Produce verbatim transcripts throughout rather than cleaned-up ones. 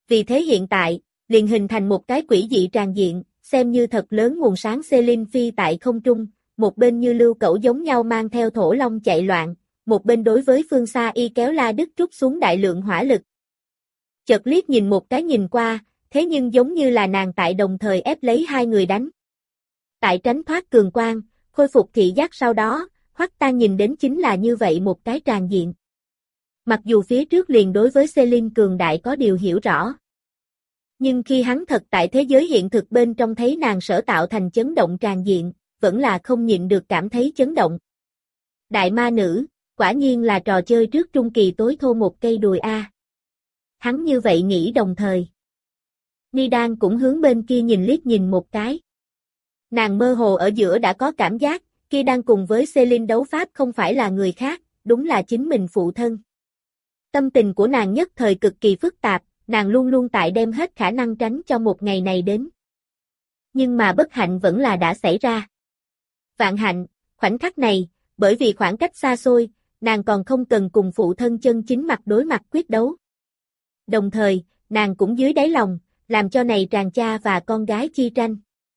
Vì thế hiện tại, liền hình thành một cái quỷ dị tràn diện, xem như thật lớn nguồn sáng Selin phi tại không trung, một bên như lưu cẩu giống nhau mang theo thổ long chạy loạn, một bên đối với phương xa y kéo La Đức trút xuống đại lượng hỏa lực. Chợt liếc nhìn một cái nhìn qua, thế nhưng giống như là nàng tại đồng thời ép lấy hai người đánh. Tại tránh thoát cường quang, khôi phục thị giác sau đó, Hoắc Tang nhìn đến chính là như vậy một cái tràn diện. Mặc dù phía trước liền đối với Selin cường đại có điều hiểu rõ. Nhưng khi hắn thật tại thế giới hiện thực bên trong thấy nàng sở tạo thành chấn động tràn diện, vẫn là không nhịn được cảm thấy chấn động. Đại ma nữ, quả nhiên là trò chơi trước trung kỳ tối thô một cây đùi A. Hắn như vậy nghĩ đồng thời. Ni Đan cũng hướng bên kia nhìn liếc nhìn một cái. Nàng mơ hồ ở giữa đã có cảm giác, kia đang cùng với Selin đấu pháp không phải là người khác, đúng là chính mình phụ thân. Tâm tình của nàng nhất thời cực kỳ phức tạp, nàng luôn luôn tại đem hết khả năng tránh cho một ngày này đến. Nhưng mà bất hạnh vẫn là đã xảy ra. Vạn hạnh, khoảnh khắc này, bởi vì khoảng cách xa xôi, nàng còn không cần cùng phụ thân chân chính mặt đối mặt quyết đấu. Đồng thời, nàng cũng dưới đáy lòng, làm cho này tràn cha và con gái chi tranh.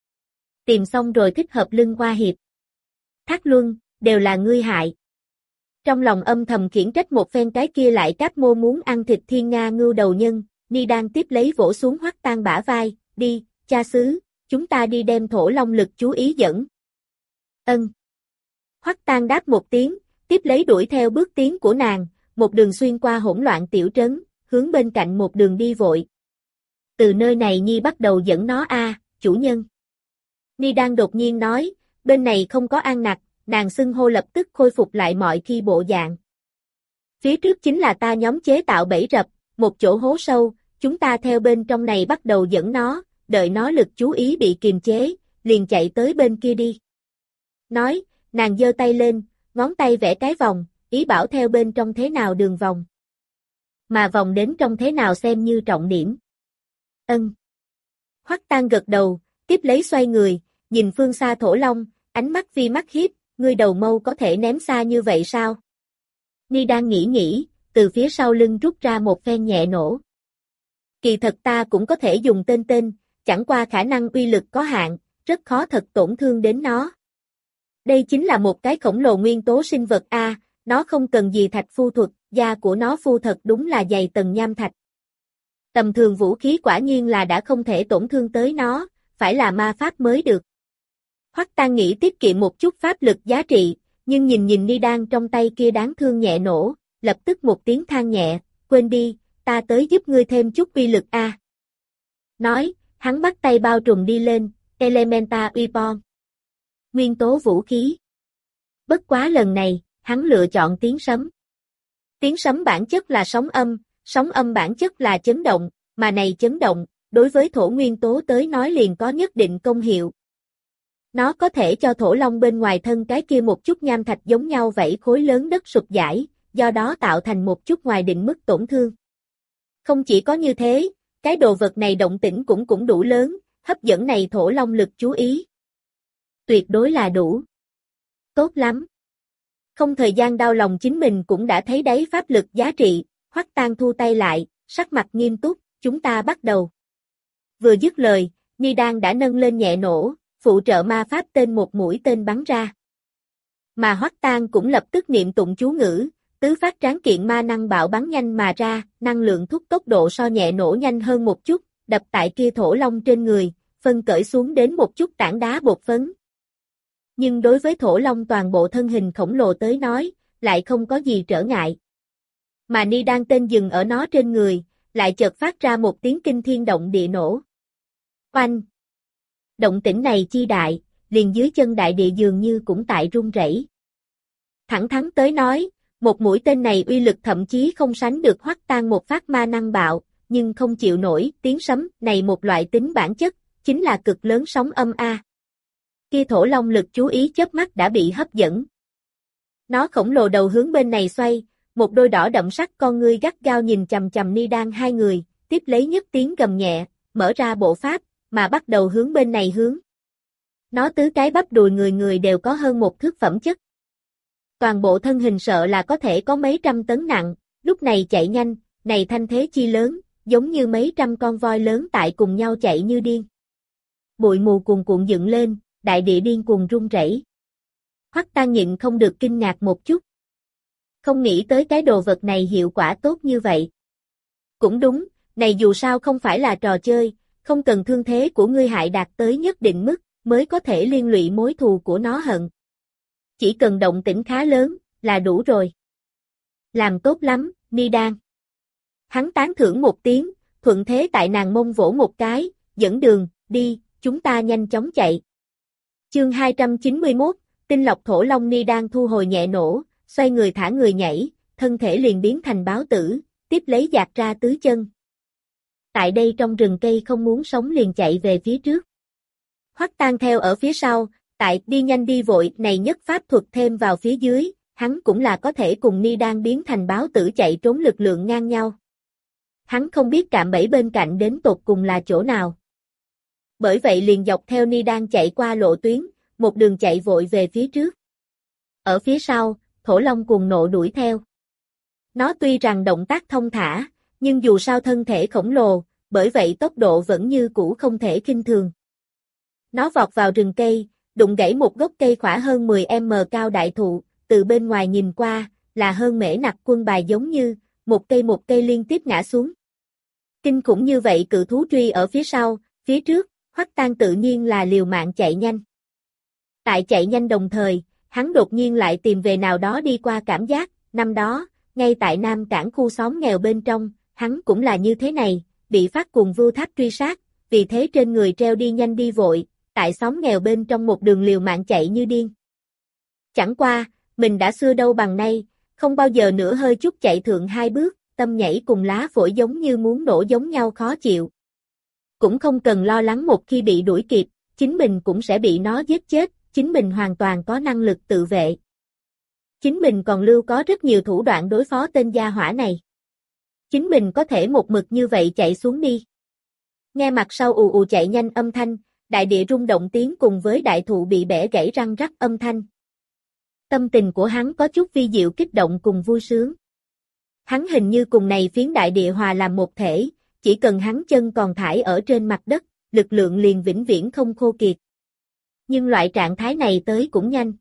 Tìm xong rồi thích hợp lưng hoa hiệp. Thác Luân, đều là ngươi hại. Trong lòng âm thầm khiển trách một phen cái kia lại cáp mô muốn ăn thịt thiên nga ngưu đầu nhân, Ni Đan tiếp lấy vỗ xuống Hoắc Tang bả vai, đi, cha xứ, chúng ta đi đem thổ long lực chú ý dẫn. Ân. Hoắc Tang đáp một tiếng, tiếp lấy đuổi theo bước tiến của nàng, một đường xuyên qua hỗn loạn tiểu trấn, hướng bên cạnh một đường đi vội. Từ nơi này Nhi bắt đầu dẫn nó a, à, chủ nhân. Ni Đan đột nhiên nói, bên này không có an nặc, nàng xưng hô lập tức khôi phục lại mọi khi bộ dạng. Phía trước chính là ta nhóm chế tạo bẫy rập, một chỗ hố sâu, chúng ta theo bên trong này bắt đầu dẫn nó, đợi nó lực chú ý bị kiềm chế, liền chạy tới bên kia đi. Nói, nàng giơ tay lên, ngón tay vẽ cái vòng, ý bảo theo bên trong thế nào đường vòng. Mà vòng đến trong thế nào xem như trọng điểm. Ân. Hoắc Tang gật đầu, tiếp lấy xoay người, nhìn phương xa thổ long, ánh mắt vi mắt hiếp, ngươi đầu mâu có thể ném xa như vậy sao? Ni đang nghĩ nghĩ, từ phía sau lưng rút ra một phen nhẹ nổ. Kỳ thật ta cũng có thể dùng tên tên, chẳng qua khả năng uy lực có hạn, rất khó thật tổn thương đến nó. Đây chính là một cái khổng lồ nguyên tố sinh vật A, nó không cần gì thạch phu thuật, da của nó phu thật đúng là dày tầng nham thạch. Tầm thường vũ khí quả nhiên là đã không thể tổn thương tới nó, phải là ma pháp mới được. Hoắc Tang nghĩ tiết kiệm một chút pháp lực giá trị, nhưng nhìn nhìn Ni Đan trong tay kia đáng thương nhẹ nổ, lập tức một tiếng than nhẹ, quên đi, ta tới giúp ngươi thêm chút uy lực a. Nói, hắn bắt tay bao trùm đi lên, Elemental Weapon. Nguyên tố vũ khí. Bất quá lần này, hắn lựa chọn tiếng sấm. Tiếng sấm bản chất là sóng âm, sóng âm bản chất là chấn động, mà này chấn động, đối với thổ nguyên tố tới nói liền có nhất định công hiệu. Nó có thể cho thổ long bên ngoài thân cái kia một chút nham thạch giống nhau vẫy khối lớn đất sụp giải, do đó tạo thành một chút ngoài định mức tổn thương. Không chỉ có như thế, cái đồ vật này động tĩnh cũng cũng đủ lớn, hấp dẫn này thổ long lực chú ý. Tuyệt đối là đủ. Tốt lắm. Không thời gian đau lòng chính mình cũng đã thấy đáy pháp lực giá trị, Hoắc Tang thu tay lại, sắc mặt nghiêm túc, chúng ta bắt đầu. Vừa dứt lời, Ni Đan đã nâng lên nhẹ nổ, phụ trợ ma pháp tên một mũi tên bắn ra. Mà Hoắc Tang cũng lập tức niệm tụng chú ngữ, tứ phát tráng kiện ma năng bạo bắn nhanh mà ra, năng lượng thúc tốc độ so nhẹ nổ nhanh hơn một chút, đập tại kia thổ long trên người, phân cởi xuống đến một chút tảng đá bột phấn. Nhưng đối với thổ long toàn bộ thân hình khổng lồ tới nói, lại không có gì trở ngại. Mà Ni Đan tên dừng ở nó trên người, lại chợt phát ra một tiếng kinh thiên động địa nổ. Oanh! Động tĩnh này chi đại, liền dưới chân đại địa dường như cũng tại rung rẩy. Thẳng thắn tới nói, một mũi tên này uy lực thậm chí không sánh được Hoắc Tang một phát ma năng bạo, nhưng không chịu nổi tiếng sấm này một loại tính bản chất, chính là cực lớn sóng âm A. Kia thổ long lực chú ý chớp mắt đã bị hấp dẫn. Nó khổng lồ đầu hướng bên này xoay, một đôi đỏ đậm sắc con ngươi gắt gao nhìn chằm chằm Ni Đan hai người, tiếp lấy nhất tiếng gầm nhẹ, mở ra bộ pháp, mà bắt đầu hướng bên này hướng. Nó tứ cái bắp đùi người người đều có hơn một thước phẩm chất. Toàn bộ thân hình sợ là có thể có mấy trăm tấn nặng, lúc này chạy nhanh, này thanh thế chi lớn, giống như mấy trăm con voi lớn tại cùng nhau chạy như điên. Bụi mù cuồn cuộn dựng lên, đại địa điên cuồng rung rẩy. Hoắc Tang nhịn không được kinh ngạc một chút. Không nghĩ tới cái đồ vật này hiệu quả tốt như vậy. Cũng đúng, này dù sao không phải là trò chơi, không cần thương thế của ngươi hại đạt tới nhất định mức, mới có thể liên lụy mối thù của nó hận. Chỉ cần động tĩnh khá lớn, là đủ rồi. Làm tốt lắm, Ni Đan. Hắn tán thưởng một tiếng, thuận thế tại nàng mông vỗ một cái, dẫn đường, đi, chúng ta nhanh chóng chạy. Chương hai trăm chín mươi mốt, tinh lọc thổ long. Ni Đan thu hồi nhẹ nổ, xoay người thả người nhảy, thân thể liền biến thành báo tử, tiếp lấy dạt ra tứ chân. Tại đây trong rừng cây không muốn sống liền chạy về phía trước. Hoắc Tang theo ở phía sau, tại đi nhanh đi vội này nhất pháp thuật thêm vào phía dưới, hắn cũng là có thể cùng Ni Đan biến thành báo tử chạy trốn lực lượng ngang nhau. Hắn không biết cạm bẫy bên cạnh đến tột cùng là chỗ nào. Bởi vậy liền dọc theo Ni Đan chạy qua lộ tuyến, một đường chạy vội về phía trước. Ở phía sau, thổ long cuồng nộ đuổi theo. Nó tuy rằng động tác thông thả, nhưng dù sao thân thể khổng lồ, bởi vậy tốc độ vẫn như cũ không thể khinh thường. Nó vọt vào rừng cây, đụng gãy một gốc cây khỏa hơn mười mét cao đại thụ, từ bên ngoài nhìn qua, là hơn mễ nặc quân bài giống như, một cây một cây liên tiếp ngã xuống. Kinh khủng như vậy cự thú truy ở phía sau, phía trước, Hoắc Tang tự nhiên là liều mạng chạy nhanh. Tại chạy nhanh đồng thời, hắn đột nhiên lại tìm về nào đó đi qua cảm giác, năm đó, ngay tại Nam Cảng khu xóm nghèo bên trong, hắn cũng là như thế này, bị phát cuồng vưu tháp truy sát, vì thế trên người treo đi nhanh đi vội, tại xóm nghèo bên trong một đường liều mạng chạy như điên. Chẳng qua, mình đã xưa đâu bằng nay, không bao giờ nữa hơi chút chạy thượng hai bước, tâm nhảy cùng lá phổi giống như muốn nổ giống nhau khó chịu. Cũng không cần lo lắng một khi bị đuổi kịp, chính mình cũng sẽ bị nó giết chết, chính mình hoàn toàn có năng lực tự vệ. Chính mình còn lưu có rất nhiều thủ đoạn đối phó tên gia hỏa này. Chính mình có thể một mực như vậy chạy xuống đi. Nghe mặt sau ù ù chạy nhanh âm thanh, đại địa rung động tiếng cùng với đại thụ bị bẻ gãy răng rắc âm thanh. Tâm tình của hắn có chút vi diệu kích động cùng vui sướng. Hắn hình như cùng này phiến đại địa hòa làm một thể, chỉ cần hắn chân còn thải ở trên mặt đất, lực lượng liền vĩnh viễn không khô kiệt. Nhưng loại trạng thái này tới cũng nhanh.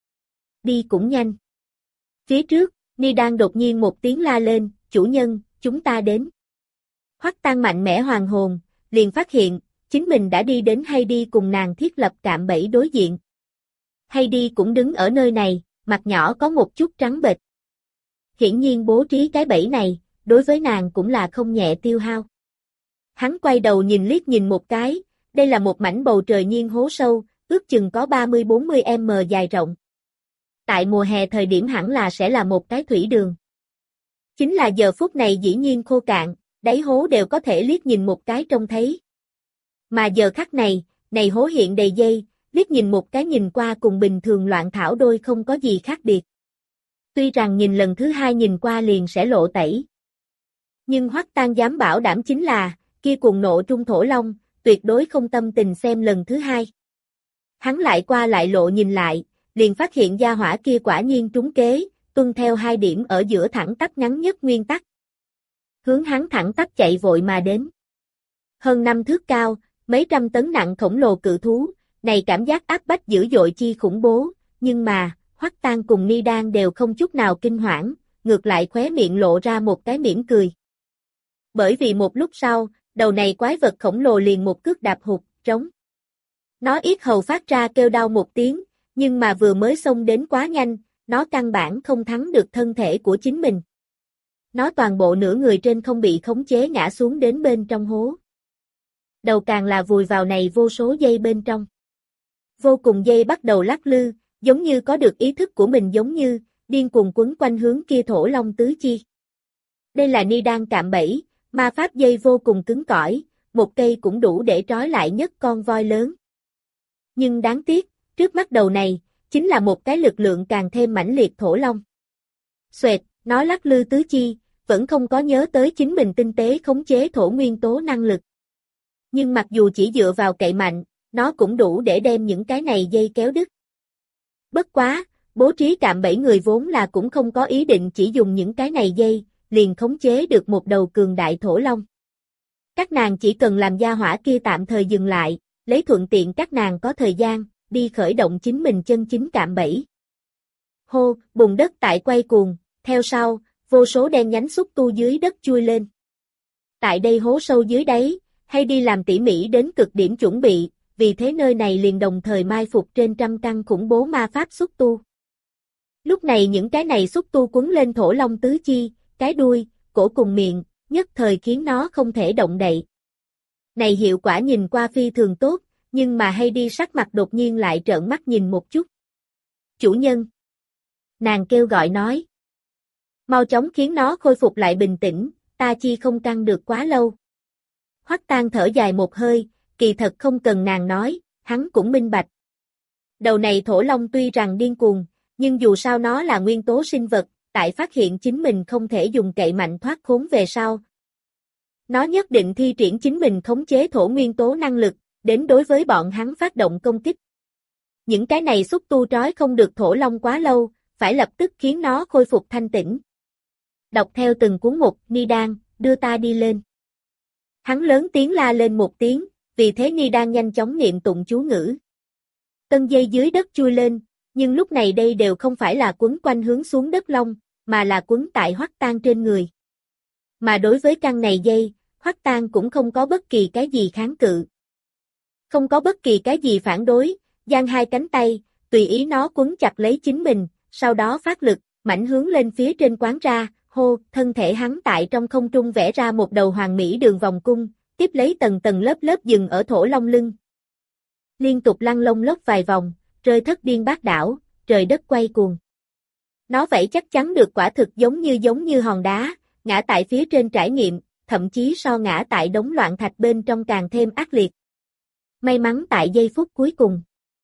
Đi cũng nhanh. Phía trước, Ni Đan đột nhiên một tiếng la lên, chủ nhân, chúng ta đến. Hoắc Tang mạnh mẽ hoàn hồn, liền phát hiện, chính mình đã đi đến Heidi cùng nàng thiết lập cạm bẫy đối diện. Heidi cũng đứng ở nơi này, mặt nhỏ có một chút trắng bệch. Hiển nhiên bố trí cái bẫy này, đối với nàng cũng là không nhẹ tiêu hao. Hắn quay đầu nhìn liếc nhìn một cái, đây là một mảnh bầu trời nhiên hố sâu, ước chừng có ba mươi bốn mươi mét dài rộng. Tại mùa hè thời điểm hẳn là sẽ là một cái thủy đường. Chính là giờ phút này dĩ nhiên khô cạn, đáy hố đều có thể liếc nhìn một cái trông thấy. Mà giờ khắc này, này hố hiện đầy dây, liếc nhìn một cái nhìn qua cùng bình thường loạn thảo đôi không có gì khác biệt. Tuy rằng nhìn lần thứ hai nhìn qua liền sẽ lộ tẩy. Nhưng Hoắc Tang dám bảo đảm chính là, kia cuồng nộ trung thổ long, tuyệt đối không tâm tình xem lần thứ hai. Hắn lại qua lại lộ nhìn lại, liền phát hiện gia hỏa kia quả nhiên trúng kế, tuân theo hai điểm ở giữa thẳng tắp ngắn nhất nguyên tắc. Hướng hắn thẳng tắp chạy vội mà đến. Hơn năm thước cao, mấy trăm tấn nặng khổng lồ cự thú, này cảm giác áp bách dữ dội chi khủng bố, nhưng mà, Hoắc Tang cùng Ni Đan đều không chút nào kinh hoảng, ngược lại khóe miệng lộ ra một cái mỉm cười. Bởi vì một lúc sau, đầu này quái vật khổng lồ liền một cước đạp hụt, trống. Nó yết hầu phát ra kêu đau một tiếng, nhưng mà vừa mới xông đến quá nhanh, nó căn bản không thắng được thân thể của chính mình. Nó toàn bộ nửa người trên không bị khống chế ngã xuống đến bên trong hố. Đầu càng là vùi vào này vô số dây bên trong. Vô cùng dây bắt đầu lắc lư, giống như có được ý thức của mình giống như, điên cuồng quấn quanh hướng kia thổ long tứ chi. Đây là Ni Đan cạm bẫy, ma pháp dây vô cùng cứng cỏi, một cây cũng đủ để trói lại nhất con voi lớn. Nhưng đáng tiếc, trước mắt đầu này, chính là một cái lực lượng càng thêm mãnh liệt thổ long. Xoẹt, nó lắc lư tứ chi, vẫn không có nhớ tới chính mình tinh tế khống chế thổ nguyên tố năng lực. Nhưng mặc dù chỉ dựa vào cậy mạnh, nó cũng đủ để đem những cái này dây kéo đứt. Bất quá, bố trí cạm bẫy người vốn là cũng không có ý định chỉ dùng những cái này dây, liền khống chế được một đầu cường đại thổ long. Các nàng chỉ cần làm gia hỏa kia tạm thời dừng lại, lấy thuận tiện các nàng có thời gian, đi khởi động chính mình chân chính cạm bẫy. Hô, bùn đất tại quay cuồng, theo sau, vô số đen nhánh xúc tu dưới đất chui lên. Tại đây hố sâu dưới đáy, hay đi làm tỉ mỉ đến cực điểm chuẩn bị, vì thế nơi này liền đồng thời mai phục trên trăm căn khủng bố ma pháp xúc tu. Lúc này những cái này xúc tu quấn lên thổ long tứ chi, cái đuôi, cổ cùng miệng, nhất thời khiến nó không thể động đậy. Này hiệu quả nhìn qua phi thường tốt, nhưng mà hay đi sắc mặt đột nhiên lại trợn mắt nhìn một chút. Chủ nhân. Nàng kêu gọi nói. Mau chóng khiến nó khôi phục lại bình tĩnh, ta chi không căng được quá lâu. Hoắc Tang thở dài một hơi, kỳ thật không cần nàng nói, hắn cũng minh bạch. Đầu này thổ long tuy rằng điên cuồng, nhưng dù sao nó là nguyên tố sinh vật, tại phát hiện chính mình không thể dùng cậy mạnh thoát khốn về sau. Nó nhất định thi triển chính mình khống chế thổ nguyên tố năng lực, đến đối với bọn hắn phát động công kích. Những cái này xúc tu trói không được thổ long quá lâu, phải lập tức khiến nó khôi phục thanh tĩnh. Đọc theo từng cuốn mục, Ni Đan, đưa ta đi lên. Hắn lớn tiếng la lên một tiếng, vì thế Ni Đan nhanh chóng niệm tụng chú ngữ. Tân dây dưới đất chui lên, nhưng lúc này đây đều không phải là quấn quanh hướng xuống đất long, mà là quấn tại Hoắc Tang trên người. Mà đối với căn này dây, Hoắc Tang cũng không có bất kỳ cái gì kháng cự. Không có bất kỳ cái gì phản đối, giang hai cánh tay, tùy ý nó quấn chặt lấy chính mình, sau đó phát lực, mảnh hướng lên phía trên quán ra, hô, thân thể hắn tại trong không trung vẽ ra một đầu hoàn mỹ đường vòng cung, tiếp lấy tầng tầng lớp lớp dừng ở thổ long lưng. Liên tục lăn lông lốc vài vòng, rơi thất điên bát đảo, trời đất quay cuồng. Nó vậy chắc chắn được quả thực giống như giống như hòn đá, ngã tại phía trên trải nghiệm, thậm chí so ngã tại đống loạn thạch bên trong càng thêm ác liệt. May mắn tại giây phút cuối cùng.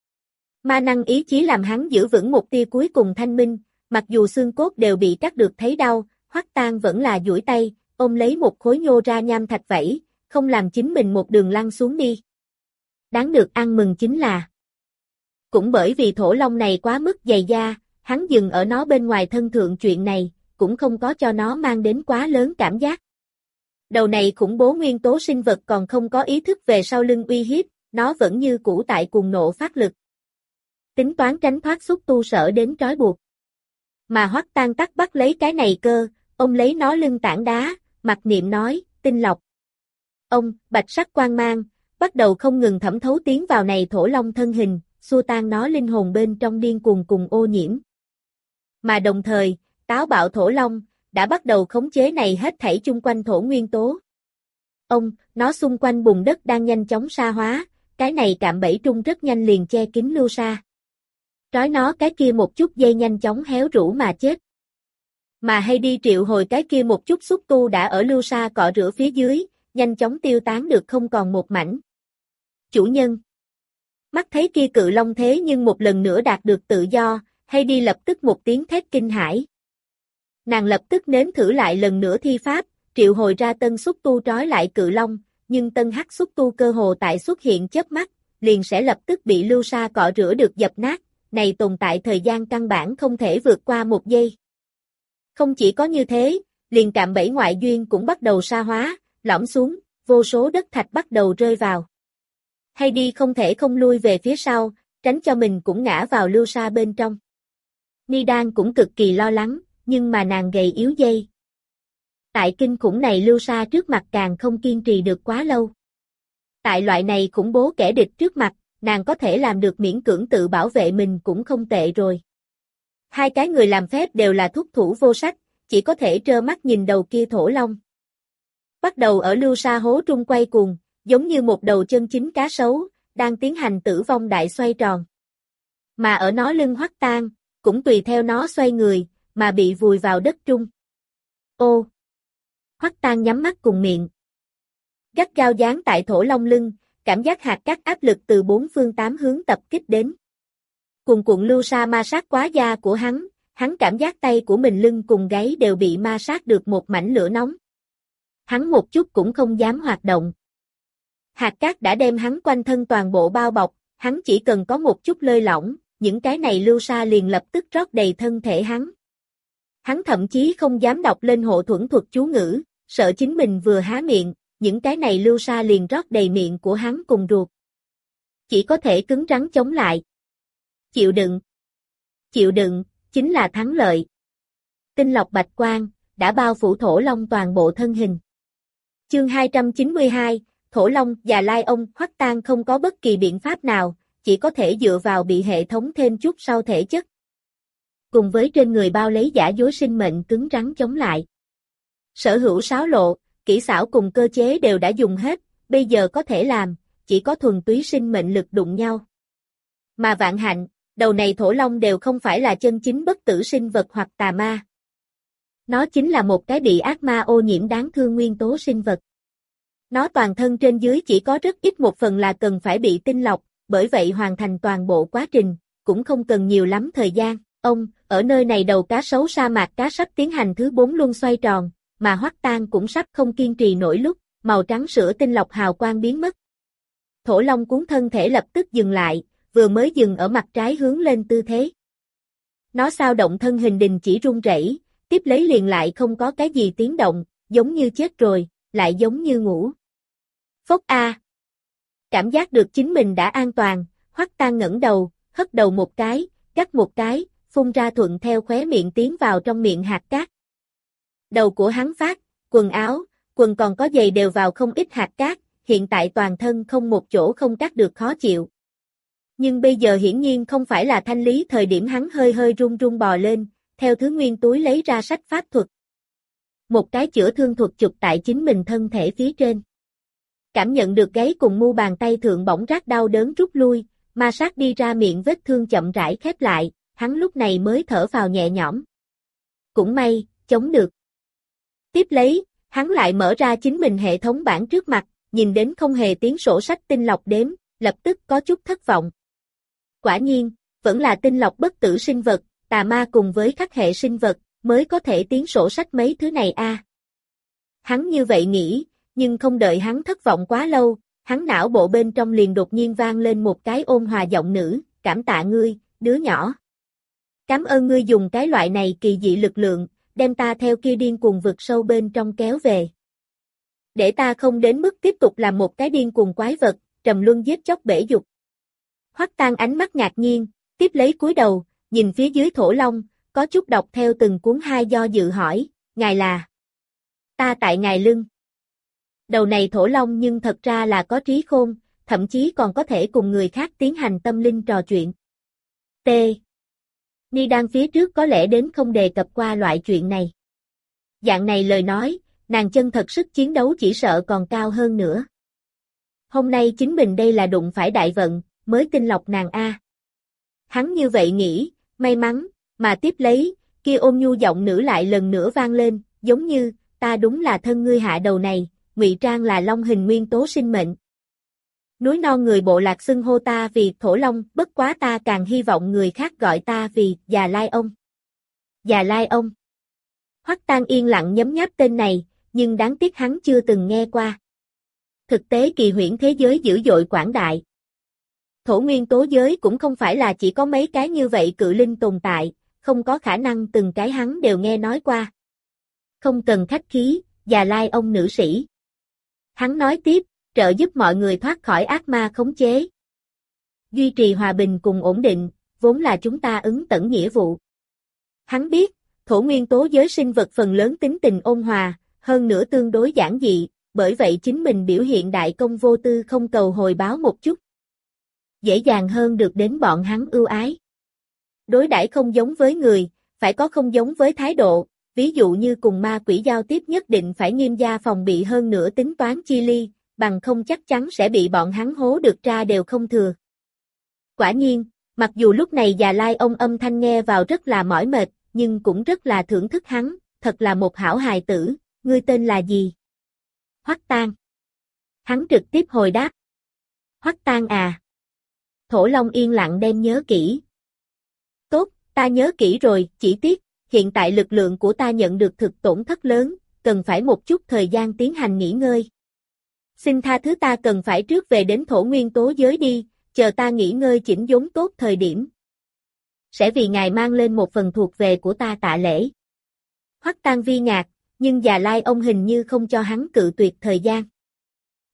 Ma năng ý chí làm hắn giữ vững một tia cuối cùng thanh minh, mặc dù xương cốt đều bị cắt được thấy đau, Hoắc Tang vẫn là duỗi tay, ôm lấy một khối nhô ra nham thạch vẫy, không làm chính mình một đường lăn xuống đi. Đáng được ăn mừng chính là, cũng bởi vì thổ long này quá mức dày da, hắn dừng ở nó bên ngoài thân thượng chuyện này, cũng không có cho nó mang đến quá lớn cảm giác. Đầu này khủng bố nguyên tố sinh vật còn không có ý thức về sau lưng uy hiếp, nó vẫn như cũ tại cuồng nộ phát lực. Tính toán tránh thoát xúc tu sở đến trói buộc. Mà Hoắc Tang tắc bắt lấy cái này cơ, ông lấy nó lưng tảng đá, mặc niệm nói, tinh lọc. Ông, bạch sắc quang mang, bắt đầu không ngừng thẩm thấu tiến vào này thổ long thân hình, xua tan nó linh hồn bên trong điên cuồng cùng ô nhiễm. Mà đồng thời, táo bạo thổ long, đã bắt đầu khống chế này hết thảy chung quanh thổ nguyên tố. Ông, nó xung quanh bùn đất đang nhanh chóng sa hóa, cái này cạm bẫy trung rất nhanh liền che kín lưu sa. Trói nó cái kia một chút dây nhanh chóng héo rũ mà chết. Mà hay đi triệu hồi cái kia một chút xúc tu đã ở lưu sa cọ rửa phía dưới, nhanh chóng tiêu tán được không còn một mảnh. Chủ nhân. Mắt thấy kia cự long thế nhưng một lần nữa đạt được tự do, hay đi lập tức một tiếng thét kinh hãi. Nàng lập tức nếm thử lại lần nữa thi pháp, triệu hồi ra tân xúc tu trói lại cự long, nhưng tân hắc xúc tu cơ hồ tại xuất hiện chớp mắt, liền sẽ lập tức bị lưu sa cọ rửa được dập nát, này tồn tại thời gian căn bản không thể vượt qua một giây. Không chỉ có như thế, liền cạm bẫy ngoại duyên cũng bắt đầu sa hóa, lõm xuống, vô số đất thạch bắt đầu rơi vào. Hay đi không thể không lui về phía sau, tránh cho mình cũng ngã vào lưu sa bên trong. Ni Đan cũng cực kỳ lo lắng, nhưng mà nàng gầy yếu dây. Tại kinh khủng này lưu sa trước mặt càng không kiên trì được quá lâu. Tại loại này khủng bố kẻ địch trước mặt, nàng có thể làm được miễn cưỡng tự bảo vệ mình cũng không tệ rồi. Hai cái người làm phép đều là thúc thủ vô sách, chỉ có thể trơ mắt nhìn đầu kia thổ long. Bắt đầu ở lưu sa hố trung quay cuồng, giống như một đầu chân chính cá sấu, đang tiến hành tử vong đại xoay tròn. Mà ở nó lưng Hoắc Tang, cũng tùy theo nó xoay người, mà bị vùi vào đất trung. Ô! Hoắc Tang nhắm mắt cùng miệng. Gắt gao dán tại thổ long lưng, cảm giác hạt cát áp lực từ bốn phương tám hướng tập kích đến. Cuồn cuộn lưu sa ma sát quá da của hắn, hắn cảm giác tay của mình lưng cùng gáy đều bị ma sát được một mảnh lửa nóng. Hắn một chút cũng không dám hoạt động. Hạt cát đã đem hắn quanh thân toàn bộ bao bọc, hắn chỉ cần có một chút lơi lỏng, những cái này lưu sa liền lập tức rót đầy thân thể hắn. Hắn thậm chí không dám đọc lên hộ thuẫn thuật chú ngữ, sợ chính mình vừa há miệng, những cái này lưu sa liền rót đầy miệng của hắn cùng ruột. Chỉ có thể cứng rắn chống lại. Chịu đựng. Chịu đựng, chính là thắng lợi. Tinh lọc bạch quang, đã bao phủ Thổ Long toàn bộ thân hình. Chương hai trăm chín mươi hai, Thổ Long, Già Lai ông, Hoắc Tang không có bất kỳ biện pháp nào, chỉ có thể dựa vào bị hệ thống thêm chút sau thể chất. Cùng với trên người bao lấy giả dối sinh mệnh cứng rắn chống lại. Sở hữu sáo lộ, kỹ xảo cùng cơ chế đều đã dùng hết, bây giờ có thể làm, chỉ có thuần túy sinh mệnh lực đụng nhau. Mà vạn hạnh, đầu này Thổ Long đều không phải là chân chính bất tử sinh vật hoặc tà ma. Nó chính là một cái bị ác ma ô nhiễm đáng thương nguyên tố sinh vật. Nó toàn thân trên dưới chỉ có rất ít một phần là cần phải bị tinh lọc, bởi vậy hoàn thành toàn bộ quá trình, cũng không cần nhiều lắm thời gian. Ông, ở nơi này đầu cá sấu sa mạc cá sắp tiến hành thứ bốn luân xoay tròn, mà Hoắc Tang cũng sắp không kiên trì nổi lúc, màu trắng sữa tinh lọc hào quang biến mất. Thổ Long cuốn thân thể lập tức dừng lại, vừa mới dừng ở mặt trái hướng lên tư thế. Nó sao động thân hình đình chỉ run rẩy, tiếp lấy liền lại không có cái gì tiếng động, giống như chết rồi, lại giống như ngủ. Phốc a. Cảm giác được chính mình đã an toàn, Hoắc Tang ngẩng đầu, hất đầu một cái, cắt một cái, phun ra thuận theo khóe miệng tiến vào trong miệng hạt cát. Đầu của hắn phát, quần áo, quần còn có giày đều vào không ít hạt cát, hiện tại toàn thân không một chỗ không cắt được khó chịu. Nhưng bây giờ hiển nhiên không phải là thanh lý thời điểm hắn hơi hơi run run bò lên, theo thứ nguyên túi lấy ra sách pháp thuật. Một cái chữa thương thuật chụp tại chính mình thân thể phía trên. Cảm nhận được gáy cùng mu bàn tay thượng bỗng rát đau đớn rút lui, ma sát đi ra miệng vết thương chậm rãi khép lại, hắn lúc này mới thở phào nhẹ nhõm. Cũng may, chống được. Tiếp lấy, hắn lại mở ra chính mình hệ thống bảng trước mặt, nhìn đến không hề tiếng sổ sách tinh lọc đếm, lập tức có chút thất vọng. Quả nhiên, vẫn là tinh lọc bất tử sinh vật, tà ma cùng với khắc hệ sinh vật, mới có thể tiến sổ sách mấy thứ này a. À. Hắn như vậy nghĩ, nhưng không đợi hắn thất vọng quá lâu, hắn não bộ bên trong liền đột nhiên vang lên một cái ôn hòa giọng nữ, cảm tạ ngươi, đứa nhỏ. Cảm ơn ngươi dùng cái loại này kỳ dị lực lượng, đem ta theo kia điên cuồng vực sâu bên trong kéo về. Để ta không đến mức tiếp tục làm một cái điên cuồng quái vật, trầm luân giết chóc bể dục. Hoắc Tang ánh mắt ngạc nhiên, tiếp lấy cúi đầu, nhìn phía dưới Thổ Long, có chút đọc theo từng cuốn hai do dự hỏi, ngài là? Ta tại ngài lưng. Đầu này Thổ Long nhưng thật ra là có trí khôn, thậm chí còn có thể cùng người khác tiến hành tâm linh trò chuyện. T. Ni đang phía trước có lẽ đến không đề cập qua loại chuyện này. Dạng này lời nói, nàng chân thật sức chiến đấu chỉ sợ còn cao hơn nữa. Hôm nay chính mình đây là đụng phải đại vận, mới tinh lọc nàng A. Hắn như vậy nghĩ, may mắn, mà tiếp lấy, kia ôn nhu giọng nữ lại lần nữa vang lên, giống như, ta đúng là thân ngươi hạ đầu này, ngụy trang là long hình nguyên tố sinh mệnh. Núi non người bộ lạc xưng hô ta vì Thổ Long, bất quá ta càng hy vọng người khác gọi ta vì Già Lai ông. Già Lai ông. Hoắc Tang yên lặng nhấm nháp tên này, nhưng đáng tiếc hắn chưa từng nghe qua. Thực tế kỳ huyễn thế giới dữ dội quảng đại. Thổ nguyên tố giới cũng không phải là chỉ có mấy cái như vậy cự linh tồn tại, không có khả năng từng cái hắn đều nghe nói qua. Không cần khách khí, Già Lai ông nữ sĩ. Hắn nói tiếp, trợ giúp mọi người thoát khỏi ác ma khống chế. Duy trì hòa bình cùng ổn định, vốn là chúng ta ứng tẩn nghĩa vụ. Hắn biết, thổ nguyên tố giới sinh vật phần lớn tính tình ôn hòa, hơn nữa tương đối giản dị, bởi vậy chính mình biểu hiện đại công vô tư không cầu hồi báo một chút. Dễ dàng hơn được đến bọn hắn ưu ái. Đối đãi không giống với người, phải có không giống với thái độ, ví dụ như cùng ma quỷ giao tiếp nhất định phải nghiêm gia phòng bị hơn nữa tính toán chi ly, bằng không chắc chắn sẽ bị bọn hắn hố được ra đều không thừa. Quả nhiên, mặc dù lúc này Già Lai ông âm thanh nghe vào rất là mỏi mệt, nhưng cũng rất là thưởng thức hắn, thật là một hảo hài tử, ngươi tên là gì? Hoắc Tang. Hắn trực tiếp hồi đáp. Hoắc Tang à. Thổ Long yên lặng đem nhớ kỹ. Tốt, ta nhớ kỹ rồi, chỉ tiếc, hiện tại lực lượng của ta nhận được thực tổn thất lớn, cần phải một chút thời gian tiến hành nghỉ ngơi. Xin tha thứ ta cần phải trước về đến thổ nguyên tố giới đi, chờ ta nghỉ ngơi chỉnh đốn tốt thời điểm. Sẽ vì ngài mang lên một phần thuộc về của ta tạ lễ. Hoắc Tang vi ngạc, nhưng Già Lai ông hình như không cho hắn cự tuyệt thời gian.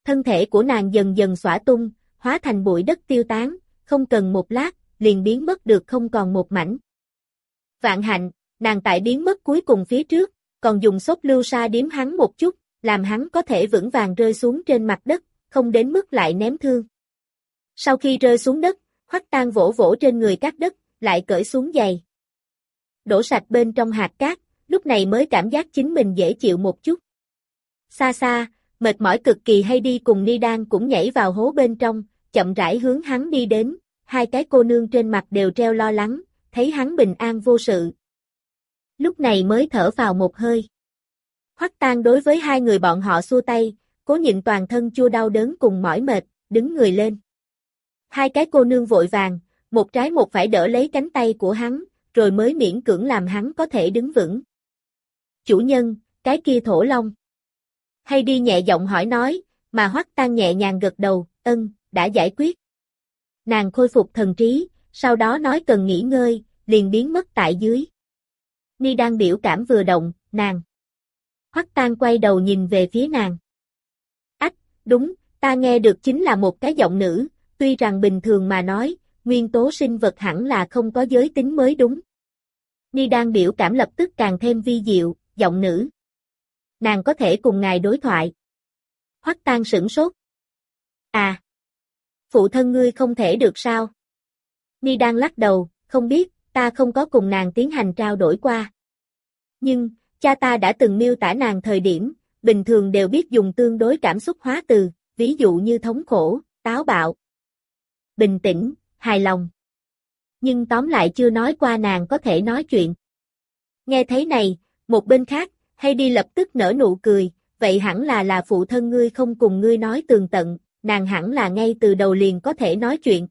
Thân thể của nàng dần dần xõa tung, hóa thành bụi đất tiêu tán, không cần một lát, liền biến mất được không còn một mảnh. Vạn hạnh, nàng tại biến mất cuối cùng phía trước, còn dùng xốp lưu sa điếm hắn một chút, làm hắn có thể vững vàng rơi xuống trên mặt đất, không đến mức lại ném thương. Sau khi rơi xuống đất, Hoắc Tang vỗ vỗ trên người cát đất, lại cởi xuống giày. Đổ sạch bên trong hạt cát, lúc này mới cảm giác chính mình dễ chịu một chút. Xa xa, mệt mỏi cực kỳ Heidi cùng Ni Đan cũng nhảy vào hố bên trong, chậm rãi hướng hắn đi đến, hai cái cô nương trên mặt đều treo lo lắng, thấy hắn bình an vô sự. Lúc này mới thở vào một hơi. Hoắc Tang đối với hai người bọn họ xua tay, cố nhịn toàn thân chua đau đớn cùng mỏi mệt, đứng người lên. Hai cái cô nương vội vàng, một trái một phải đỡ lấy cánh tay của hắn, rồi mới miễn cưỡng làm hắn có thể đứng vững. Chủ nhân, cái kia thổ long. Heidi nhẹ giọng hỏi nói, mà Hoắc Tang nhẹ nhàng gật đầu, ân, đã giải quyết. Nàng khôi phục thần trí, sau đó nói cần nghỉ ngơi, liền biến mất tại dưới. Ni đang biểu cảm vừa động, nàng. Hoắc Tang quay đầu nhìn về phía nàng. Ách, đúng, ta nghe được chính là một cái giọng nữ, tuy rằng bình thường mà nói, nguyên tố sinh vật hẳn là không có giới tính mới đúng. Ni đang biểu cảm lập tức càng thêm vi diệu, giọng nữ. Nàng có thể cùng ngài đối thoại. Hoắc Tang sửng sốt. À, phụ thân ngươi không thể được sao? Ni đang lắc đầu, không biết, ta không có cùng nàng tiến hành trao đổi qua. Nhưng, cha ta đã từng miêu tả nàng thời điểm, bình thường đều biết dùng tương đối cảm xúc hóa từ, ví dụ như thống khổ, táo bạo, bình tĩnh, hài lòng. Nhưng tóm lại chưa nói qua nàng có thể nói chuyện. Nghe thấy này, một bên khác, Heidi lập tức nở nụ cười, vậy hẳn là là phụ thân ngươi không cùng ngươi nói tường tận, nàng hẳn là ngay từ đầu liền có thể nói chuyện.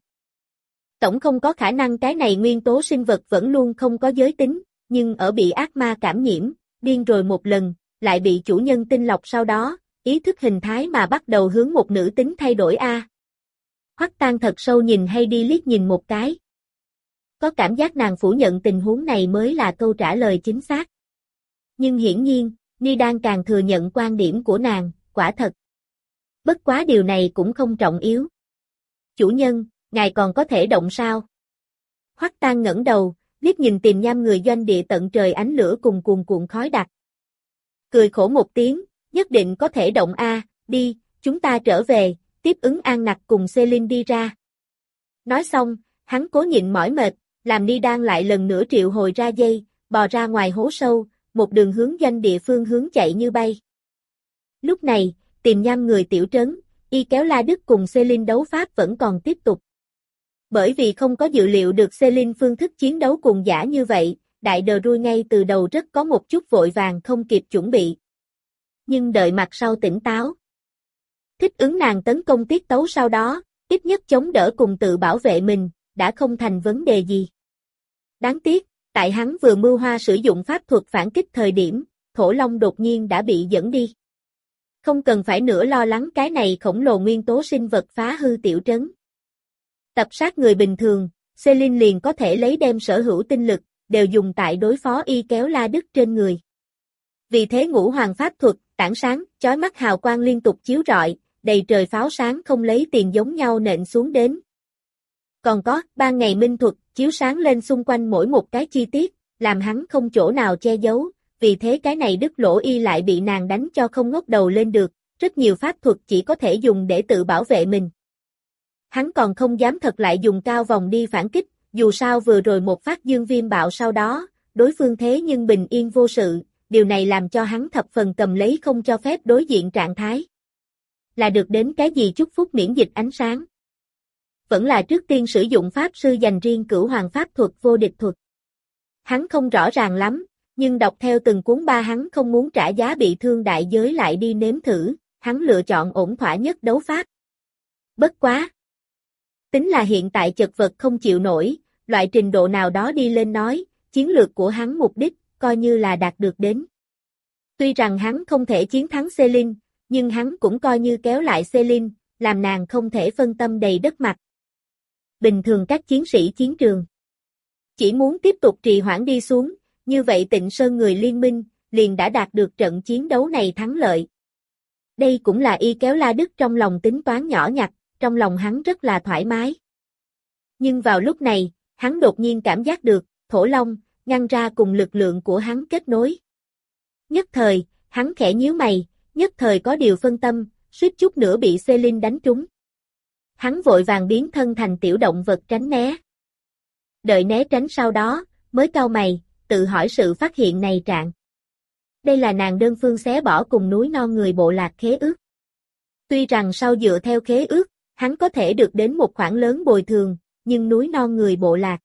Tổng không có khả năng cái này nguyên tố sinh vật vẫn luôn không có giới tính, nhưng ở bị ác ma cảm nhiễm, điên rồi một lần, lại bị chủ nhân tinh lọc sau đó, ý thức hình thái mà bắt đầu hướng một nữ tính thay đổi a. Hoắc Tang thật sâu nhìn Heidi liếc nhìn một cái. Có cảm giác nàng phủ nhận tình huống này mới là câu trả lời chính xác. Nhưng hiển nhiên, Ni Đan càng thừa nhận quan điểm của nàng, quả thật. Bất quá điều này cũng không trọng yếu. Chủ nhân, ngài còn có thể động sao? Hoắc Tang ngẩng đầu, liếc nhìn Tiềm Nham người doanh địa tận trời ánh lửa cùng cuồn cuộn khói đặc. Cười khổ một tiếng, nhất định có thể động a, đi, chúng ta trở về, tiếp ứng An Nặc cùng Celine đi ra. Nói xong, hắn cố nhịn mỏi mệt, làm Ni Đan lại lần nữa triệu hồi ra dây, bò ra ngoài hố sâu, một đường hướng doanh địa phương hướng chạy như bay. Lúc này, Tiềm Nham người tiểu trấn, y kéo La Đức cùng Celine đấu pháp vẫn còn tiếp tục. Bởi vì không có dự liệu được Celine phương thức chiến đấu cuồng dã như vậy, đại đờ rui ngay từ đầu rất có một chút vội vàng không kịp chuẩn bị. Nhưng đợi mặt sau tỉnh táo. Thích ứng nàng tấn công tiết tấu sau đó, ít nhất chống đỡ cùng tự bảo vệ mình, đã không thành vấn đề gì. Đáng tiếc, tại hắn vừa mưu hoa sử dụng pháp thuật phản kích thời điểm, thổ long đột nhiên đã bị dẫn đi. Không cần phải nữa lo lắng cái này khổng lồ nguyên tố sinh vật phá hư tiểu trấn. Tập sát người bình thường, Celine liền có thể lấy đem sở hữu tinh lực, đều dùng tại đối phó y kéo La Đức trên người. Vì thế ngũ hoàng pháp thuật, tảng sáng, chói mắt hào quang liên tục chiếu rọi, đầy trời pháo sáng không lấy tiền giống nhau nện xuống đến. Còn có, ban ngày minh thuật, chiếu sáng lên xung quanh mỗi một cái chi tiết, làm hắn không chỗ nào che giấu, vì thế cái này đứt lỗ y lại bị nàng đánh cho không ngóc đầu lên được, rất nhiều pháp thuật chỉ có thể dùng để tự bảo vệ mình. Hắn còn không dám thật lại dùng cao vòng đi phản kích, dù sao vừa rồi một phát dương viêm bạo sau đó, đối phương thế nhưng bình yên vô sự, điều này làm cho hắn thập phần cầm lấy không cho phép đối diện trạng thái. Là được đến cái gì chúc phúc miễn dịch ánh sáng. Vẫn là trước tiên sử dụng pháp sư dành riêng cửu hoàng pháp thuật vô địch thuật. Hắn không rõ ràng lắm, nhưng đọc theo từng cuốn ba hắn không muốn trả giá bị thương đại giới lại đi nếm thử, hắn lựa chọn ổn thỏa nhất đấu pháp. Bất quá. Tính là hiện tại chật vật không chịu nổi, loại trình độ nào đó đi lên nói, chiến lược của hắn mục đích, coi như là đạt được đến. Tuy rằng hắn không thể chiến thắng Celine, nhưng hắn cũng coi như kéo lại Celine, làm nàng không thể phân tâm đầy đất mặt. Bình thường các chiến sĩ chiến trường chỉ muốn tiếp tục trì hoãn đi xuống, như vậy Tịnh Sơn người liên minh liền đã đạt được trận chiến đấu này thắng lợi. Đây cũng là y kéo La Đức trong lòng tính toán nhỏ nhặt, trong lòng hắn rất là thoải mái. Nhưng vào lúc này, hắn đột nhiên cảm giác được, Thổ Long, ngăn ra cùng lực lượng của hắn kết nối. Nhất thời, hắn khẽ nhíu mày, nhất thời có điều phân tâm, suýt chút nữa bị Celine đánh trúng. Hắn vội vàng biến thân thành tiểu động vật tránh né. Đợi né tránh sau đó, mới cau mày, tự hỏi sự phát hiện này trạng. Đây là nàng đơn phương xé bỏ cùng núi non người bộ lạc khế ước. Tuy rằng sau dựa theo khế ước, hắn có thể được đến một khoản lớn bồi thường, nhưng núi non người bộ lạc.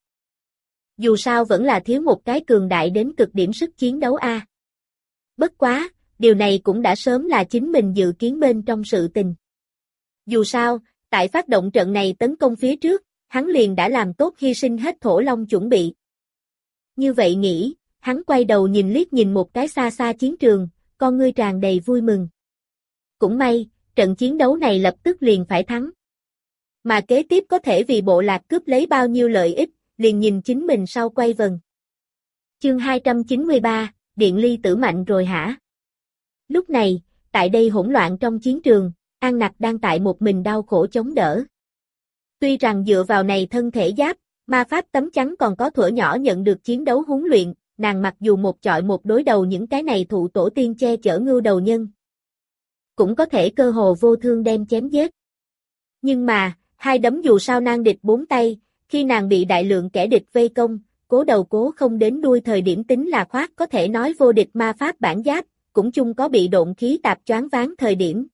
Dù sao vẫn là thiếu một cái cường đại đến cực điểm sức chiến đấu a. À. Bất quá, điều này cũng đã sớm là chính mình dự kiến bên trong sự tình. Dù sao, tại phát động trận này tấn công phía trước, hắn liền đã làm tốt hy sinh hết Thổ Long chuẩn bị. Như vậy nghĩ, hắn quay đầu nhìn liếc nhìn một cái xa xa chiến trường, con ngươi tràn đầy vui mừng. Cũng may, trận chiến đấu này lập tức liền phải thắng. Mà kế tiếp có thể vì bộ lạc cướp lấy bao nhiêu lợi ích, liền nhìn chính mình sau quay vần. Chương hai trăm chín mươi ba, Điện Ly tử mạnh rồi hả? Lúc này, tại đây hỗn loạn trong chiến trường, An Nặc đang tại một mình đau khổ chống đỡ. Tuy rằng dựa vào này thân thể giáp, ma pháp tấm chắn còn có thuở nhỏ nhận được chiến đấu huấn luyện, nàng mặc dù một chọi một đối đầu những cái này thụ tổ tiên che chở ngưu đầu nhân. Cũng có thể cơ hồ vô thương đem chém giết. Nhưng mà, hai đấm dù sao nan địch bốn tay, khi nàng bị đại lượng kẻ địch vây công, cố đầu cố không đến đuôi thời điểm tính là khoác có thể nói vô địch ma pháp bản giáp, cũng chung có bị độn khí tạp choáng váng thời điểm.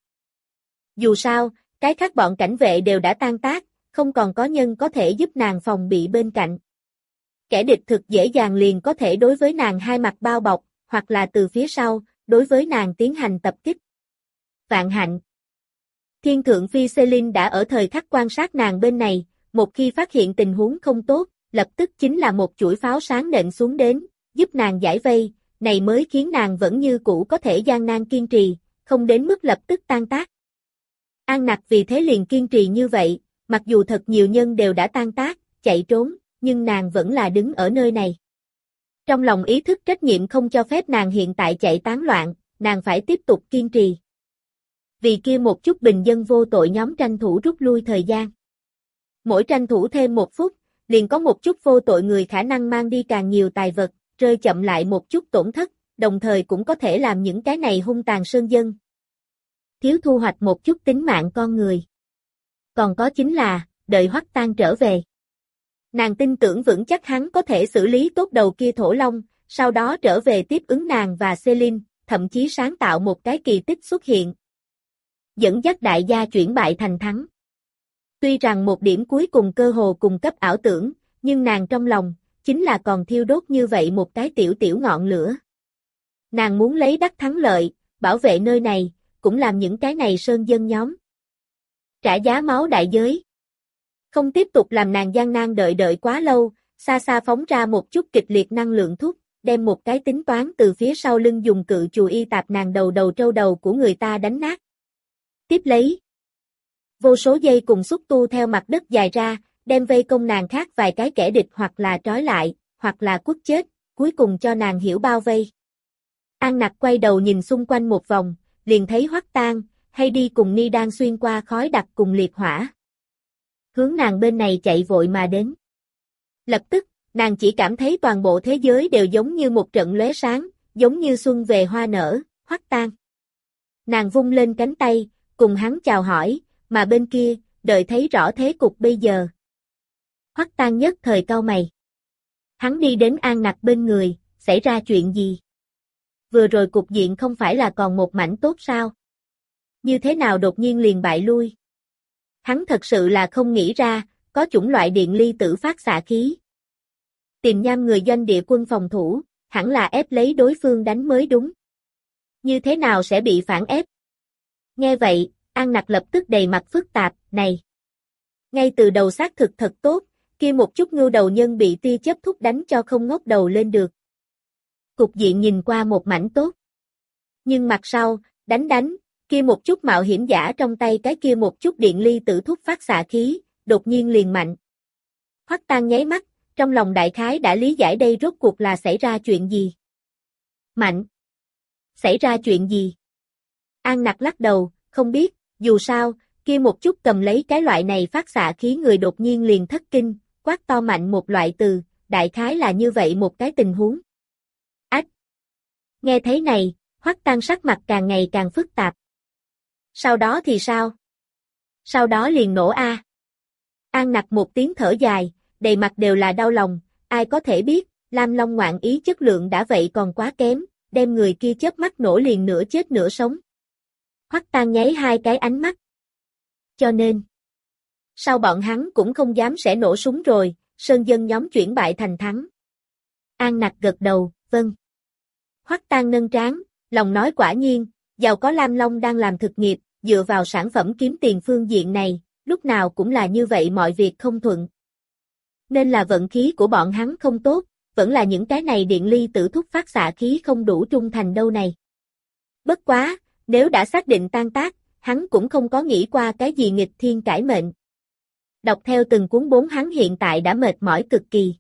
Dù sao, cái khác bọn cảnh vệ đều đã tan tác, không còn có nhân có thể giúp nàng phòng bị bên cạnh. Kẻ địch thực dễ dàng liền có thể đối với nàng hai mặt bao bọc, hoặc là từ phía sau, đối với nàng tiến hành tập kích. Vạn hạnh. Thiên thượng phi Celine đã ở thời khắc quan sát nàng bên này, một khi phát hiện tình huống không tốt, lập tức chính là một chuỗi pháo sáng nện xuống đến, giúp nàng giải vây, này mới khiến nàng vẫn như cũ có thể gian nan kiên trì, không đến mức lập tức tan tác. An Nặc vì thế liền kiên trì như vậy, mặc dù thật nhiều nhân đều đã tan tác, chạy trốn, nhưng nàng vẫn là đứng ở nơi này. Trong lòng ý thức trách nhiệm không cho phép nàng hiện tại chạy tán loạn, nàng phải tiếp tục kiên trì. Vì kia một chút bình dân vô tội nhóm tranh thủ rút lui thời gian. Mỗi tranh thủ thêm một phút, liền có một chút vô tội người khả năng mang đi càng nhiều tài vật, rơi chậm lại một chút tổn thất, đồng thời cũng có thể làm những cái này hung tàn sơn dân. Thiếu thu hoạch một chút tính mạng con người. Còn có chính là, đợi Hoắc Tan trở về. Nàng tin tưởng vững chắc hắn có thể xử lý tốt đầu kia Thổ Long, sau đó trở về tiếp ứng nàng và Celine, thậm chí sáng tạo một cái kỳ tích xuất hiện. Dẫn dắt đại gia chuyển bại thành thắng. Tuy rằng một điểm cuối cùng cơ hồ cùng cấp ảo tưởng, nhưng nàng trong lòng, chính là còn thiêu đốt như vậy một cái tiểu tiểu ngọn lửa. Nàng muốn lấy đắc thắng lợi, bảo vệ nơi này, cũng làm những cái này sơn dân nhóm. Trả giá máu đại giới. Không tiếp tục làm nàng gian nan đợi đợi quá lâu, xa xa phóng ra một chút kịch liệt năng lượng thúc, đem một cái tính toán từ phía sau lưng dùng cự chùy y tạp nàng đầu đầu trâu đầu của người ta đánh nát. Tiếp lấy. Vô số dây cùng xúc tu theo mặt đất dài ra, đem vây công nàng khác vài cái kẻ địch hoặc là trói lại, hoặc là quất chết, cuối cùng cho nàng hiểu bao vây. An Nặc quay đầu nhìn xung quanh một vòng, liền thấy Hoắc Tan, hay đi cùng Ni đang xuyên qua khói đặc cùng liệt hỏa. Hướng nàng bên này chạy vội mà đến. Lập tức, nàng chỉ cảm thấy toàn bộ thế giới đều giống như một trận lóe sáng, giống như xuân về hoa nở, Hoắc Tan. Nàng vung lên cánh tay, cùng hắn chào hỏi, mà bên kia, đợi thấy rõ thế cục bây giờ. Hoắc Tan nhất thời cau mày. Hắn đi đến An Nặc bên người, xảy ra chuyện gì? Vừa rồi cục diện không phải là còn một mảnh tốt sao? Như thế nào đột nhiên liền bại lui? Hắn thật sự là không nghĩ ra, có chủng loại điện ly tử phát xạ khí. Tìm nham người doanh địa quân phòng thủ, hẳn là ép lấy đối phương đánh mới đúng. Như thế nào sẽ bị phản ép? Nghe vậy, An Nặc lập tức đầy mặt phức tạp, này. Ngay từ đầu xác thực thật tốt, kia một chút ngưu đầu nhân bị tia chớp thúc đánh cho không ngóc đầu lên được. Cục diện nhìn qua một mảnh tốt. Nhưng mặt sau, đánh đánh, kia một chút mạo hiểm giả trong tay cái kia một chút điện ly tử thúc phát xạ khí, đột nhiên liền mạnh. Hoắc Tan nháy mắt, trong lòng đại khái đã lý giải đây rốt cuộc là xảy ra chuyện gì. Mạnh. Xảy ra chuyện gì? An Nặc lắc đầu, không biết, dù sao, kia một chút cầm lấy cái loại này phát xạ khí người đột nhiên liền thất kinh, quát to mạnh một loại từ, đại khái là như vậy một cái tình huống. Ách! Nghe thấy này, Hoắc Tăng sắc mặt càng ngày càng phức tạp. Sau đó thì sao? Sau đó liền nổ a. An Nặc một tiếng thở dài, đầy mặt đều là đau lòng, ai có thể biết, Lam Long ngoạn ý chất lượng đã vậy còn quá kém, đem người kia chớp mắt nổ liền nửa chết nửa sống. Hoắc Tăng nháy hai cái ánh mắt. Cho nên, sau bọn hắn cũng không dám sẽ nổ súng rồi, sơn dân nhóm chuyển bại thành thắng. An Nặc gật đầu, vâng. Hoắc Tăng nâng trán, lòng nói quả nhiên, giàu có Lam Long đang làm thực nghiệp, dựa vào sản phẩm kiếm tiền phương diện này, lúc nào cũng là như vậy mọi việc không thuận. Nên là vận khí của bọn hắn không tốt, vẫn là những cái này điện ly tử thúc phát xạ khí không đủ trung thành đâu này. Bất quá, nếu đã xác định tan tác, hắn cũng không có nghĩ qua cái gì nghịch thiên cải mệnh. Đọc theo từng cuốn bốn hắn hiện tại đã mệt mỏi cực kỳ.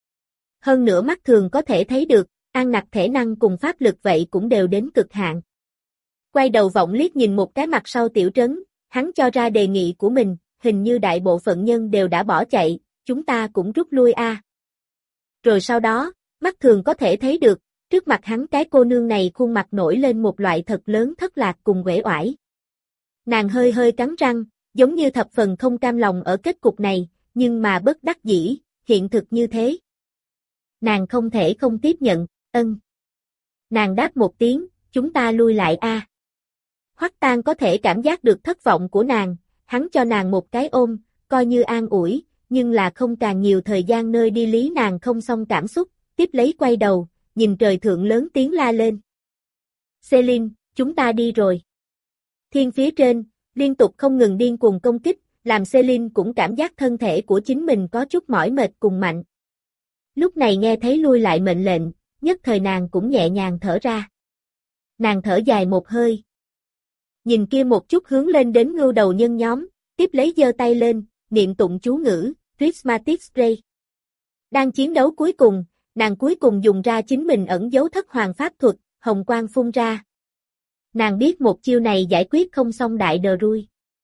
Hơn nữa mắt thường có thể thấy được, An Nặc thể năng cùng pháp lực vậy cũng đều đến cực hạn. Quay đầu vọng liếc nhìn một cái mặt sau tiểu trấn, hắn cho ra đề nghị của mình, hình như đại bộ phận nhân đều đã bỏ chạy, chúng ta cũng rút lui a. À. Rồi sau đó, mắt thường có thể thấy được, trước mặt hắn cái cô nương này khuôn mặt nổi lên một loại thật lớn thất lạc cùng uể oải. Nàng hơi hơi cắn răng, giống như thập phần không cam lòng ở kết cục này, nhưng mà bất đắc dĩ, hiện thực như thế. Nàng không thể không tiếp nhận, ân. Nàng đáp một tiếng, chúng ta lui lại a. À. Hoắc Tăng có thể cảm giác được thất vọng của nàng, hắn cho nàng một cái ôm, coi như an ủi, nhưng là không càng nhiều thời gian nơi đi lý nàng không xong cảm xúc, tiếp lấy quay đầu, nhìn trời thượng lớn tiếng la lên. Celine, chúng ta đi rồi. Thiên phía trên, liên tục không ngừng điên cuồng công kích, làm Celine cũng cảm giác thân thể của chính mình có chút mỏi mệt cùng mạnh. Lúc này nghe thấy lui lại mệnh lệnh, nhất thời nàng cũng nhẹ nhàng thở ra. Nàng thở dài một hơi. Nhìn kia một chút hướng lên đến ngưu đầu nhân nhóm, tiếp lấy giơ tay lên, niệm tụng chú ngữ, Prismatic Spray. Đang chiến đấu cuối cùng, nàng cuối cùng dùng ra chính mình ẩn giấu thất hoàng pháp thuật, hồng quang phun ra. Nàng biết một chiêu này giải quyết không xong đại đờ rui.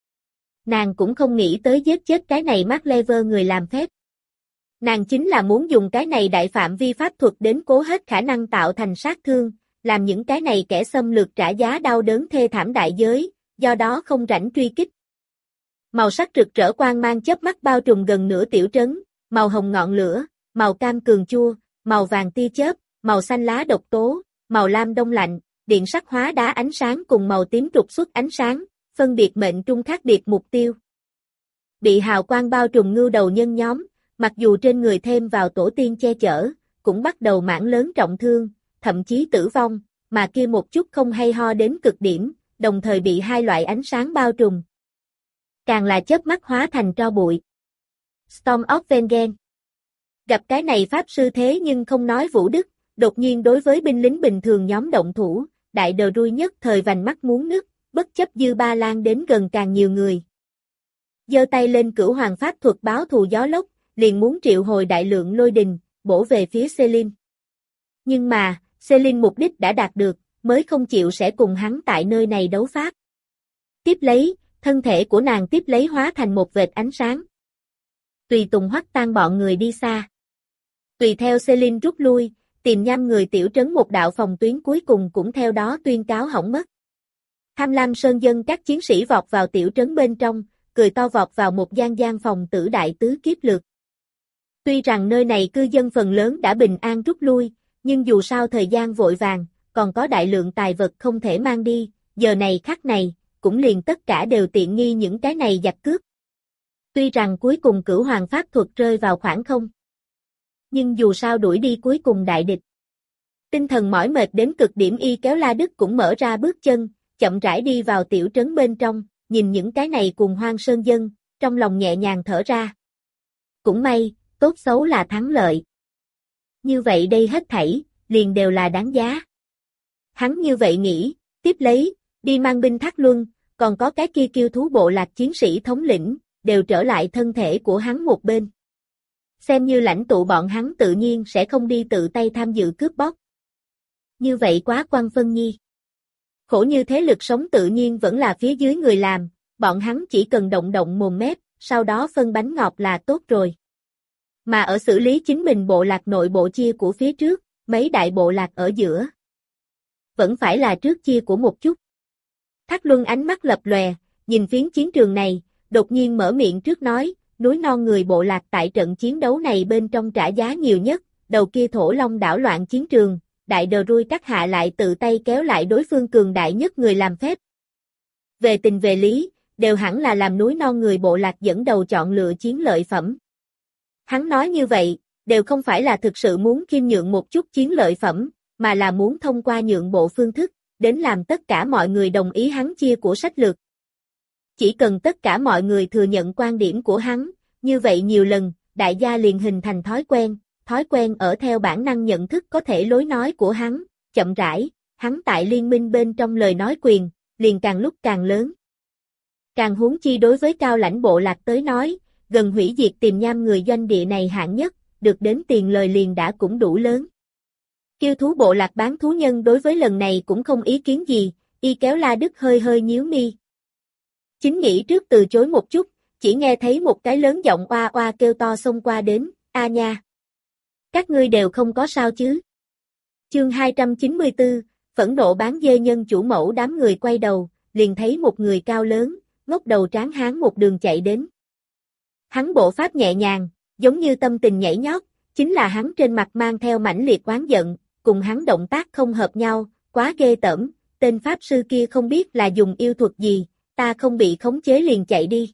Nàng cũng không nghĩ tới giết chết cái này mắc lever người làm phép. Nàng chính là muốn dùng cái này đại phạm vi pháp thuật đến cố hết khả năng tạo thành sát thương, làm những cái này kẻ xâm lược trả giá đau đớn thê thảm đại giới, do đó không rảnh truy kích. Màu sắc rực rỡ quang mang chớp mắt bao trùm gần nửa tiểu trấn, màu hồng ngọn lửa, màu cam cường chua, màu vàng tia chớp, màu xanh lá độc tố, màu lam đông lạnh, điện sắc hóa đá ánh sáng cùng màu tím trục xuất ánh sáng, phân biệt mệnh trung khác biệt mục tiêu. Bị hào quang bao trùm ngưu đầu nhân nhóm, mặc dù trên người thêm vào tổ tiên che chở, cũng bắt đầu mảng lớn trọng thương, thậm chí tử vong, mà kia một chút không hay ho đến cực điểm, đồng thời bị hai loại ánh sáng bao trùm. Càng là chớp mắt hóa thành tro bụi. Storm of Vengeance. Gặp cái này pháp sư thế nhưng không nói vũ đức, đột nhiên đối với binh lính bình thường nhóm động thủ, đại đờ rui nhất thời vành mắt muốn nứt, bất chấp dư ba lan đến gần càng nhiều người. Giơ tay lên cửu hoàng pháp thuật báo thù gió lốc, liền muốn triệu hồi đại lượng lôi đình, bổ về phía Celine. Nhưng mà, Celine mục đích đã đạt được, mới không chịu sẽ cùng hắn tại nơi này đấu pháp. Tiếp lấy, thân thể của nàng tiếp lấy hóa thành một vệt ánh sáng. Tùy tùng Hoắc Tăng bọn người đi xa. Tùy theo Celine rút lui, tìm nhăm người tiểu trấn một đạo phòng tuyến cuối cùng cũng theo đó tuyên cáo hỏng mất. Tham lam sơn dân các chiến sĩ vọt vào tiểu trấn bên trong, cười to vọt vào một gian gian phòng tử đại tứ kiếp lược. Tuy rằng nơi này cư dân phần lớn đã bình an rút lui, nhưng dù sao thời gian vội vàng, còn có đại lượng tài vật không thể mang đi, giờ này khắc này, cũng liền tất cả đều tiện nghi những cái này giặc cướp. Tuy rằng cuối cùng cửu hoàng pháp thuật rơi vào khoảng không, nhưng dù sao đuổi đi cuối cùng đại địch. Tinh thần mỏi mệt đến cực điểm y kéo La Đức cũng mở ra bước chân, chậm rãi đi vào tiểu trấn bên trong, nhìn những cái này cùng hoang sơn dân, trong lòng nhẹ nhàng thở ra. Cũng may, tốt xấu là thắng lợi. Như vậy đây hết thảy, liền đều là đáng giá. Hắn như vậy nghĩ, tiếp lấy, đi mang binh Thác Luân, còn có cái kia kiêu thú bộ lạc chiến sĩ thống lĩnh, đều trở lại thân thể của hắn một bên. Xem như lãnh tụ bọn hắn tự nhiên sẽ không đi tự tay tham dự cướp bóc. Như vậy quá quan phân nhi. Khổ như thế lực sống tự nhiên vẫn là phía dưới người làm, bọn hắn chỉ cần động động mồm mép, sau đó phân bánh ngọt là tốt rồi. Mà ở xử lý chính mình bộ lạc nội bộ chia của phía trước, mấy đại bộ lạc ở giữa. Vẫn phải là trước chia của một chút. Thác Luân ánh mắt lập lòe, nhìn phiến chiến trường này, đột nhiên mở miệng trước nói, núi non người bộ lạc tại trận chiến đấu này bên trong trả giá nhiều nhất, đầu kia thổ long đảo loạn chiến trường, đại đờ rui các hạ lại tự tay kéo lại đối phương cường đại nhất người làm phép. Về tình về lý, đều hẳn là làm núi non người bộ lạc dẫn đầu chọn lựa chiến lợi phẩm. Hắn nói như vậy, đều không phải là thực sự muốn khiêm nhượng một chút chiến lợi phẩm, mà là muốn thông qua nhượng bộ phương thức, đến làm tất cả mọi người đồng ý hắn chia của sách lược. Chỉ cần tất cả mọi người thừa nhận quan điểm của hắn, như vậy nhiều lần, đại gia liền hình thành thói quen, thói quen ở theo bản năng nhận thức có thể lối nói của hắn, chậm rãi, hắn tại liên minh bên trong lời nói quyền, liền càng lúc càng lớn. Càng huống chi đối với cao lãnh bộ lạc tới nói, gần hủy diệt Tiềm Nham người doanh địa này hạng nhất, được đến tiền lời liền đã cũng đủ lớn. Kiêu thú bộ lạc bán thú nhân đối với lần này cũng không ý kiến gì, y kéo La Đức hơi hơi nhíu mi. Chính nghĩ trước từ chối một chút, chỉ nghe thấy một cái lớn giọng oa oa kêu to xông qua đến, a nha. Các ngươi đều không có sao chứ. Chương hai trăm chín mươi tư, phẫn nộ bán dê nhân chủ mẫu đám người quay đầu, liền thấy một người cao lớn, ngóc đầu tráng hán một đường chạy đến. Hắn bộ pháp nhẹ nhàng, giống như tâm tình nhảy nhót, chính là hắn trên mặt mang theo mãnh liệt oán giận, cùng hắn động tác không hợp nhau, quá ghê tởm, tên pháp sư kia không biết là dùng yêu thuật gì, ta không bị khống chế liền chạy đi.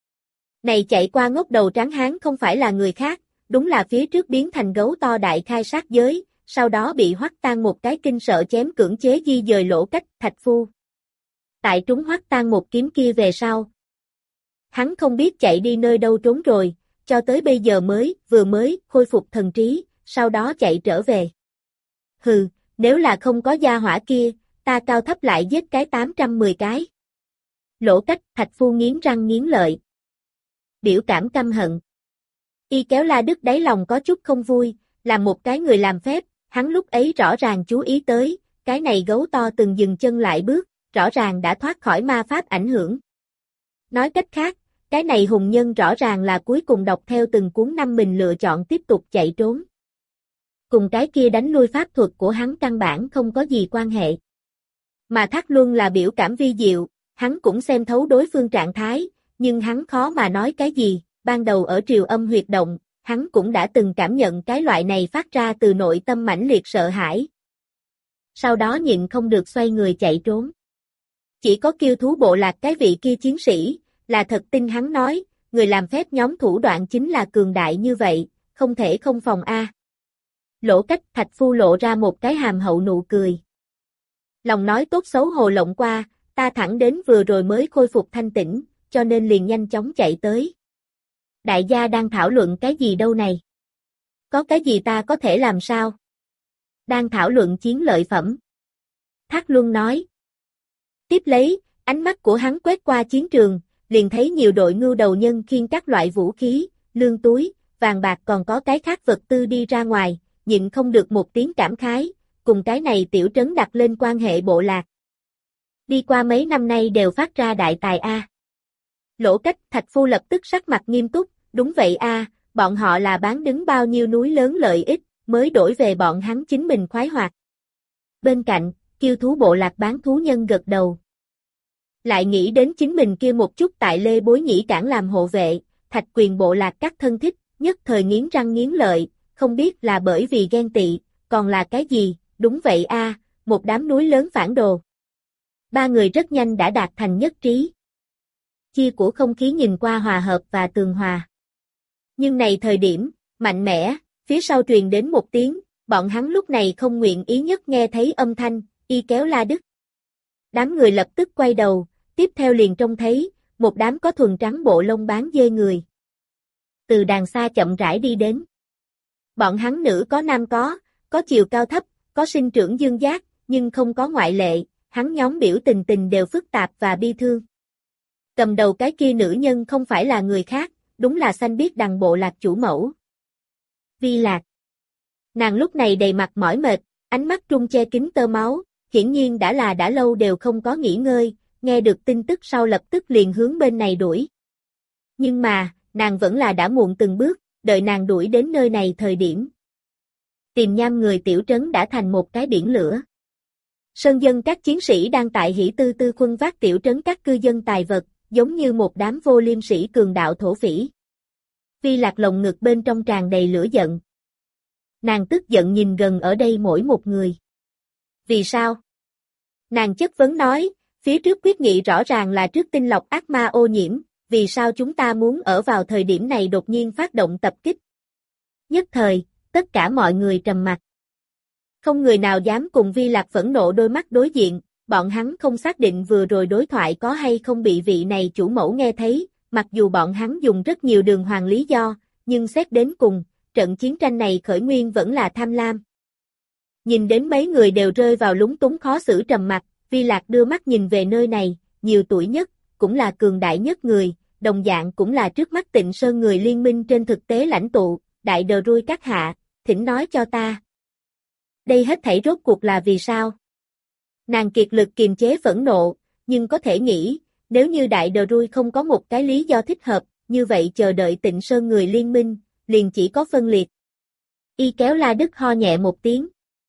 Này chạy qua ngóc đầu tráng hán không phải là người khác, đúng là phía trước biến thành gấu to đại khai sát giới, sau đó bị Hoắc Tan một cái kinh sợ chém cưỡng chế di dời Lỗ Cách, Thạch Phu. Tại trúng Hoắc Tan một kiếm kia về sau, hắn không biết chạy đi nơi đâu trốn rồi, cho tới bây giờ mới, vừa mới, khôi phục thần trí, sau đó chạy trở về. Hừ, nếu là không có gia hỏa kia, ta cao thấp lại giết cái tám trăm mười cái. Lỗ Cách, Thạch Phu nghiến răng nghiến lợi. Biểu cảm căm hận. Y kéo La Đức đáy lòng có chút không vui, là một cái người làm phép, hắn lúc ấy rõ ràng chú ý tới, cái này gấu to từng dừng chân lại bước, rõ ràng đã thoát khỏi ma pháp ảnh hưởng. Nói cách khác, cái này hùng nhân rõ ràng là cuối cùng đọc theo từng cuốn năm mình lựa chọn tiếp tục chạy trốn. Cùng cái kia đánh lui pháp thuật của hắn căn bản không có gì quan hệ. Mà Thác Luân là biểu cảm vi diệu, hắn cũng xem thấu đối phương trạng thái, nhưng hắn khó mà nói cái gì, ban đầu ở triều âm huyệt động, hắn cũng đã từng cảm nhận cái loại này phát ra từ nội tâm mãnh liệt sợ hãi. Sau đó nhịn không được xoay người chạy trốn. Chỉ có kiêu thú bộ lạc cái vị kia chiến sĩ, là thật tin hắn nói, người làm phép nhóm thủ đoạn chính là cường đại như vậy, không thể không phòng a. Lỗ Cách, Thạch Phu lộ ra một cái hàm hậu nụ cười. Lòng nói tốt xấu hồ lộng qua, ta thẳng đến vừa rồi mới khôi phục thanh tĩnh, cho nên liền nhanh chóng chạy tới. Đại gia đang thảo luận cái gì đâu này? Có cái gì ta có thể làm sao? Đang thảo luận chiến lợi phẩm. Thác Luân nói. Tiếp lấy, ánh mắt của hắn quét qua chiến trường, liền thấy nhiều đội ngưu đầu nhân khiêng các loại vũ khí, lương túi, vàng bạc còn có cái khác vật tư đi ra ngoài, nhịn không được một tiếng cảm khái, cùng cái này tiểu trấn đặt lên quan hệ bộ lạc. Đi qua mấy năm nay đều phát ra đại tài a. Lỗ Cách, Thạch Phu lập tức sắc mặt nghiêm túc, đúng vậy a, bọn họ là bán đứng bao nhiêu núi lớn lợi ích, mới đổi về bọn hắn chính mình khoái hoạt. Bên cạnh, kiêu thú bộ lạc bán thú nhân gật đầu. Lại nghĩ đến chính mình kia một chút tại Lê Bối Nhĩ Cảng làm hộ vệ, Thạch Quyền bộ lạc các thân thích, nhất thời nghiến răng nghiến lợi, không biết là bởi vì ghen tị, còn là cái gì, đúng vậy a, một đám núi lớn phản đồ. Ba người rất nhanh đã đạt thành nhất trí. Chia của không khí nhìn qua hòa hợp và tường hòa. Nhưng này thời điểm, mạnh mẽ, phía sau truyền đến một tiếng, bọn hắn lúc này không nguyện ý nhất nghe thấy âm thanh, y kéo La Đức. Đám người lập tức quay đầu, tiếp theo liền trông thấy, một đám có thuần trắng bộ lông bán dê người. Từ đàng xa chậm rãi đi đến. Bọn hắn nữ có nam có, có chiều cao thấp, có sinh trưởng dương giác, nhưng không có ngoại lệ, hắn nhóm biểu tình tình đều phức tạp và bi thương. Cầm đầu cái kia nữ nhân không phải là người khác, đúng là xanh biết đằng bộ lạc chủ mẫu. Vi Lạc. Nàng lúc này đầy mặt mỏi mệt, ánh mắt trung che kín tơ máu, hiển nhiên đã là đã lâu đều không có nghỉ ngơi, nghe được tin tức sau lập tức liền hướng bên này đuổi. Nhưng mà, nàng vẫn là đã muộn từng bước, đợi nàng đuổi đến nơi này thời điểm. Tìm nham người tiểu trấn đã thành một cái biển lửa. Sơn dân các chiến sĩ đang tại hỉ tư tư khuân vác tiểu trấn các cư dân tài vật, giống như một đám vô liêm sĩ cường đạo thổ phỉ. Vi Lạc lồng ngực bên trong tràn đầy lửa giận. Nàng tức giận nhìn gần ở đây mỗi một người. Vì sao? Nàng chất vấn nói, phía trước quyết nghị rõ ràng là trước tinh lọc ác ma ô nhiễm, vì sao chúng ta muốn ở vào thời điểm này đột nhiên phát động tập kích? Nhất thời, tất cả mọi người trầm mặc. Không người nào dám cùng Vi Lạc phẫn nộ đôi mắt đối diện, bọn hắn không xác định vừa rồi đối thoại có hay không bị vị này chủ mẫu nghe thấy, mặc dù bọn hắn dùng rất nhiều đường hoàng lý do, nhưng xét đến cùng, trận chiến tranh này khởi nguyên vẫn là tham lam. Nhìn đến mấy người đều rơi vào lúng túng khó xử trầm mặc, Vi Lạc đưa mắt nhìn về nơi này, nhiều tuổi nhất, cũng là cường đại nhất người, đồng dạng cũng là trước mắt Tịnh Sơn người liên minh trên thực tế lãnh tụ, đại đờ rui các hạ, thỉnh nói cho ta. Đây hết thảy rốt cuộc là vì sao? Nàng kiệt lực kiềm chế phẫn nộ, nhưng có thể nghĩ, nếu như đại đờ rui không có một cái lý do thích hợp, như vậy chờ đợi Tịnh Sơn người liên minh, liền chỉ có phân liệt. Y Kéo La Đức ho nhẹ một tiếng.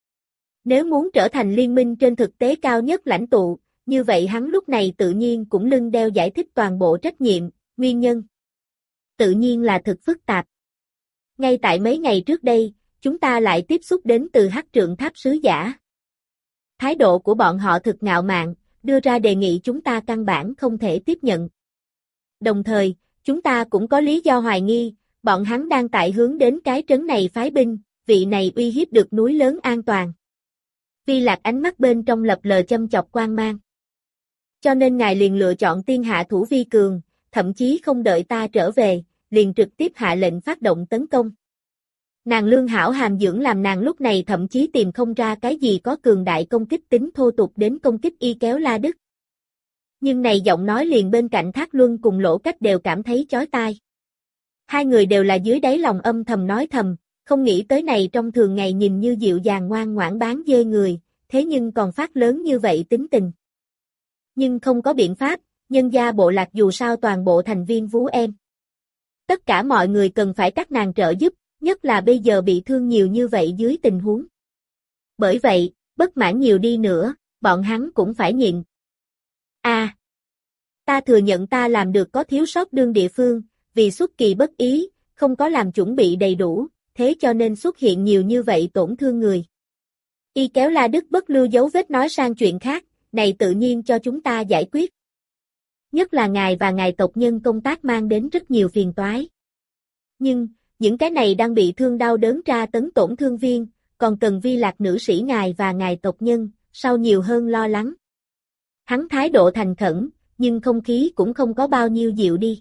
Nếu muốn trở thành liên minh trên thực tế cao nhất lãnh tụ, như vậy hắn lúc này tự nhiên cũng lưng đeo giải thích toàn bộ trách nhiệm, nguyên nhân. Tự nhiên là thực phức tạp. Ngay tại mấy ngày trước đây, chúng ta lại tiếp xúc đến từ Hắc Trượng Tháp sứ giả. Thái độ của bọn họ thực ngạo mạn, đưa ra đề nghị chúng ta căn bản không thể tiếp nhận. Đồng thời, chúng ta cũng có lý do hoài nghi, bọn hắn đang tại hướng đến cái trấn này phái binh, vị này uy hiếp được núi lớn an toàn. Vi Lạc ánh mắt bên trong lập lờ châm chọc quang mang. Cho nên ngài liền lựa chọn tiên hạ thủ vi cường, thậm chí không đợi ta trở về, liền trực tiếp hạ lệnh phát động tấn công. Nàng lương hảo hàm dưỡng làm nàng lúc này thậm chí tìm không ra cái gì có cường đại công kích tính thô tục đến công kích Y Kéo La Đức. Nhưng này giọng nói liền bên cạnh Thác Luân cùng Lỗ Cách đều cảm thấy chói tai. Hai người đều là dưới đáy lòng âm thầm nói thầm, không nghĩ tới này trong thường ngày nhìn như dịu dàng ngoan ngoãn bán dê người, thế nhưng còn phát lớn như vậy tính tình. Nhưng không có biện pháp, nhân gia bộ lạc dù sao toàn bộ thành viên vú em. Tất cả mọi người cần phải các nàng trợ giúp, nhất là bây giờ bị thương nhiều như vậy dưới tình huống. Bởi vậy, bất mãn nhiều đi nữa, bọn hắn cũng phải nhịn. A, à, ta thừa nhận ta làm được có thiếu sót đương địa phương, vì xuất kỳ bất ý, không có làm chuẩn bị đầy đủ, thế cho nên xuất hiện nhiều như vậy tổn thương người. Y Kéo La Đức bất lưu dấu vết nói sang chuyện khác, này tự nhiên cho chúng ta giải quyết. Nhất là ngài và ngài tộc nhân công tác mang đến rất nhiều phiền toái. Nhưng, những cái này đang bị thương đau đớn tra tấn tổn thương viên, còn cần Vi Lạc nữ sĩ ngài và ngài tộc nhân, sau nhiều hơn lo lắng. Hắn thái độ thành khẩn, nhưng không khí cũng không có bao nhiêu dịu đi.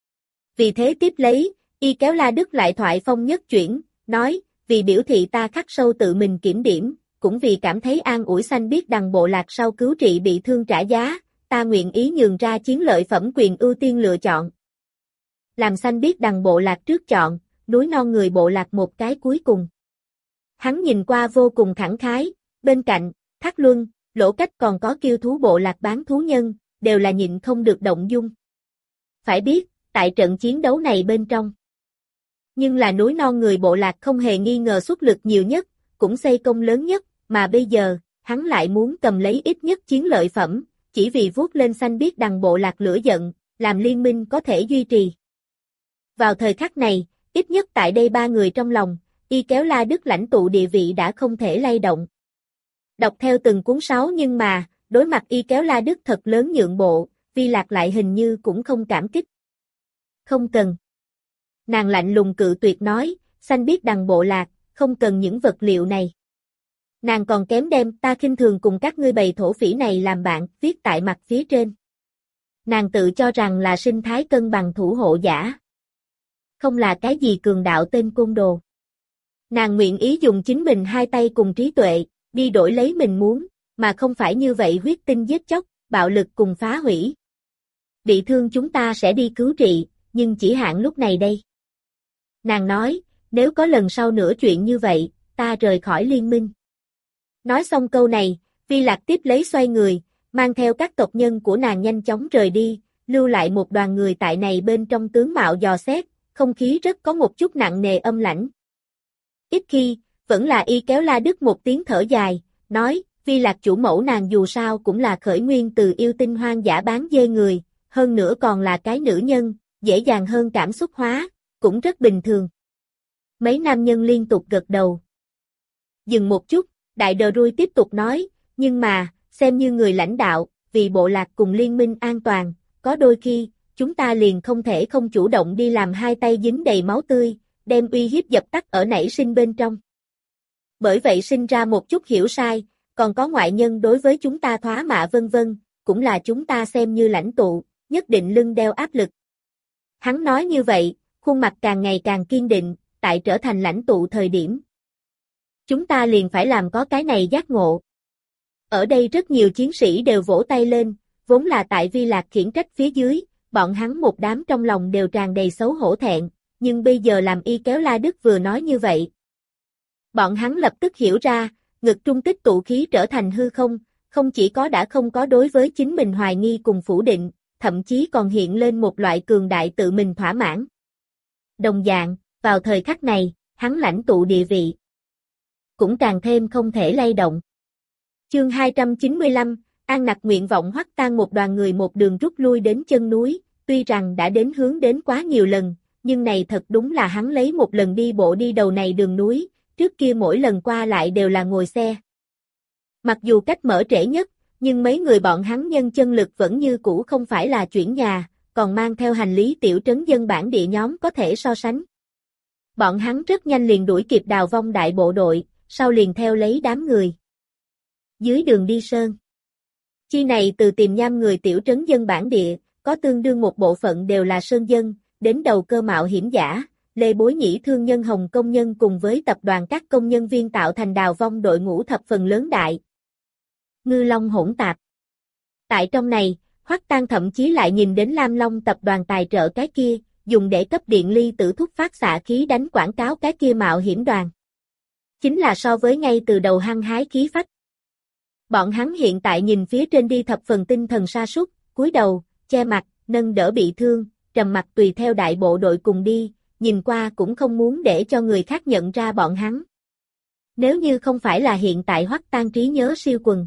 Vì thế tiếp lấy, Y Kéo La Đức lại thoại phong nhất chuyển, nói, vì biểu thị ta khắc sâu tự mình kiểm điểm, cũng vì cảm thấy an ủi xanh biết đằng bộ lạc sau cứu trị bị thương trả giá, ta nguyện ý nhường ra chiến lợi phẩm quyền ưu tiên lựa chọn. Làm xanh biết đằng bộ lạc trước chọn, núi non người bộ lạc một cái cuối cùng. Hắn nhìn qua vô cùng khẳng khái, bên cạnh, Thác Luân, Lỗ Cách còn có kiêu thú bộ lạc bán thú nhân, đều là nhịn không được động dung. Phải biết, tại trận chiến đấu này bên trong. Nhưng là núi non người bộ lạc không hề nghi ngờ xuất lực nhiều nhất, cũng xây công lớn nhất, mà bây giờ, hắn lại muốn cầm lấy ít nhất chiến lợi phẩm, chỉ vì vuốt lên xanh biết đằng bộ lạc lửa giận, làm liên minh có thể duy trì. Vào thời khắc này, ít nhất tại đây ba người trong lòng, Y Kéo La Đức lãnh tụ địa vị đã không thể lay động. Đọc theo từng cuốn sáu nhưng mà, đối mặt Y Kéo La Đức thật lớn nhượng bộ, Vi Lạc lại hình như cũng không cảm kích. Không cần. Nàng lạnh lùng cự tuyệt nói, xanh biết đằng bộ lạc, không cần những vật liệu này. Nàng còn kém đem ta khinh thường cùng các ngươi bầy thổ phỉ này làm bạn, viết tại mặt phía trên. Nàng tự cho rằng là sinh thái cân bằng thủ hộ giả. Không là cái gì cường đạo tên côn đồ. Nàng nguyện ý dùng chính mình hai tay cùng trí tuệ, đi đổi lấy mình muốn, mà không phải như vậy huyết tinh giết chóc, bạo lực cùng phá hủy. Bị thương chúng ta sẽ đi cứu trị, nhưng chỉ hạn lúc này đây. Nàng nói, nếu có lần sau nữa chuyện như vậy, ta rời khỏi liên minh. Nói xong câu này, Vi Lạc tiếp lấy xoay người, mang theo các tộc nhân của nàng nhanh chóng rời đi, lưu lại một đoàn người tại này bên trong tướng mạo dò xét, không khí rất có một chút nặng nề âm lãnh. Ít khi, vẫn là y kéo La Đức một tiếng thở dài, nói, Vi Lạc chủ mẫu nàng dù sao cũng là khởi nguyên từ yêu tinh hoang dã bán dê người, hơn nữa còn là cái nữ nhân, dễ dàng hơn cảm xúc hóa, cũng rất bình thường. Mấy nam nhân liên tục gật đầu. Dừng một chút, Đại Đờ Rui tiếp tục nói, nhưng mà, xem như người lãnh đạo, vì bộ lạc cùng liên minh an toàn, có đôi khi, chúng ta liền không thể không chủ động đi làm hai tay dính đầy máu tươi, đem uy hiếp dập tắt ở nảy sinh bên trong. Bởi vậy sinh ra một chút hiểu sai, còn có ngoại nhân đối với chúng ta thoá mạ vân vân, cũng là chúng ta xem như lãnh tụ, nhất định lưng đeo áp lực. Hắn nói như vậy, khuôn mặt càng ngày càng kiên định, tại trở thành lãnh tụ thời điểm. Chúng ta liền phải làm có cái này giác ngộ. Ở đây rất nhiều chiến sĩ đều vỗ tay lên, vốn là tại Vi Lạc khiển trách phía dưới, bọn hắn một đám trong lòng đều tràn đầy xấu hổ thẹn, nhưng bây giờ làm y kéo La Đức vừa nói như vậy. Bọn hắn lập tức hiểu ra, ngực trung tích tụ khí trở thành hư không, không chỉ có đã không có đối với chính mình hoài nghi cùng phủ định, thậm chí còn hiện lên một loại cường đại tự mình thỏa mãn. Đồng dạng, vào thời khắc này, hắn lãnh tụ địa vị cũng càng thêm không thể lay động. Chương hai trăm chín mươi lăm, An Nặc nguyện vọng Hoắc Tang một đoàn người một đường rút lui đến chân núi, tuy rằng đã đến hướng đến quá nhiều lần, nhưng này thật đúng là hắn lấy một lần đi bộ đi đầu này đường núi, trước kia mỗi lần qua lại đều là ngồi xe. Mặc dù cách mở trễ nhất, nhưng mấy người bọn hắn nhân chân lực vẫn như cũ không phải là chuyển nhà, còn mang theo hành lý tiểu trấn dân bản địa nhóm có thể so sánh. Bọn hắn rất nhanh liền đuổi kịp Đào Vong đại bộ đội, sau liền theo lấy đám người. Dưới đường đi sơn. Chi này từ Tiềm Nham người tiểu trấn dân bản địa, có tương đương một bộ phận đều là sơn dân, đến đầu cơ mạo hiểm giả, Lê Bối Nhĩ thương nhân Hồng công nhân cùng với tập đoàn các công nhân viên tạo thành Đào Vong đội ngũ thập phần lớn đại. Ngư Long hỗn tạp. Tại trong này, Hoắc Tang thậm chí lại nhìn đến Lam Long tập đoàn tài trợ cái kia, dùng để cấp điện ly tử thúc phát xạ khí đánh quảng cáo cái kia mạo hiểm đoàn. Chính là so với ngay từ đầu hăng hái khí phách. Bọn hắn hiện tại nhìn phía trên đi thập phần tinh thần sa sút, cúi đầu, che mặt, nâng đỡ bị thương, trầm mặt tùy theo đại bộ đội cùng đi, nhìn qua cũng không muốn để cho người khác nhận ra bọn hắn. Nếu như không phải là hiện tại Hoắc Tang trí nhớ siêu quần,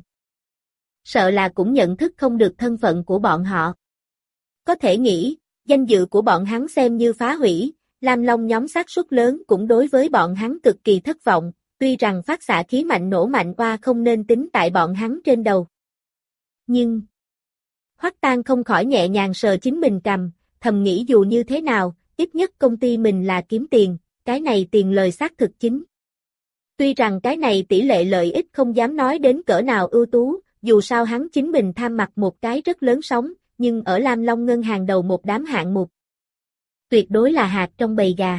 sợ là cũng nhận thức không được thân phận của bọn họ. Có thể nghĩ, danh dự của bọn hắn xem như phá hủy, Lam Long nhóm xác suất lớn cũng đối với bọn hắn cực kỳ thất vọng, tuy rằng phát xạ khí mạnh nổ mạnh qua không nên tính tại bọn hắn trên đầu. Nhưng, Hoắc Tang không khỏi nhẹ nhàng sờ chính mình cầm, thầm nghĩ dù như thế nào, ít nhất công ty mình là kiếm tiền, cái này tiền lời xác thực chính. Tuy rằng cái này tỷ lệ lợi ích không dám nói đến cỡ nào ưu tú, dù sao hắn chính mình tham mặt một cái rất lớn sóng, nhưng ở Lam Long ngân hàng đầu một đám hạng mục. Tuyệt đối là hạt trong bầy gà.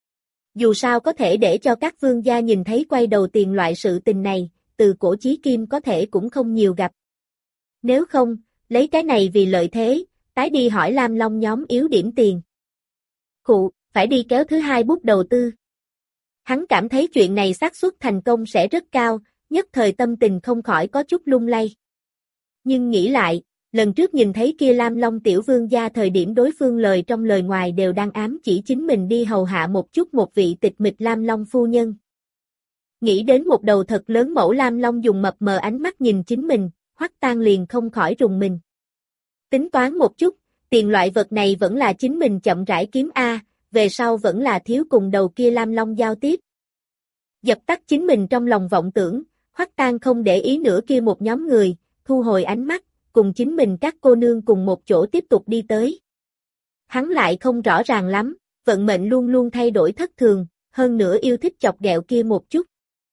Dù sao có thể để cho các vương gia nhìn thấy quay đầu tiền loại sự tình này, từ cổ chí kim có thể cũng không nhiều gặp. Nếu không, lấy cái này vì lợi thế, tái đi hỏi Lam Long nhóm yếu điểm tiền. Khụ, phải đi kéo thứ hai bút đầu tư. Hắn cảm thấy chuyện này xác suất thành công sẽ rất cao, nhất thời tâm tình không khỏi có chút lung lay. Nhưng nghĩ lại, lần trước nhìn thấy kia Lam Long tiểu vương gia thời điểm đối phương lời trong lời ngoài đều đang ám chỉ chính mình đi hầu hạ một chút một vị tịch mịch Lam Long phu nhân. Nghĩ đến một đầu thật lớn mẫu Lam Long dùng mập mờ ánh mắt nhìn chính mình, Hoắc Tang liền không khỏi rùng mình. Tính toán một chút, tiền loại vật này vẫn là chính mình chậm rãi kiếm A, về sau vẫn là thiếu cùng đầu kia Lam Long giao tiếp. Dập tắt chính mình trong lòng vọng tưởng, Hoắc Tang không để ý nữa kia một nhóm người, thu hồi ánh mắt, cùng chính mình các cô nương cùng một chỗ tiếp tục đi tới. Hắn lại không rõ ràng lắm, vận mệnh luôn luôn thay đổi thất thường, hơn nữa yêu thích chọc ghẹo kia một chút.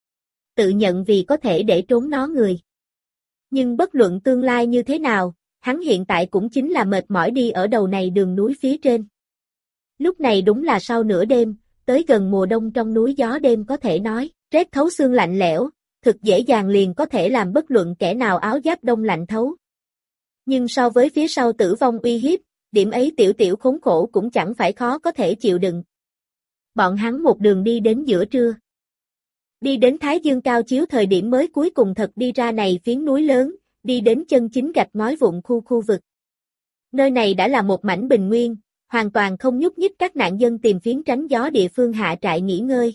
Tự nhận vì có thể để trốn nó người. Nhưng bất luận tương lai như thế nào, hắn hiện tại cũng chính là mệt mỏi đi ở đầu này đường núi phía trên. Lúc này đúng là sau nửa đêm, tới gần mùa đông trong núi gió đêm có thể nói, rét thấu xương lạnh lẽo, thực dễ dàng liền có thể làm bất luận kẻ nào áo giáp đông lạnh thấu. Nhưng so với phía sau tử vong uy hiếp, điểm ấy tiểu tiểu khốn khổ cũng chẳng phải khó có thể chịu đựng. Bọn hắn một đường đi đến giữa trưa. Đi đến Thái Dương cao chiếu thời điểm mới cuối cùng thật đi ra này phiến núi lớn, đi đến chân chính gạch ngói vụn khu khu vực. Nơi này đã là một mảnh bình nguyên, hoàn toàn không nhúc nhích, các nạn dân tìm phiến tránh gió địa phương hạ trại nghỉ ngơi.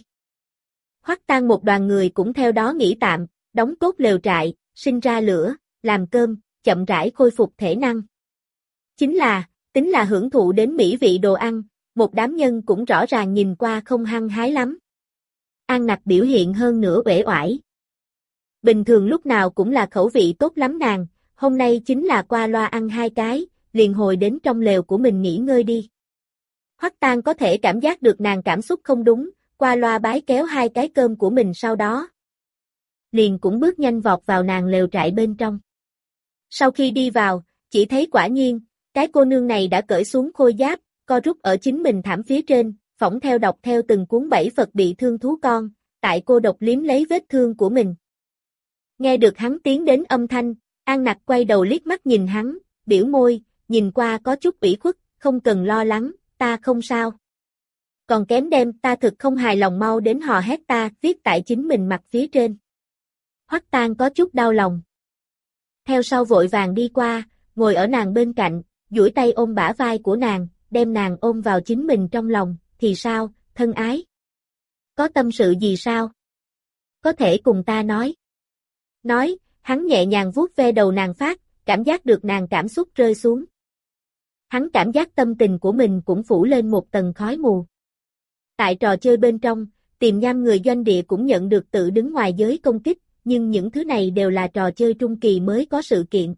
Hoắc Tang một đoàn người cũng theo đó nghỉ tạm, đóng cốt lều trại, sinh ra lửa, làm cơm, chậm rãi khôi phục thể năng. Chính là, tính là hưởng thụ đến mỹ vị đồ ăn, một đám nhân cũng rõ ràng nhìn qua không hăng hái lắm. An Nặc biểu hiện hơn nửa uể oải. Bình thường lúc nào cũng là khẩu vị tốt lắm nàng, hôm nay chính là qua loa ăn hai cái, liền hồi đến trong lều của mình nghỉ ngơi đi. Hoắc Tang có thể cảm giác được nàng cảm xúc không đúng, qua loa bái kéo hai cái cơm của mình sau đó. Liền cũng bước nhanh vọt vào nàng lều trại bên trong. Sau khi đi vào, chỉ thấy quả nhiên, cái cô nương này đã cởi xuống khôi giáp, co rút ở chính mình thảm phía trên, phỏng theo đọc theo từng cuốn bảy Phật bị thương thú con, tại cô độc liếm lấy vết thương của mình. Nghe được hắn tiến đến âm thanh, An Nặc quay đầu liếc mắt nhìn hắn, biểu môi, nhìn qua có chút ủy khuất, không cần lo lắng, ta không sao. Còn kém đem ta thực không hài lòng mau đến hò hét ta, viết tại chính mình mặt phía trên. Hoắc Tang có chút đau lòng. Theo sau vội vàng đi qua, ngồi ở nàng bên cạnh, duỗi tay ôm bả vai của nàng, đem nàng ôm vào chính mình trong lòng, thì sao, thân ái? Có tâm sự gì sao? Có thể cùng ta nói. Nói, hắn nhẹ nhàng vuốt ve đầu nàng phát, cảm giác được nàng cảm xúc rơi xuống. Hắn cảm giác tâm tình của mình cũng phủ lên một tầng khói mù. Tại trò chơi bên trong, Tiềm Nham người doanh địa cũng nhận được tự đứng ngoài giới công kích, nhưng những thứ này đều là trò chơi trung kỳ mới có sự kiện.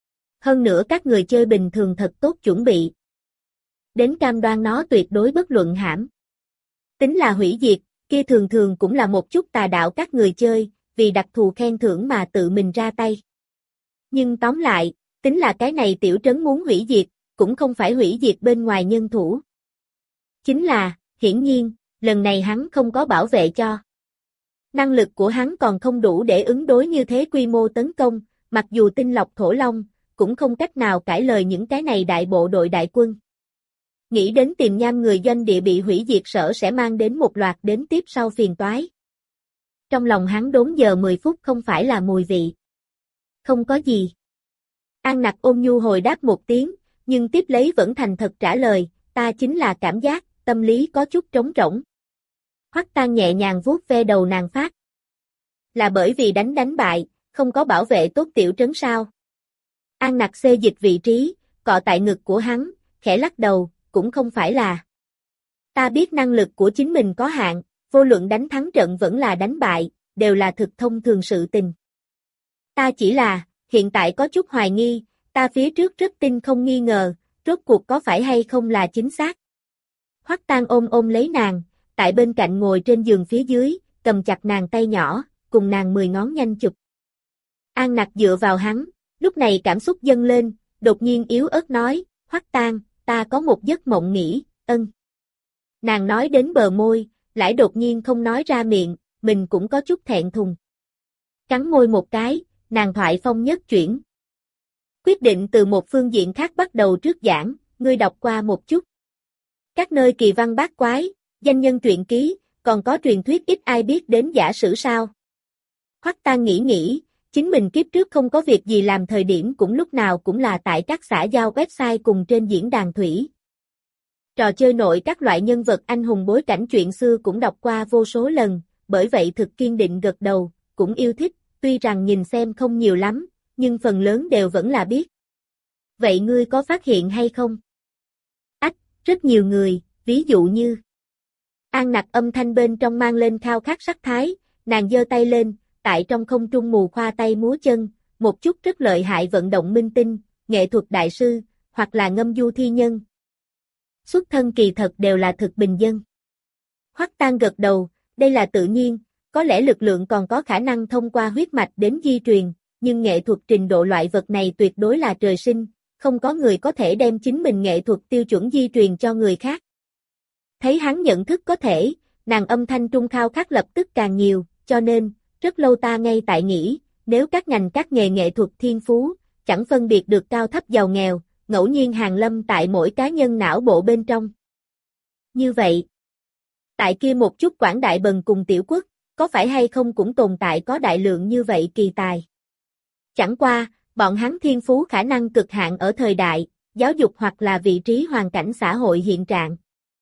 Hơn nữa các người chơi bình thường thật tốt chuẩn bị. Đến cam đoan nó tuyệt đối bất luận hãm. Tính là hủy diệt, kia thường thường cũng là một chút tà đạo các người chơi, vì đặc thù khen thưởng mà tự mình ra tay. Nhưng tóm lại, tính là cái này tiểu trấn muốn hủy diệt, cũng không phải hủy diệt bên ngoài nhân thủ. Chính là, hiển nhiên, lần này hắn không có bảo vệ cho. Năng lực của hắn còn không đủ để ứng đối như thế quy mô tấn công, mặc dù tinh lọc thổ long, cũng không cách nào cãi lời những cái này đại bộ đội đại quân. Nghĩ đến Tiềm Nham người doanh địa bị hủy diệt sở sẽ mang đến một loạt đến tiếp sau phiền toái. Trong lòng hắn đốn giờ mười phút không phải là mùi vị. Không có gì. An Nặc ôn nhu hồi đáp một tiếng, nhưng tiếp lấy vẫn thành thật trả lời, ta chính là cảm giác, tâm lý có chút trống rỗng. Hoắc Tang nhẹ nhàng vuốt ve đầu nàng phát. Là bởi vì đánh đánh bại, không có bảo vệ tốt tiểu trấn sao. An Nặc xê dịch vị trí, cọ tại ngực của hắn, khẽ lắc đầu, cũng không phải là. Ta biết năng lực của chính mình có hạn, vô luận đánh thắng trận vẫn là đánh bại, đều là thực thông thường sự tình. Ta chỉ là, hiện tại có chút hoài nghi, ta phía trước rất tin không nghi ngờ, rốt cuộc có phải hay không là chính xác. Hoắc Tang ôm ôm lấy nàng, tại bên cạnh ngồi trên giường phía dưới, cầm chặt nàng tay nhỏ, cùng nàng mười ngón nhanh chụp. An Nặc dựa vào hắn, lúc này cảm xúc dâng lên, đột nhiên yếu ớt nói, Hoắc Tang, ta có một giấc mộng nghĩ, ân. Nàng nói đến bờ môi, lại đột nhiên không nói ra miệng, mình cũng có chút thẹn thùng. Cắn môi một cái, nàng thoại phong nhất chuyển. Quyết định từ một phương diện khác bắt đầu trước giảng, ngươi đọc qua một chút. Các nơi kỳ văn bát quái, danh nhân truyện ký, còn có truyền thuyết ít ai biết đến giả sử sao. Hoắc Tang nghĩ nghĩ, chính mình kiếp trước không có việc gì làm thời điểm cũng lúc nào cũng là tại các xã giao website cùng trên diễn đàn thủy. Trò chơi nội các loại nhân vật anh hùng bối cảnh chuyện xưa cũng đọc qua vô số lần, bởi vậy thực kiên định gật đầu, cũng yêu thích, tuy rằng nhìn xem không nhiều lắm, nhưng phần lớn đều vẫn là biết. Vậy ngươi có phát hiện hay không? Ách, rất nhiều người, ví dụ như. An Nặc âm thanh bên trong mang lên khao khát sắc thái, nàng giơ tay lên, tại trong không trung mù khoa tay múa chân, một chút rất lợi hại vận động minh tinh, nghệ thuật đại sư, hoặc là ngâm du thi nhân. Xuất thân kỳ thật đều là thực bình dân. Hoắc Tang gật đầu, đây là tự nhiên, có lẽ lực lượng còn có khả năng thông qua huyết mạch đến di truyền, nhưng nghệ thuật trình độ loại vật này tuyệt đối là trời sinh, không có người có thể đem chính mình nghệ thuật tiêu chuẩn di truyền cho người khác. Thấy hắn nhận thức có thể, nàng âm thanh trung khao khát lập tức càng nhiều, cho nên, rất lâu ta ngay tại nghĩ, nếu các ngành các nghề nghệ thuật thiên phú, chẳng phân biệt được cao thấp giàu nghèo, ngẫu nhiên hàng lâm tại mỗi cá nhân não bộ bên trong. Như vậy, tại kia một chút quảng đại bần cùng tiểu quốc, có phải hay không cũng tồn tại có đại lượng như vậy kỳ tài. Chẳng qua, bọn hắn thiên phú khả năng cực hạn ở thời đại, giáo dục hoặc là vị trí hoàn cảnh xã hội hiện trạng.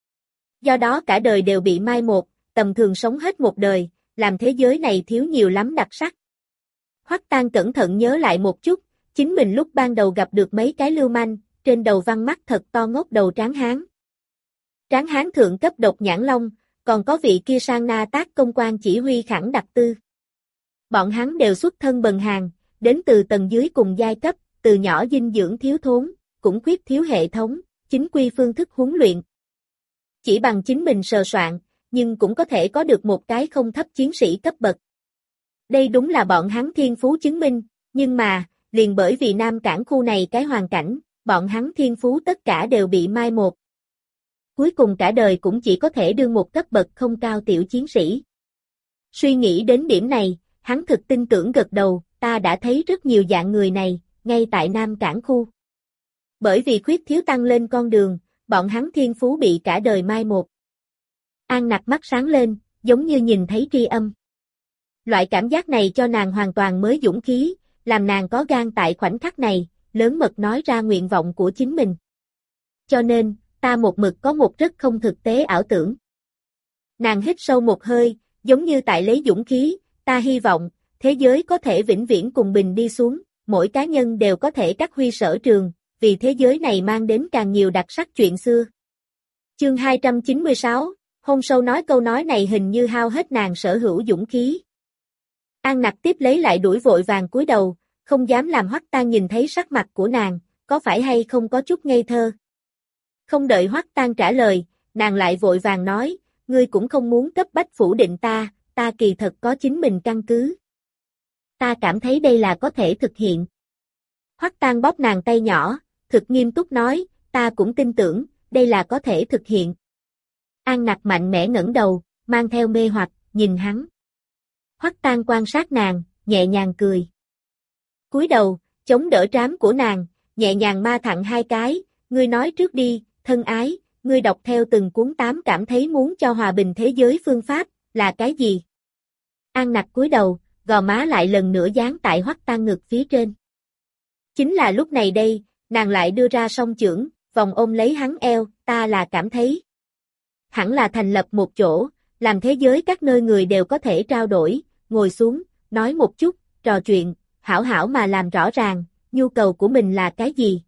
Do đó cả đời đều bị mai một, tầm thường sống hết một đời, làm thế giới này thiếu nhiều lắm đặc sắc. Hoắc Tang cẩn thận nhớ lại một chút, chính mình lúc ban đầu gặp được mấy cái lưu manh, trên đầu văn mắt thật to ngốc đầu tráng hán. Tráng hán thượng cấp độc nhãn long, còn có vị kia sang na tác công quan chỉ huy khẳng đặc tư. Bọn hắn đều xuất thân bần hàn, đến từ tầng dưới cùng giai cấp, từ nhỏ dinh dưỡng thiếu thốn, cũng khuyết thiếu hệ thống, chính quy phương thức huấn luyện. Chỉ bằng chính mình sờ soạn, nhưng cũng có thể có được một cái không thấp chiến sĩ cấp bậc. Đây đúng là bọn hắn thiên phú chứng minh, nhưng mà, liền bởi vì Nam Cảng khu này cái hoàn cảnh, bọn hắn thiên phú tất cả đều bị mai một. Cuối cùng cả đời cũng chỉ có thể đương một cấp bậc không cao tiểu chiến sĩ. Suy nghĩ đến điểm này, hắn thực tin tưởng gật đầu, ta đã thấy rất nhiều dạng người này, ngay tại Nam Cảng khu. Bởi vì khuyết thiếu tăng lên con đường, bọn hắn thiên phú bị cả đời mai một. An Nặc mắt sáng lên, giống như nhìn thấy tri âm. Loại cảm giác này cho nàng hoàn toàn mới dũng khí, làm nàng có gan tại khoảnh khắc này, lớn mật nói ra nguyện vọng của chính mình. Cho nên, ta một mực có một rất không thực tế ảo tưởng. Nàng hít sâu một hơi, giống như tại lấy dũng khí, ta hy vọng, thế giới có thể vĩnh viễn cùng bình đi xuống, mỗi cá nhân đều có thể cắt huy sở trường, vì thế giới này mang đến càng nhiều đặc sắc chuyện xưa. Chương hai trăm chín mươi sáu, hôn sâu nói câu nói này hình như hao hết nàng sở hữu dũng khí. An Nặc tiếp lấy lại đuổi vội vàng cúi đầu, không dám làm Hoắc Tang nhìn thấy sắc mặt của nàng, có phải hay không có chút ngây thơ. Không đợi Hoắc Tang trả lời, nàng lại vội vàng nói, ngươi cũng không muốn cấp bách phủ định ta, ta kỳ thật có chính mình căn cứ. Ta cảm thấy đây là có thể thực hiện. Hoắc Tang bóp nàng tay nhỏ, thực nghiêm túc nói, ta cũng tin tưởng, đây là có thể thực hiện. An Nặc mạnh mẽ ngẩng đầu, mang theo mê hoặc, nhìn hắn. Hoắc Tang quan sát nàng, nhẹ nhàng cười. Cúi đầu, chống đỡ trán của nàng, nhẹ nhàng ma thẳng hai cái, ngươi nói trước đi, thân ái, ngươi đọc theo từng cuốn tám cảm thấy muốn cho hòa bình thế giới phương pháp, là cái gì? An Nặc cúi đầu, gò má lại lần nữa dán tại Hoắc Tang ngực phía trên. Chính là lúc này đây, nàng lại đưa ra song chưởng, vòng ôm lấy hắn eo, ta là cảm thấy. Hẳn là thành lập một chỗ, làm thế giới các nơi người đều có thể trao đổi, ngồi xuống, nói một chút, trò chuyện, hảo hảo mà làm rõ ràng, nhu cầu của mình là cái gì.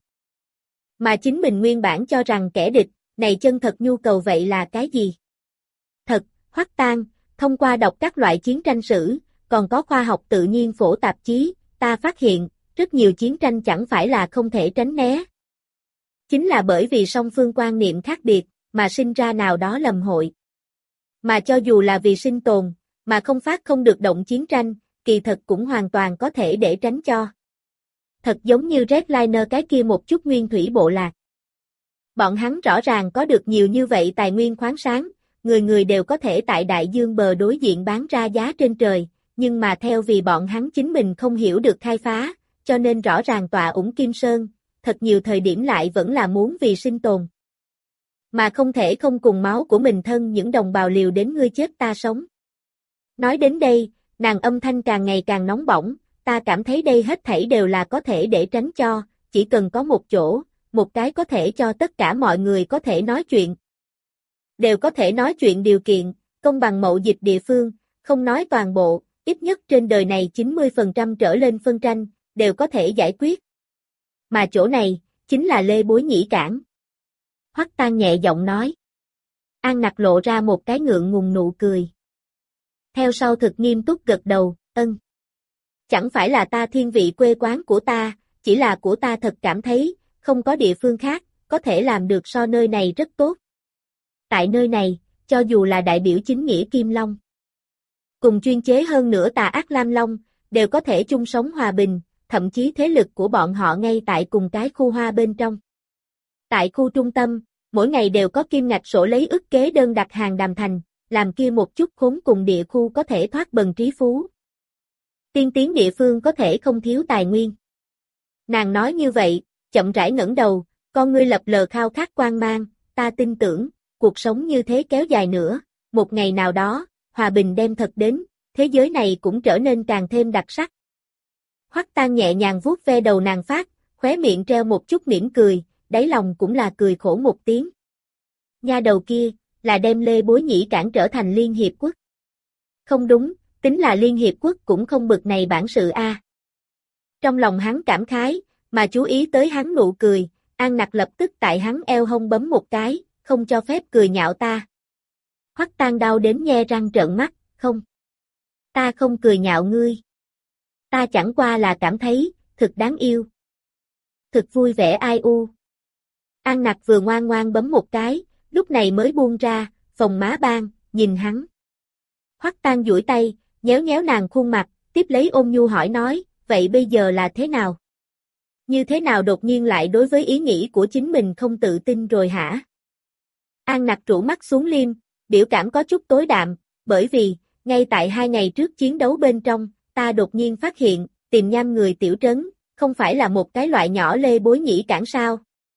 Mà chính mình nguyên bản cho rằng kẻ địch, này chân thật nhu cầu vậy là cái gì? Thật, Hoắc Tang, thông qua đọc các loại chiến tranh sử, còn có khoa học tự nhiên phổ tạp chí, ta phát hiện, rất nhiều chiến tranh chẳng phải là không thể tránh né. Chính là bởi vì song phương quan niệm khác biệt, mà sinh ra nào đó lầm hội. Mà cho dù là vì sinh tồn, mà không phát không được động chiến tranh, kỳ thật cũng hoàn toàn có thể để tránh cho. Thật giống như Redliner cái kia một chút nguyên thủy bộ lạc. Bọn hắn rõ ràng có được nhiều như vậy tài nguyên khoáng sản, người người đều có thể tại đại dương bờ đối diện bán ra giá trên trời, nhưng mà theo vì bọn hắn chính mình không hiểu được khai phá, cho nên rõ ràng tọa ủng Kim Sơn, thật nhiều thời điểm lại vẫn là muốn vì sinh tồn. Mà không thể không cùng máu của mình thân những đồng bào liều đến ngươi chết ta sống. Nói đến đây, nàng âm thanh càng ngày càng nóng bỏng, ta cảm thấy đây hết thảy đều là có thể để tránh cho, chỉ cần có một chỗ, một cái có thể cho tất cả mọi người có thể nói chuyện. Đều có thể nói chuyện điều kiện, công bằng mậu dịch địa phương, không nói toàn bộ, ít nhất trên đời này chín mươi phần trăm trở lên phân tranh, đều có thể giải quyết. Mà chỗ này, chính là Lê Bối Nhĩ Cảng. Hoắc Tang nhẹ giọng nói. An Nặc lộ ra một cái ngượng ngùng nụ cười. Theo sau thực nghiêm túc gật đầu, ân. Chẳng phải là ta thiên vị quê quán của ta, chỉ là của ta thật cảm thấy, không có địa phương khác, có thể làm được so nơi này rất tốt. Tại nơi này, cho dù là đại biểu chính nghĩa Kim Long, cùng chuyên chế hơn nữa tà ác Lam Long, đều có thể chung sống hòa bình, thậm chí thế lực của bọn họ ngay tại cùng cái khu hoa bên trong. Tại khu trung tâm, mỗi ngày đều có kim ngạch sổ lấy ức kế đơn đặt hàng đàm thành, làm kia một chút khốn cùng địa khu có thể thoát bần trí phú. Tiên tiến địa phương có thể không thiếu tài nguyên. Nàng nói như vậy, chậm rãi ngẩng đầu, con ngươi lập lờ khao khát quang mang, ta tin tưởng, cuộc sống như thế kéo dài nữa, một ngày nào đó, hòa bình đem thật đến, thế giới này cũng trở nên càng thêm đặc sắc. Hoắc Tang nhẹ nhàng vuốt ve đầu nàng phát, khóe miệng treo một chút mỉm cười, đáy lòng cũng là cười khổ một tiếng. Nha đầu kia, là đem Lê Bối Nhĩ Cảng trở thành Liên Hiệp Quốc. Không đúng, tính là Liên Hiệp Quốc cũng không bực này bản sự a. Trong lòng hắn cảm khái, mà chú ý tới hắn nụ cười, An Nặc lập tức tại hắn eo hông bấm một cái, không cho phép cười nhạo ta. Hoắc Tang đau đến nhe răng trợn mắt, không. Ta không cười nhạo ngươi. Ta chẳng qua là cảm thấy, thực đáng yêu. Thực vui vẻ ai u. An Nặc vừa ngoan ngoan bấm một cái, lúc này mới buông ra, phồng má ban, nhìn hắn. Hoắc Tang duỗi tay, nhéo nhéo nàng khuôn mặt, tiếp lấy ôn nhu hỏi nói, vậy bây giờ là thế nào? Như thế nào đột nhiên lại đối với ý nghĩ của chính mình không tự tin rồi hả? An Nặc trụ mắt xuống liêm, biểu cảm có chút tối đạm, bởi vì, ngay tại hai ngày trước chiến đấu bên trong, ta đột nhiên phát hiện, Tìm Nham người tiểu trấn, không phải là một cái loại nhỏ Lê Bối Nhĩ Cảng sao.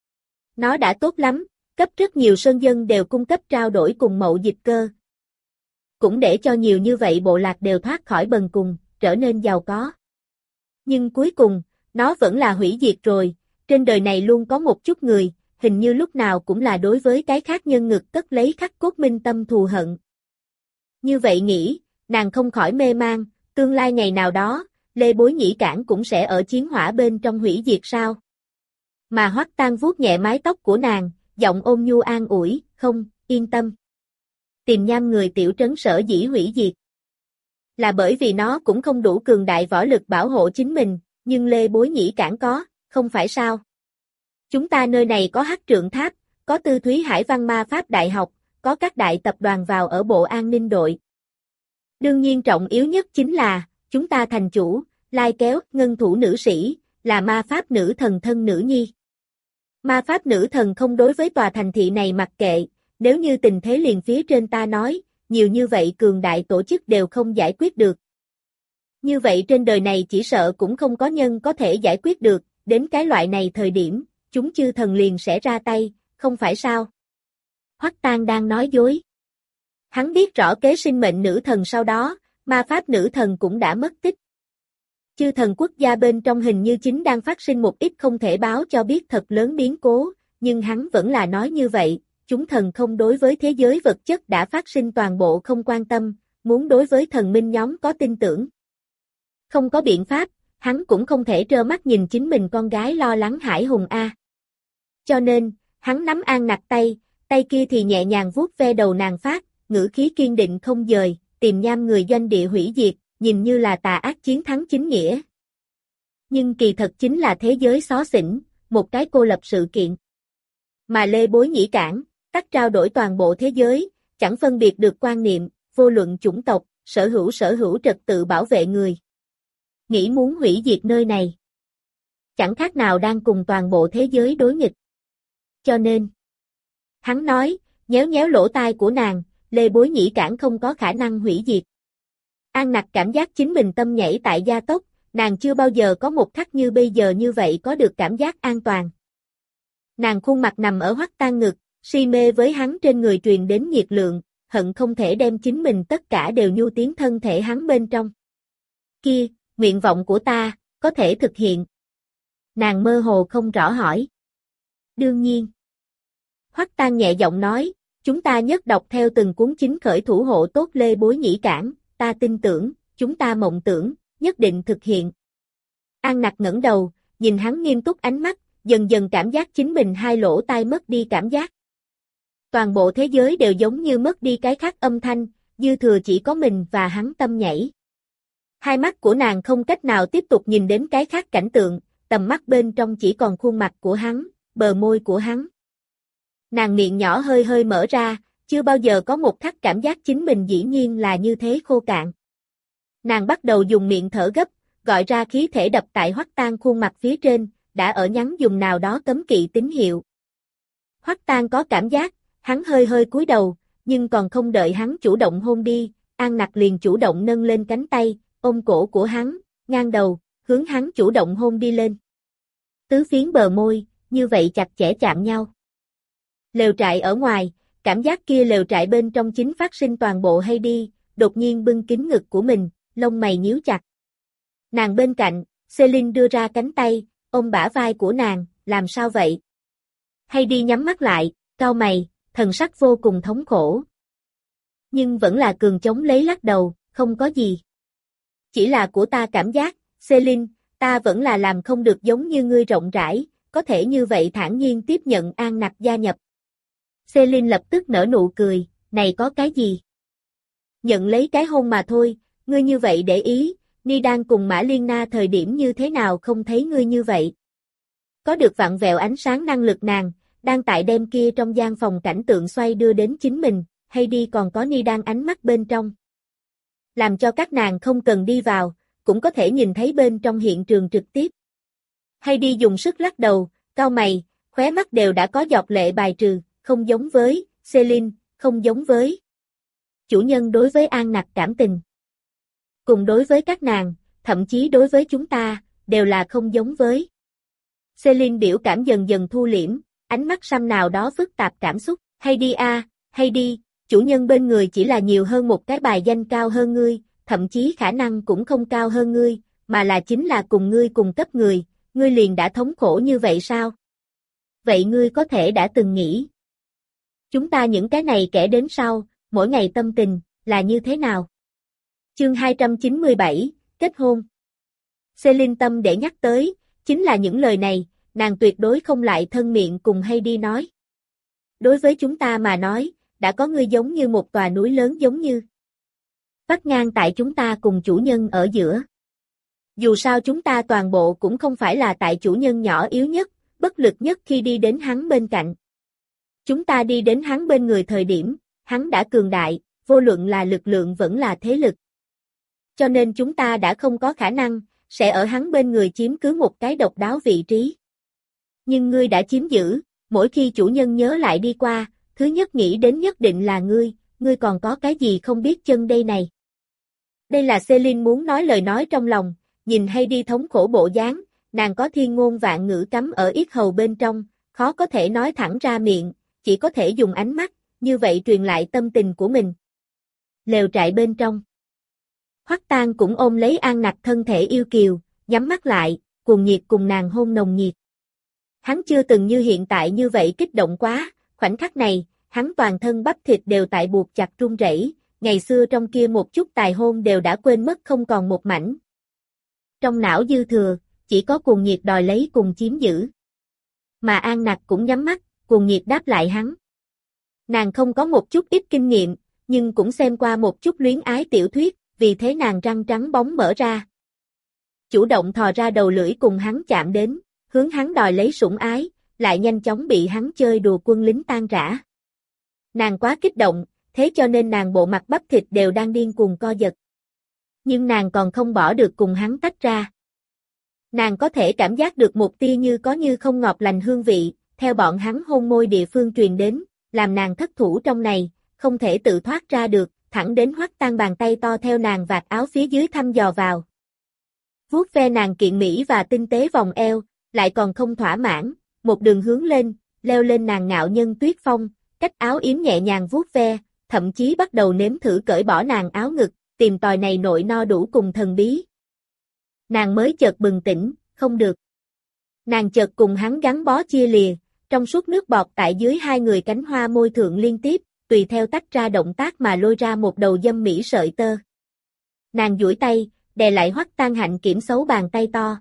Nó đã tốt lắm, cấp rất nhiều sơn dân đều cung cấp trao đổi cùng mậu dịch cơ. Cũng để cho nhiều như vậy bộ lạc đều thoát khỏi bần cùng, trở nên giàu có. Nhưng cuối cùng, nó vẫn là hủy diệt rồi, trên đời này luôn có một chút người, hình như lúc nào cũng là đối với cái khác nhân ngực cất lấy khắc cốt minh tâm thù hận. Như vậy nghĩ, nàng không khỏi mê mang, tương lai ngày nào đó, Lê Bối Nhĩ Cảng cũng sẽ ở chiến hỏa bên trong hủy diệt sao? Mà Hoắc Tang vuốt nhẹ mái tóc của nàng, giọng ôn nhu an ủi, không, yên tâm. Tìm Nham người tiểu trấn sở dĩ hủy diệt. Là bởi vì nó cũng không đủ cường đại võ lực bảo hộ chính mình, nhưng Lê Bối Nhĩ Cảng có, không phải sao? Chúng ta nơi này có Hắc Trượng Tháp, có Tư Thúy Hải Văn Ma Pháp Đại học, có các đại tập đoàn vào ở bộ an ninh đội. Đương nhiên trọng yếu nhất chính là, chúng ta thành chủ, lai kéo, ngân thủ nữ sĩ, là ma pháp nữ thần thân nữ nhi. Ma pháp nữ thần không đối với tòa thành thị này mặc kệ, nếu như tình thế liền phía trên ta nói, nhiều như vậy cường đại tổ chức đều không giải quyết được. Như vậy trên đời này chỉ sợ cũng không có nhân có thể giải quyết được, đến cái loại này thời điểm, chúng chư thần liền sẽ ra tay, không phải sao? Hoắc Tang đang nói dối. Hắn biết rõ kế sinh mệnh nữ thần sau đó, ma pháp nữ thần cũng đã mất tích. Chư thần quốc gia bên trong hình như chính đang phát sinh một ít không thể báo cho biết thật lớn biến cố, nhưng hắn vẫn là nói như vậy, chúng thần không đối với thế giới vật chất đã phát sinh toàn bộ không quan tâm, muốn đối với thần minh nhóm có tin tưởng. Không có biện pháp, hắn cũng không thể trơ mắt nhìn chính mình con gái lo lắng hải hùng a. Cho nên, hắn nắm An Nặc tay, tay kia thì nhẹ nhàng vuốt ve đầu nàng phát, ngữ khí kiên định không dời, Tìm Nham người doanh địa hủy diệt, nhìn như là tà ác chiến thắng chính nghĩa. Nhưng kỳ thật chính là thế giới xó xỉnh, một cái cô lập sự kiện. Mà Lê Bối Nhĩ Cảng, tắt trao đổi toàn bộ thế giới, chẳng phân biệt được quan niệm, vô luận chủng tộc, sở hữu sở hữu trật tự bảo vệ người. Nghĩ muốn hủy diệt nơi này. Chẳng khác nào đang cùng toàn bộ thế giới đối nghịch. Cho nên, hắn nói, nhéo nhéo lỗ tai của nàng, Lê Bối Nhĩ Cảng không có khả năng hủy diệt. An Nặc cảm giác chính mình tâm nhảy tại gia tốc, nàng chưa bao giờ có một khắc như bây giờ như vậy có được cảm giác an toàn. Nàng khuôn mặt nằm ở Hoắc Tang ngực, si mê với hắn trên người truyền đến nhiệt lượng, hận không thể đem chính mình tất cả đều nhu tiến thân thể hắn bên trong. Kia, nguyện vọng của ta, có thể thực hiện. Nàng mơ hồ không rõ hỏi. Đương nhiên. Hoắc Tang nhẹ giọng nói, chúng ta nhất đọc theo từng cuốn chính khởi thủ hộ tốt Lê Bối Nhĩ Cảng, ta tin tưởng, chúng ta mộng tưởng, nhất định thực hiện. An Nặc ngẩng đầu, nhìn hắn nghiêm túc ánh mắt, dần dần cảm giác chính mình hai lỗ tai mất đi cảm giác. Toàn bộ thế giới đều giống như mất đi cái khác âm thanh, dư thừa chỉ có mình và hắn tâm nhảy. Hai mắt của nàng không cách nào tiếp tục nhìn đến cái khác cảnh tượng, tầm mắt bên trong chỉ còn khuôn mặt của hắn, bờ môi của hắn. Nàng miệng nhỏ hơi hơi mở ra, chưa bao giờ có một khắc cảm giác chính mình dĩ nhiên là như thế khô cạn. Nàng bắt đầu dùng miệng thở gấp, gọi ra khí thể đập tại Hoắc Tang khuôn mặt phía trên, đã ở nhắn dùng nào đó cấm kỵ tín hiệu. Hoắc Tang có cảm giác, hắn hơi hơi cúi đầu, nhưng còn không đợi hắn chủ động hôn đi, An Nặc liền chủ động nâng lên cánh tay, ôm cổ của hắn, ngang đầu, hướng hắn chủ động hôn đi lên. Tứ phiến bờ môi, như vậy chặt chẽ chạm nhau. Lều trại ở ngoài, cảm giác kia lều trại bên trong chính phát sinh toàn bộ hay đi, đột nhiên bưng kín ngực của mình, lông mày nhíu chặt. Nàng bên cạnh, Celine đưa ra cánh tay, ôm bả vai của nàng, làm sao vậy? Heidi nhắm mắt lại, cau mày, thần sắc vô cùng thống khổ. Nhưng vẫn là cường chống lấy lắc đầu, không có gì. Chỉ là của ta cảm giác, Celine, ta vẫn là làm không được giống như ngươi rộng rãi, có thể như vậy thản nhiên tiếp nhận An Nặc gia nhập. Celine lập tức nở nụ cười, này có cái gì? Nhận lấy cái hôn mà thôi, ngươi như vậy để ý, Ni đang cùng Mã Liên Na thời điểm như thế nào không thấy ngươi như vậy. Có được vặn vẹo ánh sáng năng lực nàng, đang tại đêm kia trong gian phòng cảnh tượng xoay đưa đến chính mình, Heidi còn có Ni đang ánh mắt bên trong. Làm cho các nàng không cần đi vào, cũng có thể nhìn thấy bên trong hiện trường trực tiếp. Heidi dùng sức lắc đầu, cau mày, khóe mắt đều đã có giọt lệ bài trừ, không giống với Celine, không giống với chủ nhân đối với An Nặc cảm tình. Cùng đối với các nàng, thậm chí đối với chúng ta, đều là không giống với. Celine biểu cảm dần dần thu liễm, ánh mắt xăm nào đó phức tạp cảm xúc, Heidi a, Heidi, chủ nhân bên người chỉ là nhiều hơn một cái bài danh cao hơn ngươi, thậm chí khả năng cũng không cao hơn ngươi, mà là chính là cùng ngươi cùng cấp người, ngươi liền đã thống khổ như vậy sao? Vậy ngươi có thể đã từng nghĩ, chúng ta những cái này kẻ đến sau, mỗi ngày tâm tình, là như thế nào? Chương hai trăm chín mươi bảy, kết hôn. Celine tâm để nhắc tới, chính là những lời này, nàng tuyệt đối không lại thân miệng cùng Heidi nói. Đối với chúng ta mà nói, đã có ngươi giống như một tòa núi lớn giống như vắt ngang tại chúng ta cùng chủ nhân ở giữa. Dù sao chúng ta toàn bộ cũng không phải là tại chủ nhân nhỏ yếu nhất, bất lực nhất khi đi đến hắn bên cạnh. Chúng ta đi đến hắn bên người thời điểm, hắn đã cường đại, vô luận là lực lượng vẫn là thế lực. Cho nên chúng ta đã không có khả năng, sẽ ở hắn bên người chiếm cứ một cái độc đáo vị trí. Nhưng ngươi đã chiếm giữ, mỗi khi chủ nhân nhớ lại đi qua, thứ nhất nghĩ đến nhất định là ngươi, ngươi còn có cái gì không biết chân đây này. Đây là Celine muốn nói lời nói trong lòng, nhìn Heidi thống khổ bộ dáng, nàng có thiên ngôn vạn ngữ cắm ở yết hầu bên trong, khó có thể nói thẳng ra miệng, chỉ có thể dùng ánh mắt, như vậy truyền lại tâm tình của mình. Lều trại bên trong. Hoắc Tang cũng ôm lấy An Nặc thân thể yêu kiều, nhắm mắt lại, cuồng nhiệt cùng nàng hôn nồng nhiệt. Hắn chưa từng như hiện tại như vậy kích động quá, khoảnh khắc này, hắn toàn thân bắp thịt đều tại buộc chặt run rẩy, ngày xưa trong kia một chút tài hôn đều đã quên mất không còn một mảnh. Trong não dư thừa, chỉ có cuồng nhiệt đòi lấy cùng chiếm giữ. Mà An Nặc cũng nhắm mắt, cuồng nhiệt đáp lại hắn. Nàng không có một chút ít kinh nghiệm, nhưng cũng xem qua một chút luyến ái tiểu thuyết, vì thế nàng răng trắng bóng mở ra. Chủ động thò ra đầu lưỡi cùng hắn chạm đến, hướng hắn đòi lấy sủng ái, lại nhanh chóng bị hắn chơi đùa quân lính tan rã. Nàng quá kích động, thế cho nên nàng bộ mặt bắp thịt đều đang điên cuồng co giật. Nhưng nàng còn không bỏ được cùng hắn tách ra. Nàng có thể cảm giác được một tia như có như không ngọt lành hương vị, theo bọn hắn hôn môi địa phương truyền đến, làm nàng thất thủ trong này, không thể tự thoát ra được, thẳng đến Hoắc Tang bàn tay to theo nàng vạt áo phía dưới thăm dò vào. Vuốt ve nàng kiện mỹ và tinh tế vòng eo, lại còn không thỏa mãn, một đường hướng lên, leo lên nàng ngạo nhân tuyết phong, cách áo yếm nhẹ nhàng vuốt ve, thậm chí bắt đầu nếm thử cởi bỏ nàng áo ngực, tìm tòi này nội no đủ cùng thần bí. Nàng mới chợt bừng tỉnh, không được. Nàng chợt cùng hắn gắn bó chia lìa, trong suốt nước bọt tại dưới hai người cánh hoa môi thượng liên tiếp, tùy theo tách ra động tác mà lôi ra một đầu dâm mỹ sợi tơ. Nàng duỗi tay, đè lại Hoắc Tang hạnh kiểm xấu bàn tay to.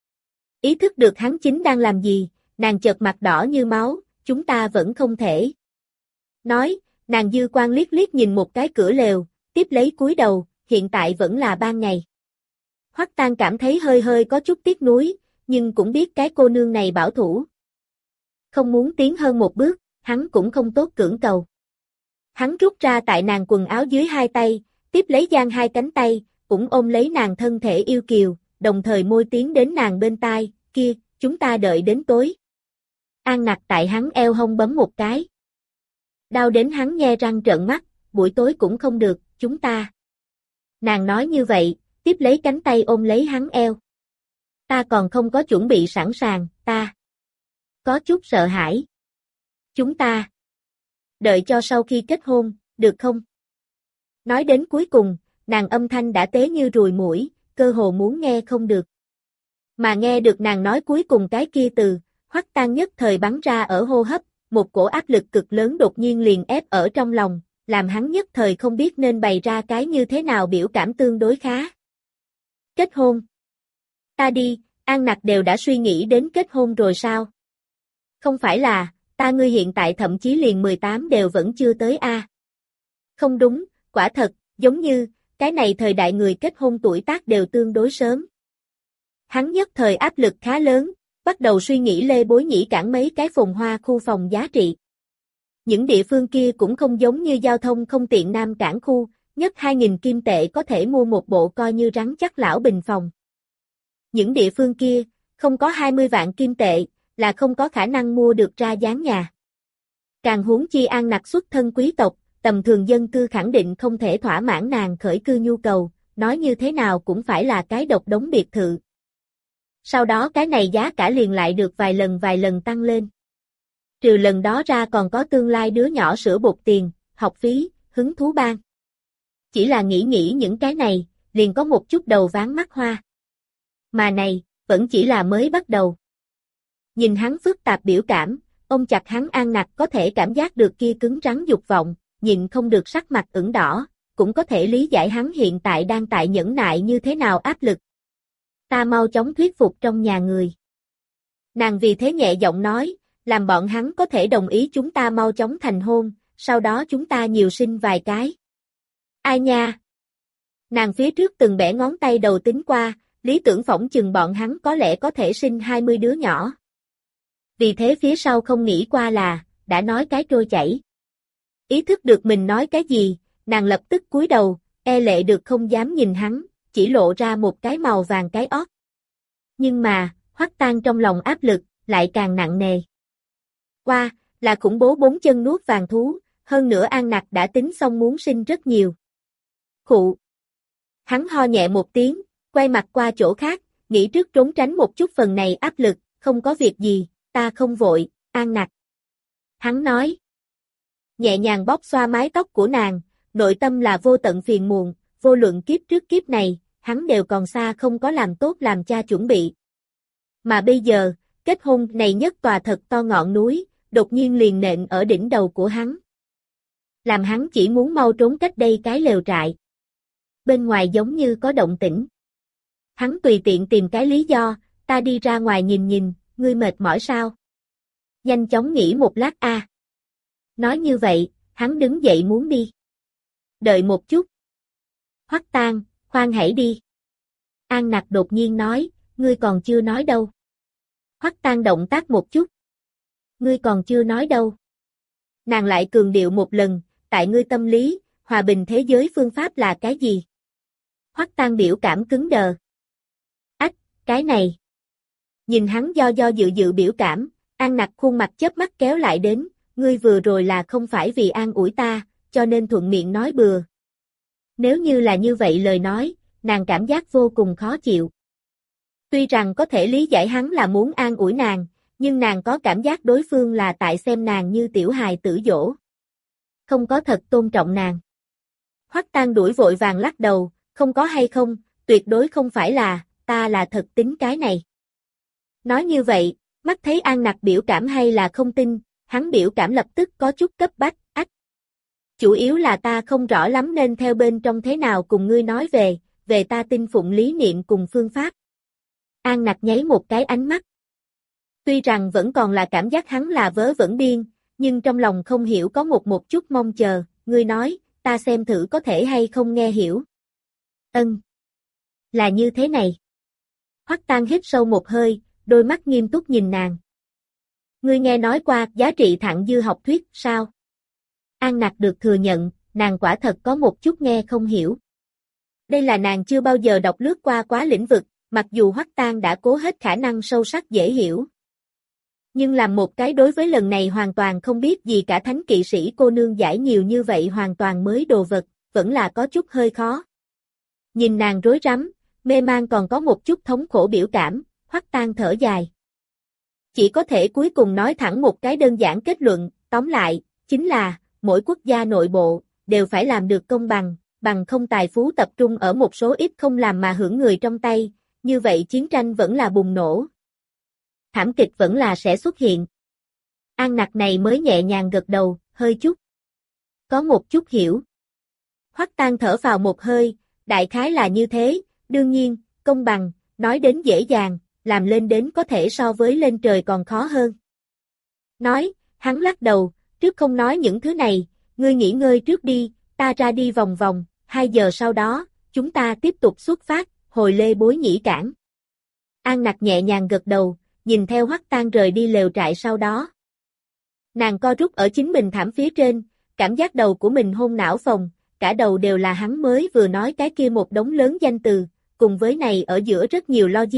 Ý thức được hắn chính đang làm gì, nàng chợt mặt đỏ như máu, chúng ta vẫn không thể. Nói, nàng dư quan liếc liếc nhìn một cái cửa lều, tiếp lấy cúi đầu, hiện tại vẫn là ban ngày. Hoắc Tang cảm thấy hơi hơi có chút tiếc nuối, nhưng cũng biết cái cô nương này bảo thủ. Không muốn tiến hơn một bước, hắn cũng không tốt cưỡng cầu. Hắn rút ra tại nàng quần áo dưới hai tay, tiếp lấy giang hai cánh tay, cũng ôm lấy nàng thân thể yêu kiều, đồng thời môi tiến đến nàng bên tai, kia, chúng ta đợi đến tối. An Nặc tại hắn eo hông bấm một cái. Đau đến hắn nhe răng trợn mắt, buổi tối cũng không được, chúng ta. Nàng nói như vậy, tiếp lấy cánh tay ôm lấy hắn eo. Ta còn không có chuẩn bị sẵn sàng, ta. Có chút sợ hãi. Chúng ta. Đợi cho sau khi kết hôn, được không? Nói đến cuối cùng, nàng âm thanh đã tế như ruồi muỗi, cơ hồ muốn nghe không được. Mà nghe được nàng nói cuối cùng cái kia từ, Hoắc Tang nhất thời bắn ra ở hô hấp, một cổ áp lực cực lớn đột nhiên liền ép ở trong lòng, làm hắn nhất thời không biết nên bày ra cái như thế nào biểu cảm tương đối khá. Kết hôn. Ta đi, An Nặc đều đã suy nghĩ đến kết hôn rồi sao? Không phải là, ta ngươi hiện tại thậm chí liền mười tám đều vẫn chưa tới a. À. Không đúng, quả thật, giống như, cái này thời đại người kết hôn tuổi tác đều tương đối sớm. Hắn nhất thời áp lực khá lớn, bắt đầu suy nghĩ Lê Bối Nhĩ cảng mấy cái phồn hoa khu phòng giá trị. Những địa phương kia cũng không giống như giao thông không tiện Nam Cảng khu, nhất hai nghìn kim tệ có thể mua một bộ coi như rắn chắc lão bình phòng. Những địa phương kia, không có hai mươi vạn kim tệ, là không có khả năng mua được ra dáng nhà. Càng huống chi An Nặc xuất thân quý tộc, tầm thường dân cư khẳng định không thể thỏa mãn nàng khởi cư nhu cầu, nói như thế nào cũng phải là cái độc đống biệt thự. Sau đó cái này giá cả liền lại được vài lần vài lần tăng lên. Trừ lần đó ra còn có tương lai đứa nhỏ sữa bột tiền, học phí, hứng thú ban. Chỉ là nghĩ nghĩ những cái này, liền có một chút đầu ván mắt hoa. Mà này, vẫn chỉ là mới bắt đầu. Nhìn hắn phức tạp biểu cảm, ôm chặt hắn An Nặc có thể cảm giác được kia cứng rắn dục vọng, nhìn không được sắc mặt ửng đỏ, cũng có thể lý giải hắn hiện tại đang tại nhẫn nại như thế nào áp lực. Ta mau chóng thuyết phục trong nhà người. Nàng vì thế nhẹ giọng nói, làm bọn hắn có thể đồng ý chúng ta mau chóng thành hôn, sau đó chúng ta nhiều sinh vài cái. Ai nha? Nàng phía trước từng bẻ ngón tay đầu tính qua, lý tưởng phỏng chừng bọn hắn có lẽ có thể sinh hai mươi đứa nhỏ. Vì thế phía sau không nghĩ qua là, đã nói cái trôi chảy. Ý thức được mình nói cái gì, nàng lập tức cúi đầu, e lệ được không dám nhìn hắn, chỉ lộ ra một cái màu vàng cái ót. Nhưng mà, Hoắc Tang trong lòng áp lực, lại càng nặng nề. Qua, là khủng bố bốn chân nuốt vàng thú, hơn nữa An Nặc đã tính xong muốn sinh rất nhiều. Khụ. Hắn ho nhẹ một tiếng, quay mặt qua chỗ khác, nghĩ trước trốn tránh một chút phần này áp lực, không có việc gì, ta không vội, An Nặc. Hắn nói. Nhẹ nhàng bóp xoa mái tóc của nàng, nội tâm là vô tận phiền muộn, vô luận kiếp trước kiếp này, hắn đều còn xa không có làm tốt làm cha chuẩn bị. Mà bây giờ, kết hôn này nhất tòa thật to ngọn núi, đột nhiên liền nện ở đỉnh đầu của hắn. Làm hắn chỉ muốn mau trốn cách đây cái lều trại. Bên ngoài giống như có động tĩnh. Hắn tùy tiện tìm cái lý do, ta đi ra ngoài nhìn nhìn, ngươi mệt mỏi sao? Nhanh chóng nghỉ một lát a. À. Nói như vậy, hắn đứng dậy muốn đi. Đợi một chút. Hoắc Tang, khoan hãy đi. An Nặc đột nhiên nói, ngươi còn chưa nói đâu. Hoắc Tang động tác một chút. Ngươi còn chưa nói đâu. Nàng lại cường điệu một lần, tại ngươi tâm lý, hòa bình thế giới phương pháp là cái gì? Hoắc Tang biểu cảm cứng đờ. Ách, cái này. Nhìn hắn do do dự dự biểu cảm, An Nặc khuôn mặt chớp mắt kéo lại đến, ngươi vừa rồi là không phải vì an ủi ta, cho nên thuận miệng nói bừa. Nếu như là như vậy lời nói, nàng cảm giác vô cùng khó chịu. Tuy rằng có thể lý giải hắn là muốn an ủi nàng, nhưng nàng có cảm giác đối phương là tại xem nàng như tiểu hài tử dỗ. Không có thật tôn trọng nàng. Hoắc Tang đuổi vội vàng lắc đầu, không có hay không, tuyệt đối không phải là, ta là thật tính cái này. Nói như vậy, mắt thấy An Nặc biểu cảm hay là không tin, hắn biểu cảm lập tức có chút cấp bách, ách. Chủ yếu là ta không rõ lắm nên theo bên trong thế nào cùng ngươi nói về, về ta tin phụng lý niệm cùng phương pháp. An Nặc nháy một cái ánh mắt. Tuy rằng vẫn còn là cảm giác hắn là vớ vẩn điên, nhưng trong lòng không hiểu có một một chút mong chờ, ngươi nói, ta xem thử có thể hay không nghe hiểu. Ân. Là như thế này. Hoắc Tang hít sâu một hơi, đôi mắt nghiêm túc nhìn nàng. Ngươi nghe nói qua giá trị thặng dư học thuyết, sao? An Nặc được thừa nhận, nàng quả thật có một chút nghe không hiểu. Đây là nàng chưa bao giờ đọc lướt qua quá lĩnh vực, mặc dù Hoắc Tang đã cố hết khả năng sâu sắc dễ hiểu. Nhưng làm một cái đối với lần này hoàn toàn không biết gì cả thánh kỵ sĩ cô nương giải nhiều như vậy hoàn toàn mới đồ vật, vẫn là có chút hơi khó. Nhìn nàng rối rắm, mê man còn có một chút thống khổ biểu cảm, Hoắc Tang thở dài. Chỉ có thể cuối cùng nói thẳng một cái đơn giản kết luận, tóm lại, chính là, mỗi quốc gia nội bộ, đều phải làm được công bằng, bằng không tài phú tập trung ở một số ít không làm mà hưởng người trong tay, như vậy chiến tranh vẫn là bùng nổ. Thảm kịch vẫn là sẽ xuất hiện. An Nặc này mới nhẹ nhàng gật đầu, hơi chút. Có một chút hiểu. Hoắc Tang thở vào một hơi, đại khái là như thế, đương nhiên, công bằng, nói đến dễ dàng, làm lên đến có thể so với lên trời còn khó hơn. Nói, hắn lắc đầu, trước không nói những thứ này, ngươi nghỉ ngơi trước đi, ta ra đi vòng vòng, hai giờ sau đó, chúng ta tiếp tục xuất phát, hồi Lê Bối Nhĩ cảng. An Nặc nhẹ nhàng gật đầu, nhìn theo Hoắc Tang rời đi lều trại sau đó. Nàng co rút ở chính mình thảm phía trên, cảm giác đầu của mình hôn não phồng, cả đầu đều là hắn mới vừa nói cái kia một đống lớn danh từ, cùng với này ở giữa rất nhiều logic.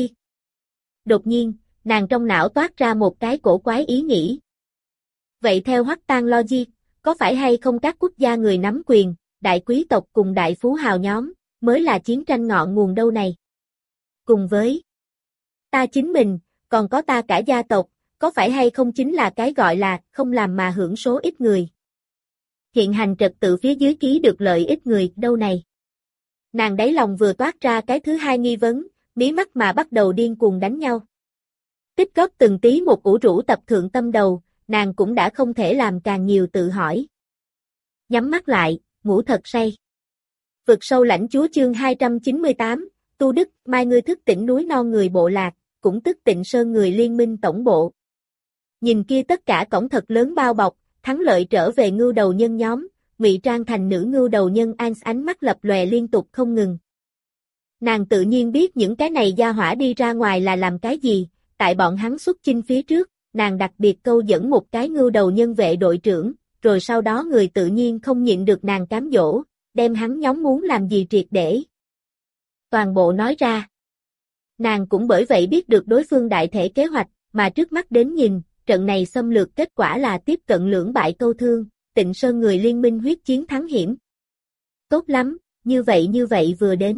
Đột nhiên, nàng trong não toát ra một cái cổ quái ý nghĩ. Vậy theo Hoắc Tang logic, có phải hay không các quốc gia người nắm quyền, đại quý tộc cùng đại phú hào nhóm, mới là chiến tranh ngọn nguồn đâu này? Cùng với ta chính mình, còn có ta cả gia tộc, có phải hay không chính là cái gọi là không làm mà hưởng số ít người? Hiện hành trật tự phía dưới ký được lợi ích người đâu này? Nàng đáy lòng vừa toát ra cái thứ hai nghi vấn, mí mắt mà bắt đầu điên cuồng đánh nhau. Tích góp từng tí một ủ rũ tập thượng tâm đầu, nàng cũng đã không thể làm càng nhiều tự hỏi. Nhắm mắt lại, ngủ thật say. Vực sâu lãnh chúa chương hai trăm chín mươi tám, Tu Đức, mai ngươi thức tỉnh núi non người bộ lạc, cũng tức Tịnh Sơn người liên minh tổng bộ. Nhìn kia tất cả cổng thật lớn bao bọc, thắng lợi trở về ngưu đầu nhân nhóm, ngụy trang thành nữ ngưu đầu nhân An ánh mắt lập lòe liên tục không ngừng. Nàng tự nhiên biết những cái này gia hỏa đi ra ngoài là làm cái gì, tại bọn hắn xuất chinh phía trước, nàng đặc biệt câu dẫn một cái ngưu đầu nhân vệ đội trưởng, rồi sau đó người tự nhiên không nhịn được nàng cám dỗ, đem hắn nhóm muốn làm gì triệt để. Toàn bộ nói ra. Nàng cũng bởi vậy biết được đối phương đại thể kế hoạch, mà trước mắt đến nhìn, trận này xâm lược kết quả là tiếp cận lưỡng bại câu thương, Tịnh Sơn người liên minh huyết chiến thắng hiểm. Tốt lắm, như vậy như vậy vừa đến.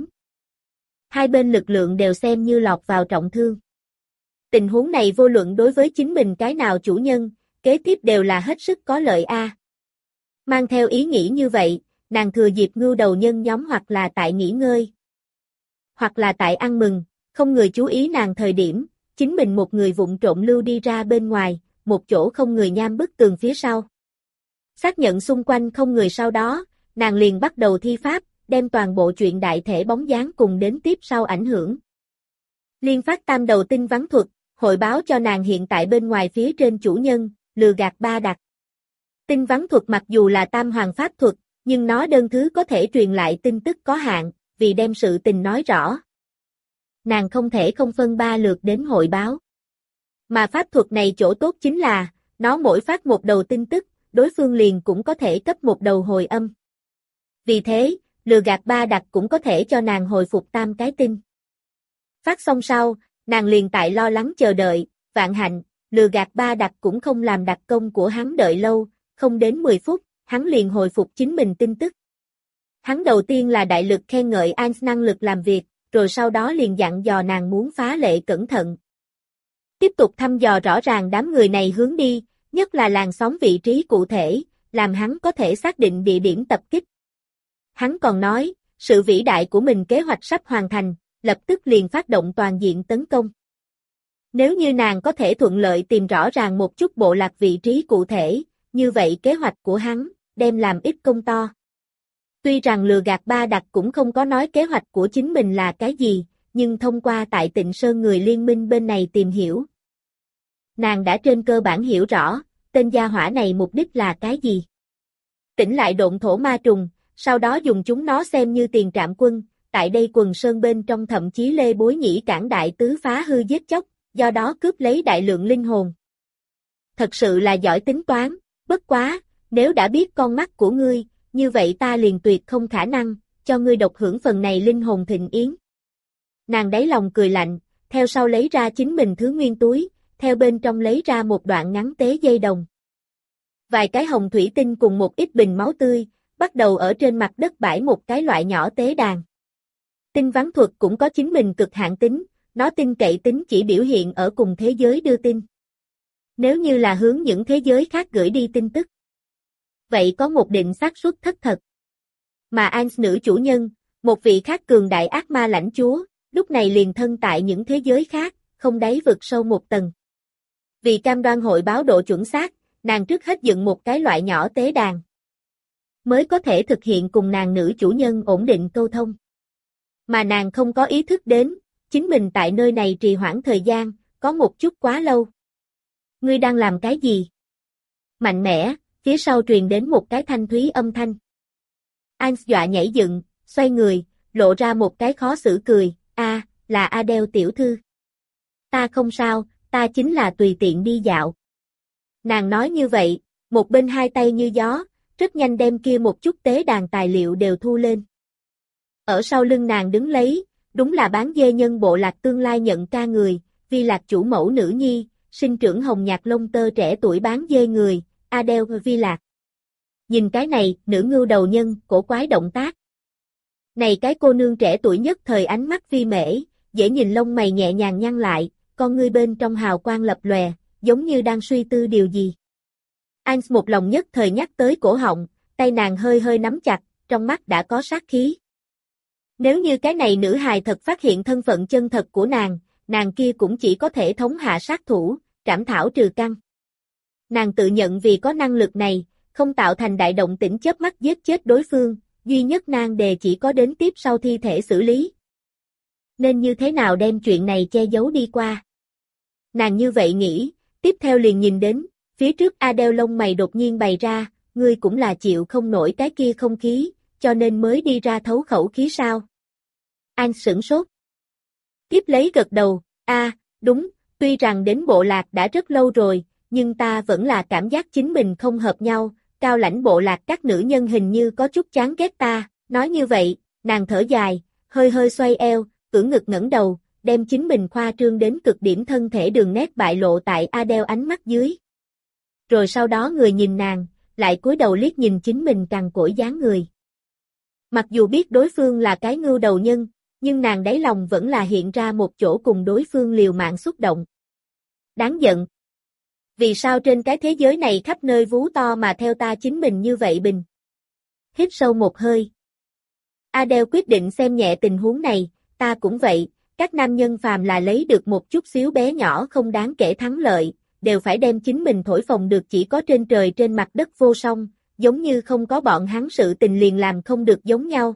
Hai bên lực lượng đều xem như lọt vào trọng thương. Tình huống này vô luận đối với chính mình cái nào chủ nhân, kế tiếp đều là hết sức có lợi a. Mang theo ý nghĩ như vậy, nàng thừa dịp ngưu đầu nhân nhóm hoặc là tại nghỉ ngơi, hoặc là tại ăn mừng, không người chú ý nàng thời điểm, chính mình một người vụng trộm lưu đi ra bên ngoài, một chỗ không người nham bức tường phía sau. Xác nhận xung quanh không người sau đó, nàng liền bắt đầu thi pháp, đem toàn bộ chuyện đại thể bóng dáng cùng đến tiếp sau ảnh hưởng. Liên phát tam đầu tinh vắn thuật, hội báo cho nàng hiện tại bên ngoài phía trên chủ nhân, lừa gạt ba đặc. Tinh vắn thuật mặc dù là tam hoàng pháp thuật, nhưng nó đơn thứ có thể truyền lại tin tức có hạn, vì đem sự tình nói rõ. Nàng không thể không phân ba lượt đến hội báo. Mà pháp thuật này chỗ tốt chính là, nó mỗi phát một đầu tin tức, đối phương liền cũng có thể cấp một đầu hồi âm. Vì thế, lừa gạt ba đặc cũng có thể cho nàng hồi phục tam cái tin. Phát xong sau, nàng liền tại lo lắng chờ đợi, vạn hạnh, lừa gạt ba đặc cũng không làm đặc công của hắn đợi lâu, không đến mười phút, hắn liền hồi phục chính mình tin tức. Hắn đầu tiên là đại lực khen ngợi An năng lực làm việc, rồi sau đó liền dặn dò nàng muốn phá lệ cẩn thận. Tiếp tục thăm dò rõ ràng đám người này hướng đi, nhất là làng xóm vị trí cụ thể, làm hắn có thể xác định địa điểm tập kích. Hắn còn nói, sự vĩ đại của mình kế hoạch sắp hoàn thành, lập tức liền phát động toàn diện tấn công. Nếu như nàng có thể thuận lợi tìm rõ ràng một chút bộ lạc vị trí cụ thể, như vậy kế hoạch của hắn, đem làm ít công to. Tuy rằng lừa gạt ba đặc cũng không có nói kế hoạch của chính mình là cái gì, nhưng thông qua tại Tịnh Sơn người liên minh bên này tìm hiểu. Nàng đã trên cơ bản hiểu rõ, tên gia hỏa này mục đích là cái gì. Tỉnh lại độn thổ ma trùng, sau đó dùng chúng nó xem như tiền trạm quân, tại đây quần sơn bên trong thậm chí Lê Bối Nhĩ cảng đại tứ phá hư giết chóc, do đó cướp lấy đại lượng linh hồn. Thật sự là giỏi tính toán, bất quá, nếu đã biết con mắt của ngươi, như vậy ta liền tuyệt không khả năng, cho ngươi độc hưởng phần này linh hồn thịnh yến. Nàng đáy lòng cười lạnh, theo sau lấy ra chính mình thứ nguyên túi, theo bên trong lấy ra một đoạn ngắn tế dây đồng. Vài cái hồng thủy tinh cùng một ít bình máu tươi, bắt đầu ở trên mặt đất bãi một cái loại nhỏ tế đàn. Tinh vắn thuật cũng có chính mình cực hạn tính, nó tin cậy tính chỉ biểu hiện ở cùng thế giới đưa tin. Nếu như là hướng những thế giới khác gửi đi tin tức, vậy có một định xác suất thất thật. Mà Ans nữ chủ nhân, một vị khác cường đại ác ma lãnh chúa, lúc này liền thân tại những thế giới khác, không đáy vực sâu một tầng. Vì cam đoan hội báo độ chuẩn xác, nàng trước hết dựng một cái loại nhỏ tế đàn, mới có thể thực hiện cùng nàng nữ chủ nhân ổn định câu thông. Mà nàng không có ý thức đến, chính mình tại nơi này trì hoãn thời gian, có một chút quá lâu. Ngươi đang làm cái gì? Mạnh mẽ, phía sau truyền đến một cái thanh thúy âm thanh. Ans dọa nhảy dựng, xoay người, lộ ra một cái khó xử cười, a, là Adele tiểu thư. Ta không sao, ta chính là tùy tiện đi dạo. Nàng nói như vậy, một bên hai tay như gió, rất nhanh đem kia một chút tế đàn tài liệu đều thu lên. Ở sau lưng nàng đứng lấy, đúng là bán dê nhân bộ lạc tương lai nhận ca người, Vi Lạc chủ mẫu nữ nhi, sinh trưởng hồng nhạt lông tơ trẻ tuổi bán dê người, Adele Vi Lạc. Nhìn cái này, nữ ngưu đầu nhân, cổ quái động tác. Này cái cô nương trẻ tuổi nhất thời ánh mắt vi mễ, dễ nhìn lông mày nhẹ nhàng nhăn lại, con ngươi bên trong hào quang lập lòe, giống như đang suy tư điều gì. Ans một lòng nhất thời nhắc tới cổ họng, tay nàng hơi hơi nắm chặt, trong mắt đã có sát khí. Nếu như cái này nữ hài thật phát hiện thân phận chân thật của nàng, nàng kia cũng chỉ có thể thống hạ sát thủ, trảm thảo trừ căn. Nàng tự nhận vì có năng lực này, không tạo thành đại động tĩnh chớp mắt giết chết đối phương, duy nhất nan đề chỉ có đến tiếp sau thi thể xử lý. Nên như thế nào đem chuyện này che giấu đi qua? Nàng như vậy nghĩ, tiếp theo liền nhìn đến, phía trước Adele lông mày đột nhiên bày ra, ngươi cũng là chịu không nổi cái kia không khí, cho nên mới đi ra thấu khẩu khí sao? Anh sửng sốt. Tiếp lấy gật đầu, a, đúng, tuy rằng đến bộ lạc đã rất lâu rồi, nhưng ta vẫn là cảm giác chính mình không hợp nhau, cao lãnh bộ lạc các nữ nhân hình như có chút chán ghét ta, nói như vậy, nàng thở dài, hơi hơi xoay eo, ưỡn ngực ngẩng đầu, đem chính mình khoa trương đến cực điểm thân thể đường nét bại lộ tại Adele ánh mắt dưới. Rồi sau đó người nhìn nàng, lại cúi đầu liếc nhìn chính mình cằn cỗi dáng người. Mặc dù biết đối phương là cái ngưu đầu nhân, nhưng nàng đáy lòng vẫn là hiện ra một chỗ cùng đối phương liều mạng xúc động. Đáng giận. Vì sao trên cái thế giới này khắp nơi vú to mà theo ta chính mình như vậy bình? Hít sâu một hơi. Adele quyết định xem nhẹ tình huống này, ta cũng vậy, các nam nhân phàm là lấy được một chút xíu bé nhỏ không đáng kể thắng lợi, đều phải đem chính mình thổi phồng được chỉ có trên trời trên mặt đất vô song, giống như không có bọn hắn sự tình liền làm không được giống nhau.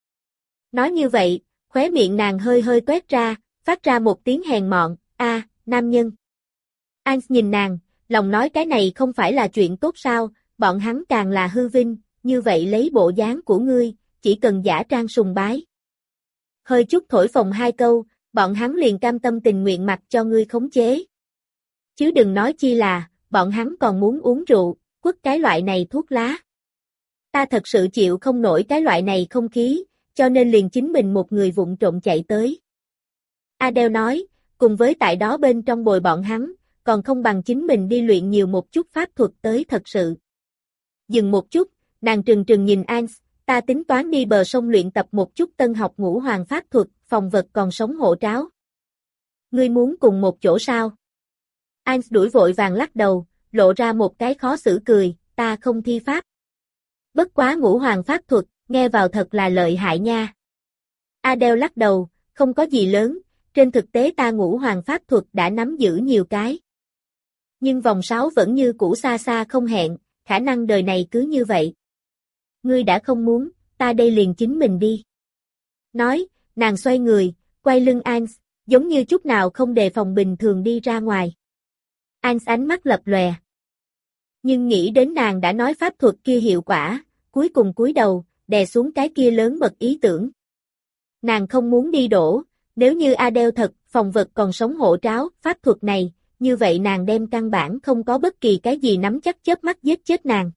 Nói như vậy, khóe miệng nàng hơi hơi toét ra, phát ra một tiếng hèn mọn, a, nam nhân. Ans nhìn nàng, lòng nói cái này không phải là chuyện tốt sao, bọn hắn càng là hư vinh, như vậy lấy bộ dáng của ngươi, chỉ cần giả trang sùng bái. Hơi chút thổi phồng hai câu, bọn hắn liền cam tâm tình nguyện mặc cho ngươi khống chế. Chứ đừng nói chi là, bọn hắn còn muốn uống rượu, quất cái loại này thuốc lá. Ta thật sự chịu không nổi cái loại này không khí, cho nên liền chính mình một người vụng trộm chạy tới. Adele nói, cùng với tại đó bên trong bồi bọn hắn, còn không bằng chính mình đi luyện nhiều một chút pháp thuật tới thật sự. Dừng một chút, nàng trừng trừng nhìn Ans, ta tính toán đi bờ sông luyện tập một chút tân học ngũ hoàng pháp thuật, phòng vật còn sống hộ tráo. Ngươi muốn cùng một chỗ sao? Ans đuổi vội vàng lắc đầu, lộ ra một cái khó xử cười, ta không thi pháp. Bất quá ngũ hoàng pháp thuật, nghe vào thật là lợi hại nha. Adele lắc đầu, không có gì lớn, trên thực tế ta ngũ hoàng pháp thuật đã nắm giữ nhiều cái. Nhưng vòng sáu vẫn như cũ xa xa không hẹn, khả năng đời này cứ như vậy. Ngươi đã không muốn, ta đây liền chính mình đi. Nói, nàng xoay người, quay lưng Ans, giống như chút nào không đề phòng bình thường đi ra ngoài. Ans ánh mắt lập lòe. Nhưng nghĩ đến nàng đã nói pháp thuật kia hiệu quả, cuối cùng cúi đầu, đè xuống cái kia lớn bật ý tưởng. Nàng không muốn đi đổ, nếu như Adele thật, phòng vật còn sống hộ tráo, pháp thuật này, như vậy nàng đem căn bản không có bất kỳ cái gì nắm chắc chớp mắt giết chết nàng.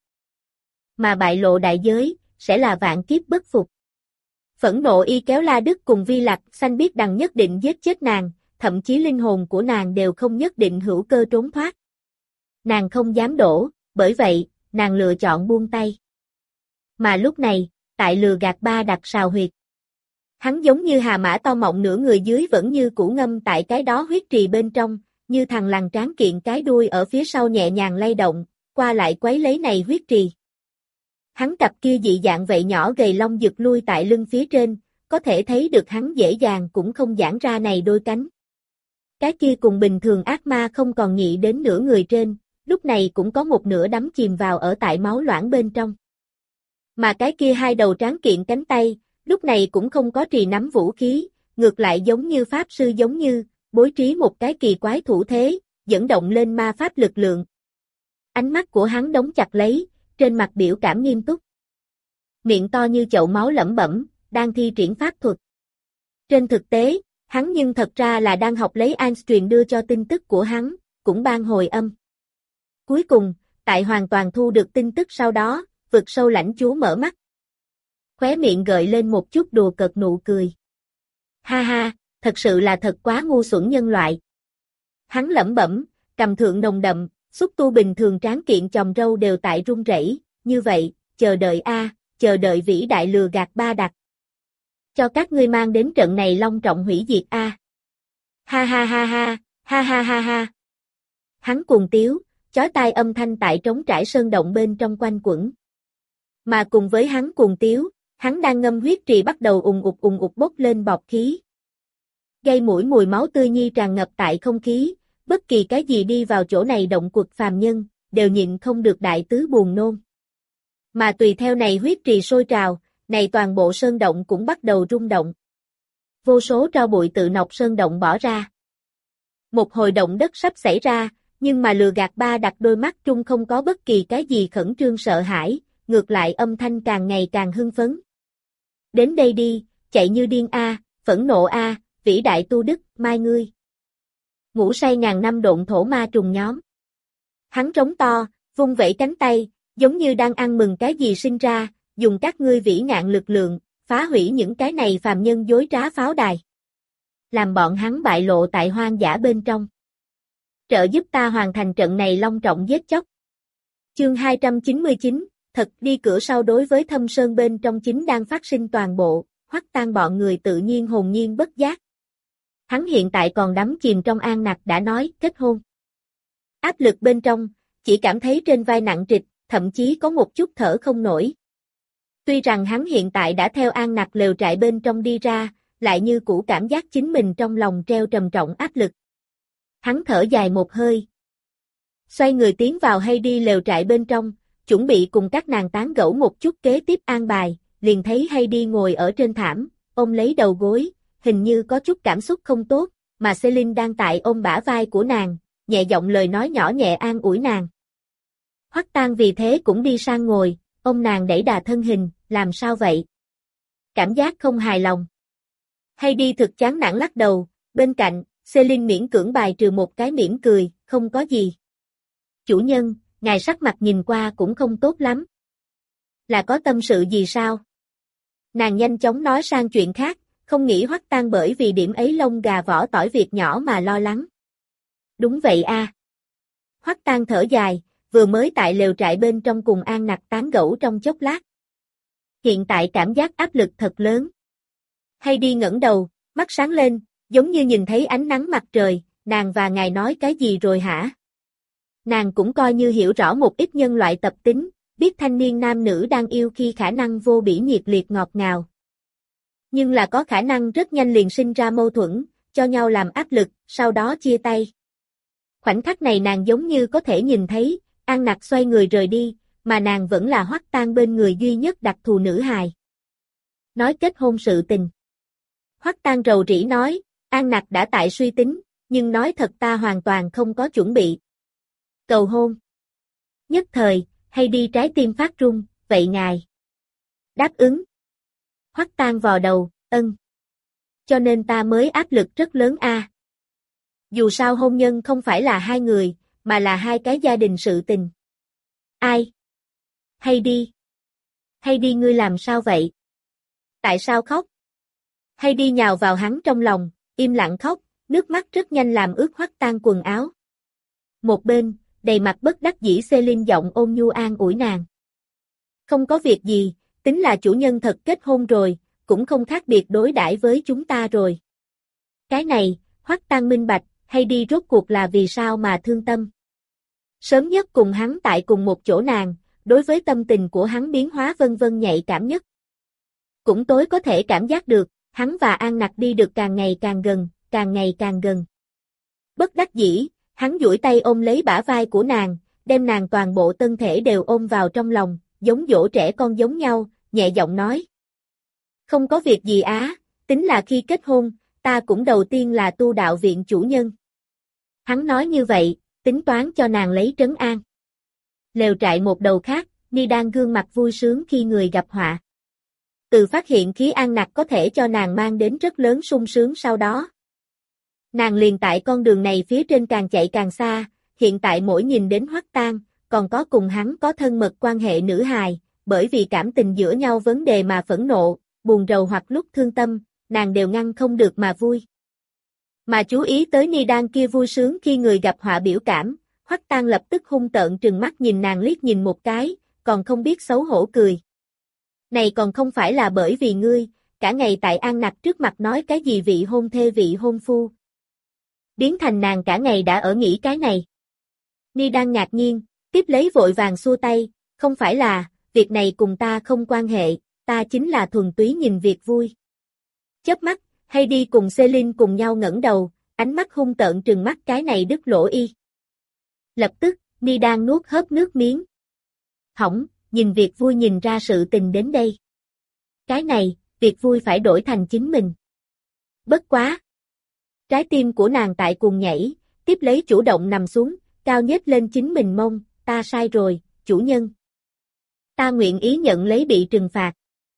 Mà bại lộ đại giới, sẽ là vạn kiếp bất phục. Phẫn nộ y kéo La Đức cùng Vi Lạc xanh biết đằng nhất định giết chết nàng, thậm chí linh hồn của nàng đều không nhất định hữu cơ trốn thoát. Nàng không dám đổ, bởi vậy, nàng lựa chọn buông tay. Mà lúc này, tại lừa gạt ba đặt sào huyệt. Hắn giống như hà mã to mọng nửa người dưới vẫn như cũ ngâm tại cái đó huyết trì bên trong, như thằng lằn tráng kiện cái đuôi ở phía sau nhẹ nhàng lay động, qua lại quấy lấy này huyết trì. Hắn cặp kia dị dạng vậy nhỏ gầy lông giật lui tại lưng phía trên, có thể thấy được hắn dễ dàng cũng không giãn ra này đôi cánh. Cái kia cùng bình thường ác ma không còn nhị đến nửa người trên, lúc này cũng có một nửa đắm chìm vào ở tại máu loãng bên trong. Mà cái kia hai đầu tráng kiện cánh tay, lúc này cũng không có trì nắm vũ khí, ngược lại giống như pháp sư giống như, bố trí một cái kỳ quái thủ thế, dẫn động lên ma pháp lực lượng. Ánh mắt của hắn đóng chặt lấy, trên mặt biểu cảm nghiêm túc. Miệng to như chậu máu lẩm bẩm, đang thi triển pháp thuật. Trên thực tế, hắn nhưng thật ra là đang học lấy Einstein đưa cho tin tức của hắn, cũng ban hồi âm. Cuối cùng, tại hoàn toàn thu được tin tức sau đó, vực sâu lãnh chúa mở mắt. Khóe miệng gợi lên một chút đùa cợt nụ cười. Ha ha, thật sự là thật quá ngu xuẩn nhân loại. Hắn lẩm bẩm, cầm thượng nồng đậm, xúc tu bình thường tráng kiện chòm râu đều tại run rẩy, như vậy, chờ đợi a, chờ đợi vĩ đại lừa gạt ba đặc. Cho các ngươi mang đến trận này long trọng hủy diệt a. Ha ha ha ha, ha ha ha ha. Hắn cuồng tiếu, chói tai âm thanh tại trống trải sơn động bên trong quanh quẩn. Mà cùng với hắn cuồng tiếu, hắn đang ngâm huyết trì bắt đầu ùng ục ùng ục bốc lên bọt khí. Gây mũi mùi máu tươi nhi tràn ngập tại không khí, bất kỳ cái gì đi vào chỗ này động quật phàm nhân, đều nhịn không được đại tứ buồn nôn. Mà tùy theo này huyết trì sôi trào, này toàn bộ sơn động cũng bắt đầu rung động. Vô số tro bụi tự nọc sơn động bỏ ra. Một hồi động đất sắp xảy ra, nhưng mà lừa gạt ba đặc đôi mắt trung không có bất kỳ cái gì khẩn trương sợ hãi, ngược lại âm thanh càng ngày càng hưng phấn. Đến đây đi, chạy như điên a, phẫn nộ a, vĩ đại tu đức, mai ngươi. Ngủ say ngàn năm độn thổ ma trùng nhóm. Hắn trống to, vung vẩy cánh tay, giống như đang ăn mừng cái gì sinh ra, dùng các ngươi vĩ ngạn lực lượng, phá hủy những cái này phàm nhân dối trá pháo đài. Làm bọn hắn bại lộ tại hoang dã bên trong. Trợ giúp ta hoàn thành trận này long trọng giết chóc. Chương hai trăm chín mươi chín, thật đi cửa sau đối với thâm sơn bên trong chính đang phát sinh toàn bộ, Hoắc Tan bọn người tự nhiên hồn nhiên bất giác. Hắn hiện tại còn đắm chìm trong an nặc đã nói kết hôn. Áp lực bên trong, chỉ cảm thấy trên vai nặng trịch, thậm chí có một chút thở không nổi. Tuy rằng hắn hiện tại đã theo an nặc lều trại bên trong đi ra, lại như cũ cảm giác chính mình trong lòng treo trầm trọng áp lực. Hắn thở dài một hơi. Xoay người tiến vào hay đi lều trại bên trong, chuẩn bị cùng các nàng tán gẫu một chút kế tiếp an bài, liền thấy hay đi ngồi ở trên thảm, ôm lấy đầu gối, hình như có chút cảm xúc không tốt, mà Celine đang tại ôm bả vai của nàng, nhẹ giọng lời nói nhỏ nhẹ an ủi nàng. Hoắc Tan vì thế cũng đi sang ngồi, ôm nàng đẩy đà thân hình, làm sao vậy? Cảm giác không hài lòng. Hay đi thực chán nản lắc đầu, bên cạnh, Celine miễn cưỡng bài trừ một cái mỉm cười, không có gì. Chủ nhân, ngài sắc mặt nhìn qua cũng không tốt lắm. Là có tâm sự gì sao? Nàng nhanh chóng nói sang chuyện khác, không nghĩ Hoắc Tan bởi vì điểm ấy lông gà vỏ tỏi việc nhỏ mà lo lắng. Đúng vậy a. À. Hoắc Tan thở dài, vừa mới tại lều trại bên trong cùng an nặc tán gẫu trong chốc lát. Hiện tại cảm giác áp lực thật lớn. Hay đi ngẩng đầu, mắt sáng lên, giống như nhìn thấy ánh nắng mặt trời, nàng và ngài nói cái gì rồi hả? Nàng cũng coi như hiểu rõ một ít nhân loại tập tính, biết thanh niên nam nữ đang yêu khi khả năng vô bỉ nhiệt liệt ngọt ngào. Nhưng là có khả năng rất nhanh liền sinh ra mâu thuẫn, cho nhau làm áp lực, sau đó chia tay. Khoảnh khắc này nàng giống như có thể nhìn thấy, An Nặc xoay người rời đi, mà nàng vẫn là Hoắc Tan bên người duy nhất đặc thù nữ hài. Nói kết hôn sự tình. Hoắc Tan rầu rĩ nói, An Nặc đã tại suy tính, nhưng nói thật ta hoàn toàn không có chuẩn bị. Cầu hôn. Nhất thời, hay đi trái tim phát run, vậy ngài. Đáp ứng. Hoắc Tan vò đầu, ân. Cho nên ta mới áp lực rất lớn a. À. Dù sao hôn nhân không phải là hai người, mà là hai cái gia đình sự tình. Ai? Hay đi. Hay đi ngươi làm sao vậy? Tại sao khóc? Hay đi nhào vào hắn trong lòng, im lặng khóc, nước mắt rất nhanh làm ướt Hoắc Tan quần áo. Một bên, đầy mặt bất đắc dĩ Celine giọng ôn nhu an ủi nàng. Không có việc gì, tính là chủ nhân thật kết hôn rồi, cũng không khác biệt đối đãi với chúng ta rồi. Cái này, Hoắc Tan minh bạch, hay đi rốt cuộc là vì sao mà thương tâm. Sớm nhất cùng hắn tại cùng một chỗ nàng, đối với tâm tình của hắn biến hóa vân vân nhạy cảm nhất. Cũng tối có thể cảm giác được, hắn và An Nặc đi được càng ngày càng gần, càng ngày càng gần. Bất đắc dĩ, hắn duỗi tay ôm lấy bả vai của nàng, đem nàng toàn bộ thân thể đều ôm vào trong lòng, giống dỗ trẻ con giống nhau, nhẹ giọng nói. Không có việc gì á, tính là khi kết hôn, ta cũng đầu tiên là tu đạo viện chủ nhân. Hắn nói như vậy, tính toán cho nàng lấy trấn an. Lều trại một đầu khác, Ni đang gương mặt vui sướng khi người gặp họa. Từ phát hiện khí An Nặc có thể cho nàng mang đến rất lớn sung sướng sau đó. Nàng liền tại con đường này phía trên càng chạy càng xa, hiện tại mỗi nhìn đến Hoắc Tang, còn có cùng hắn có thân mật quan hệ nữ hài, bởi vì cảm tình giữa nhau vấn đề mà phẫn nộ, buồn rầu hoặc lúc thương tâm, nàng đều ngăn không được mà vui. Mà chú ý tới Ni Đan kia vui sướng khi người gặp họa biểu cảm, Hoắc Tang lập tức hung tợn trừng mắt nhìn nàng liếc nhìn một cái, còn không biết xấu hổ cười. Này còn không phải là bởi vì ngươi, cả ngày tại An Nặc trước mặt nói cái gì vị hôn thê vị hôn phu. Biến thành nàng cả ngày đã ở nghĩ cái này. Ni đang ngạc nhiên, tiếp lấy vội vàng xua tay, không phải là, việc này cùng ta không quan hệ, ta chính là thuần túy nhìn việc vui. Chớp mắt, Heidi cùng Celine cùng nhau ngẩng đầu, ánh mắt hung tợn trừng mắt cái này đứt lỗ y. Lập tức, Ni đang nuốt hớp nước miếng. Hỏng, nhìn việc vui nhìn ra sự tình đến đây. Cái này, việc vui phải đổi thành chính mình. Bất quá. Trái tim của nàng tại cùng nhảy, tiếp lấy chủ động nằm xuống, cao nhếch lên chính mình mông, ta sai rồi, chủ nhân. Ta nguyện ý nhận lấy bị trừng phạt.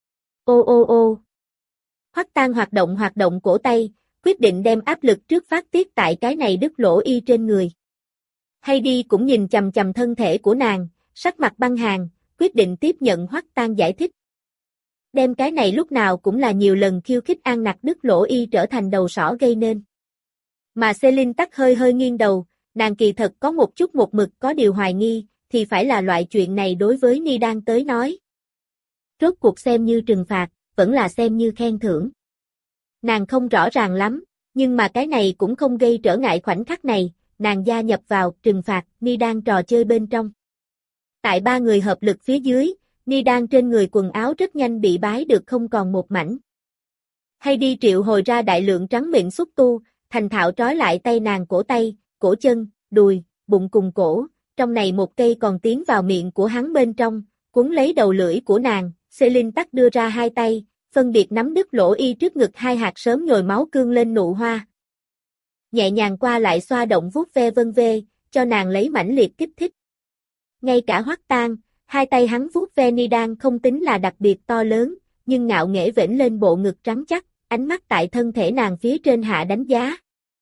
Ô ô ô. Hoắc Tang hoạt động hoạt động cổ tay, quyết định đem áp lực trước phát tiết tại cái này đứt lỗ y trên người. Heidi cũng nhìn chằm chằm thân thể của nàng, sắc mặt băng hàn, quyết định tiếp nhận Hoắc Tang giải thích. Đem cái này lúc nào cũng là nhiều lần khiêu khích An Nặc đứt lỗ y trở thành đầu sỏ gây nên. Mà Celine tắc hơi hơi nghiêng đầu, nàng kỳ thật có một chút một mực có điều hoài nghi, thì phải là loại chuyện này đối với Ni đang tới nói. Rốt cuộc xem như trừng phạt, vẫn là xem như khen thưởng. Nàng không rõ ràng lắm, nhưng mà cái này cũng không gây trở ngại khoảnh khắc này, nàng gia nhập vào trừng phạt Ni đang trò chơi bên trong. Tại ba người hợp lực phía dưới, Ni đang trên người quần áo rất nhanh bị bái được không còn một mảnh. Heidi triệu hồi ra đại lượng trắng mịn xúc tu, thành thạo trói lại tay nàng cổ tay, cổ chân, đùi, bụng cùng cổ, trong này một cây còn tiến vào miệng của hắn bên trong, cuốn lấy đầu lưỡi của nàng, Celine tắc đưa ra hai tay, phân biệt nắm đứt lỗ y trước ngực hai hạt sớm nhồi máu cương lên nụ hoa. Nhẹ nhàng qua lại xoa động vuốt ve vân vê, cho nàng lấy mãnh liệt kích thích. Ngay cả Hoắc Tang, hai tay hắn vuốt ve Ni đang không tính là đặc biệt to lớn, nhưng ngạo nghễ vểnh lên bộ ngực trắng chắc, ánh mắt tại thân thể nàng phía trên hạ đánh giá.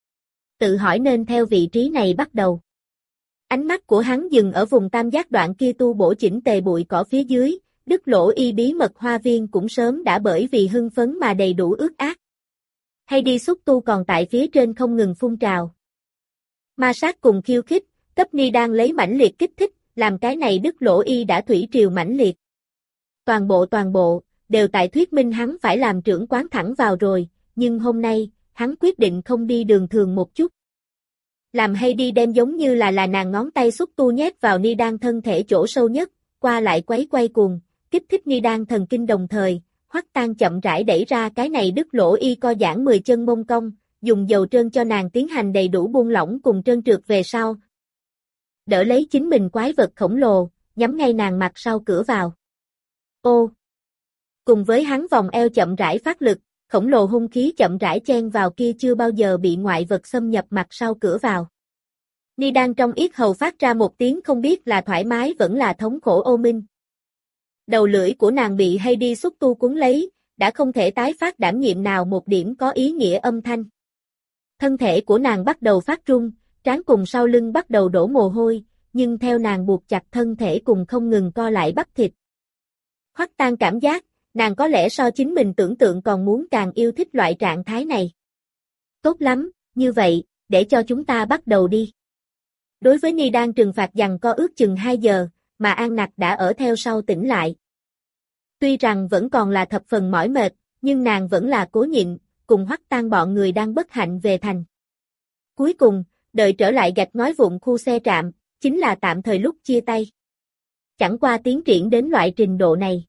Tự hỏi nên theo vị trí này bắt đầu. Ánh mắt của hắn dừng ở vùng tam giác đoạn kia tu bổ chỉnh tề bụi cỏ phía dưới, đứt lỗ y bí mật hoa viên cũng sớm đã bởi vì hưng phấn mà đầy đủ ướt át. Hay đi xúc tu còn tại phía trên không ngừng phun trào. Ma sát cùng khiêu khích, cấp Ni đang lấy mãnh liệt kích thích, làm cái này đứt lỗ y đã thủy triều mãnh liệt. Toàn bộ toàn bộ, đều tại thuyết minh hắn phải làm trưởng quán thẳng vào rồi, nhưng hôm nay, hắn quyết định không đi đường thường một chút. Làm hay đi đem giống như là là nàng ngón tay xúc tu nhét vào Ni đang thân thể chỗ sâu nhất, qua lại quấy quay cuồng, kích thích Ni đang thần kinh đồng thời, Hoắc Tang chậm rãi đẩy ra cái này đứt lỗ y co giãn mười chân mông cong, dùng dầu trơn cho nàng tiến hành đầy đủ buông lỏng cùng trơn trượt về sau. Đỡ lấy chính mình quái vật khổng lồ, nhắm ngay nàng mặt sau cửa vào. Ô! Cùng với hắn vòng eo chậm rãi phát lực, khổng lồ hung khí chậm rãi chen vào kia chưa bao giờ bị ngoại vật xâm nhập mặt sau cửa vào. Ni đang trong yết hầu phát ra một tiếng không biết là thoải mái vẫn là thống khổ ô minh. Đầu lưỡi của nàng bị Heidi xúc tu cuốn lấy, đã không thể tái phát đảm nhiệm nào một điểm có ý nghĩa âm thanh. Thân thể của nàng bắt đầu phát run, trán cùng sau lưng bắt đầu đổ mồ hôi, nhưng theo nàng buộc chặt thân thể cùng không ngừng co lại bắp thịt. Hoắc Tang cảm giác, nàng có lẽ so chính mình tưởng tượng còn muốn càng yêu thích loại trạng thái này. Tốt lắm, như vậy, để cho chúng ta bắt đầu đi. Đối với Ni đang trừng phạt giằng co ước chừng hai giờ, mà An Nặc đã ở theo sau tỉnh lại. Tuy rằng vẫn còn là thập phần mỏi mệt, nhưng nàng vẫn là cố nhịn, cùng Hoắc Tang bọn người đang bất hạnh về thành. Cuối cùng, đợi trở lại gạch ngói vụn khu xe trạm, chính là tạm thời lúc chia tay. chẳng qua tiến triển đến loại trình độ này.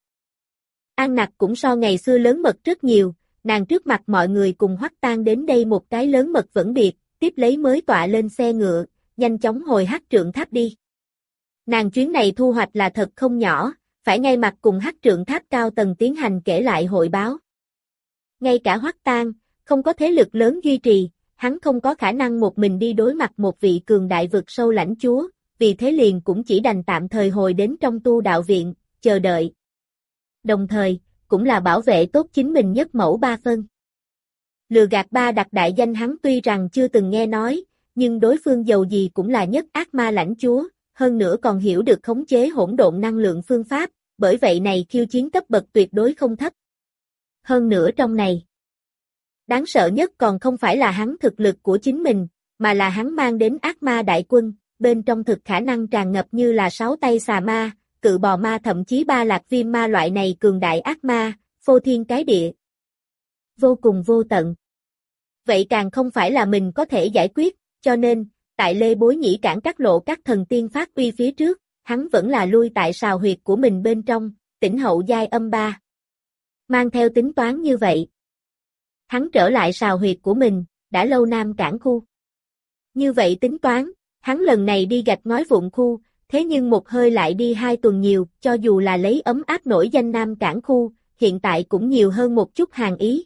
An Nặc cũng so ngày xưa lớn mật rất nhiều, nàng trước mặt mọi người cùng Hoắc Tang đến đây một cái lớn mật vẫn biệt, tiếp lấy mới tọa lên xe ngựa, nhanh chóng hồi Hắc Trượng Tháp đi. Nàng chuyến này thu hoạch là thật không nhỏ, phải ngay mặt cùng Hắc Trượng Tháp cao tầng tiến hành kể lại hội báo. Ngay cả Hoắc Tang, không có thế lực lớn duy trì, hắn không có khả năng một mình đi đối mặt một vị cường đại vực sâu lãnh chúa, vì thế liền cũng chỉ đành tạm thời hồi đến trong tu đạo viện, chờ đợi. Đồng thời, cũng là bảo vệ tốt chính mình nhất mẫu ba phân. Lừa gạt ba đặc đại danh hắn tuy rằng chưa từng nghe nói, nhưng đối phương dầu gì cũng là nhất ác ma lãnh chúa, hơn nữa còn hiểu được khống chế hỗn độn năng lượng phương pháp, bởi vậy này khiêu chiến cấp bậc tuyệt đối không thấp. Hơn nữa trong này, đáng sợ nhất còn không phải là hắn thực lực của chính mình, mà là hắn mang đến ác ma đại quân, bên trong thực khả năng tràn ngập như là sáu tay xà ma, cự bò ma thậm chí ba lạc viêm ma loại này cường đại ác ma, phô thiên cái địa. Vô cùng vô tận. Vậy càng không phải là mình có thể giải quyết, cho nên, tại Lê Bối Nhĩ cản các lộ các thần tiên phát uy phía trước, hắn vẫn là lui tại sào huyệt của mình bên trong, tỉnh hậu giai âm ba. Mang theo tính toán như vậy. Hắn trở lại sào huyệt của mình, đã lâu Nam Cảng khu. Như vậy tính toán, hắn lần này đi gạch ngói vụn khu, thế nhưng một hơi lại đi hai tuần nhiều, cho dù là lấy ấm áp nổi danh Nam Cảng khu, hiện tại cũng nhiều hơn một chút hàng ý.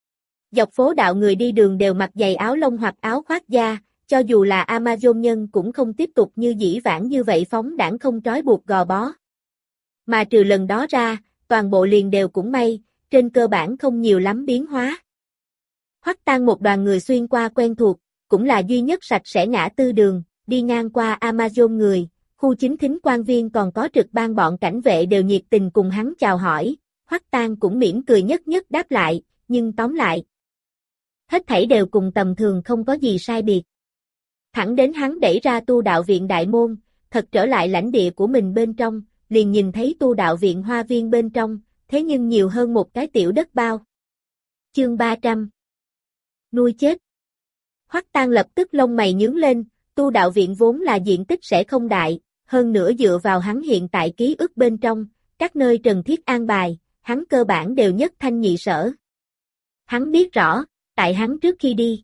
Dọc phố đạo người đi đường đều mặc giày áo lông hoặc áo khoác da, cho dù là Amazon nhân cũng không tiếp tục như dĩ vãng như vậy phóng đãng không trói buộc gò bó. Mà trừ lần đó ra, toàn bộ liền đều cũng may, trên cơ bản không nhiều lắm biến hóa. Hoắc Tang một đoàn người xuyên qua quen thuộc, cũng là duy nhất sạch sẽ ngã tư đường, đi ngang qua Amazon người, khu chính thính quan viên còn có trực ban bọn cảnh vệ đều nhiệt tình cùng hắn chào hỏi, Hoắc Tang cũng mỉm cười nhất nhất đáp lại, nhưng tóm lại, hết thảy đều cùng tầm thường không có gì sai biệt. Thẳng đến hắn đẩy ra tu đạo viện đại môn, thật trở lại lãnh địa của mình bên trong, liền nhìn thấy tu đạo viện hoa viên bên trong, thế nhưng nhiều hơn một cái tiểu đất bao. Chương ba trăm Nuôi chết. Hoắc Tang lập tức lông mày nhướng lên, tu đạo viện vốn là diện tích sẽ không đại, hơn nữa dựa vào hắn hiện tại ký ức bên trong, các nơi Trần Thiết an bài, hắn cơ bản đều nhất thanh nhị sở. Hắn biết rõ, tại hắn trước khi đi,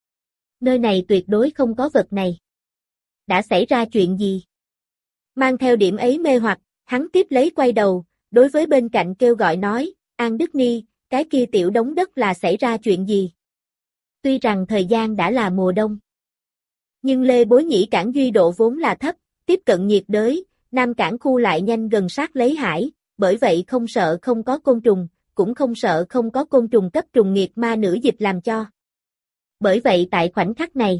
nơi này tuyệt đối không có vật này. Đã xảy ra chuyện gì? Mang theo điểm ấy mê hoặc, hắn tiếp lấy quay đầu, đối với bên cạnh kêu gọi nói, An Đức Ni, cái kia tiểu đống đất là xảy ra chuyện gì? Tuy rằng thời gian đã là mùa đông, nhưng Lê Bối Nhĩ cảng duy độ vốn là thấp, tiếp cận nhiệt đới, Nam Cảng khu lại nhanh gần sát lấy hải, bởi vậy không sợ không có côn trùng, cũng không sợ không có côn trùng cấp trùng nghiệt ma nữ dịch làm cho. Bởi vậy tại khoảnh khắc này,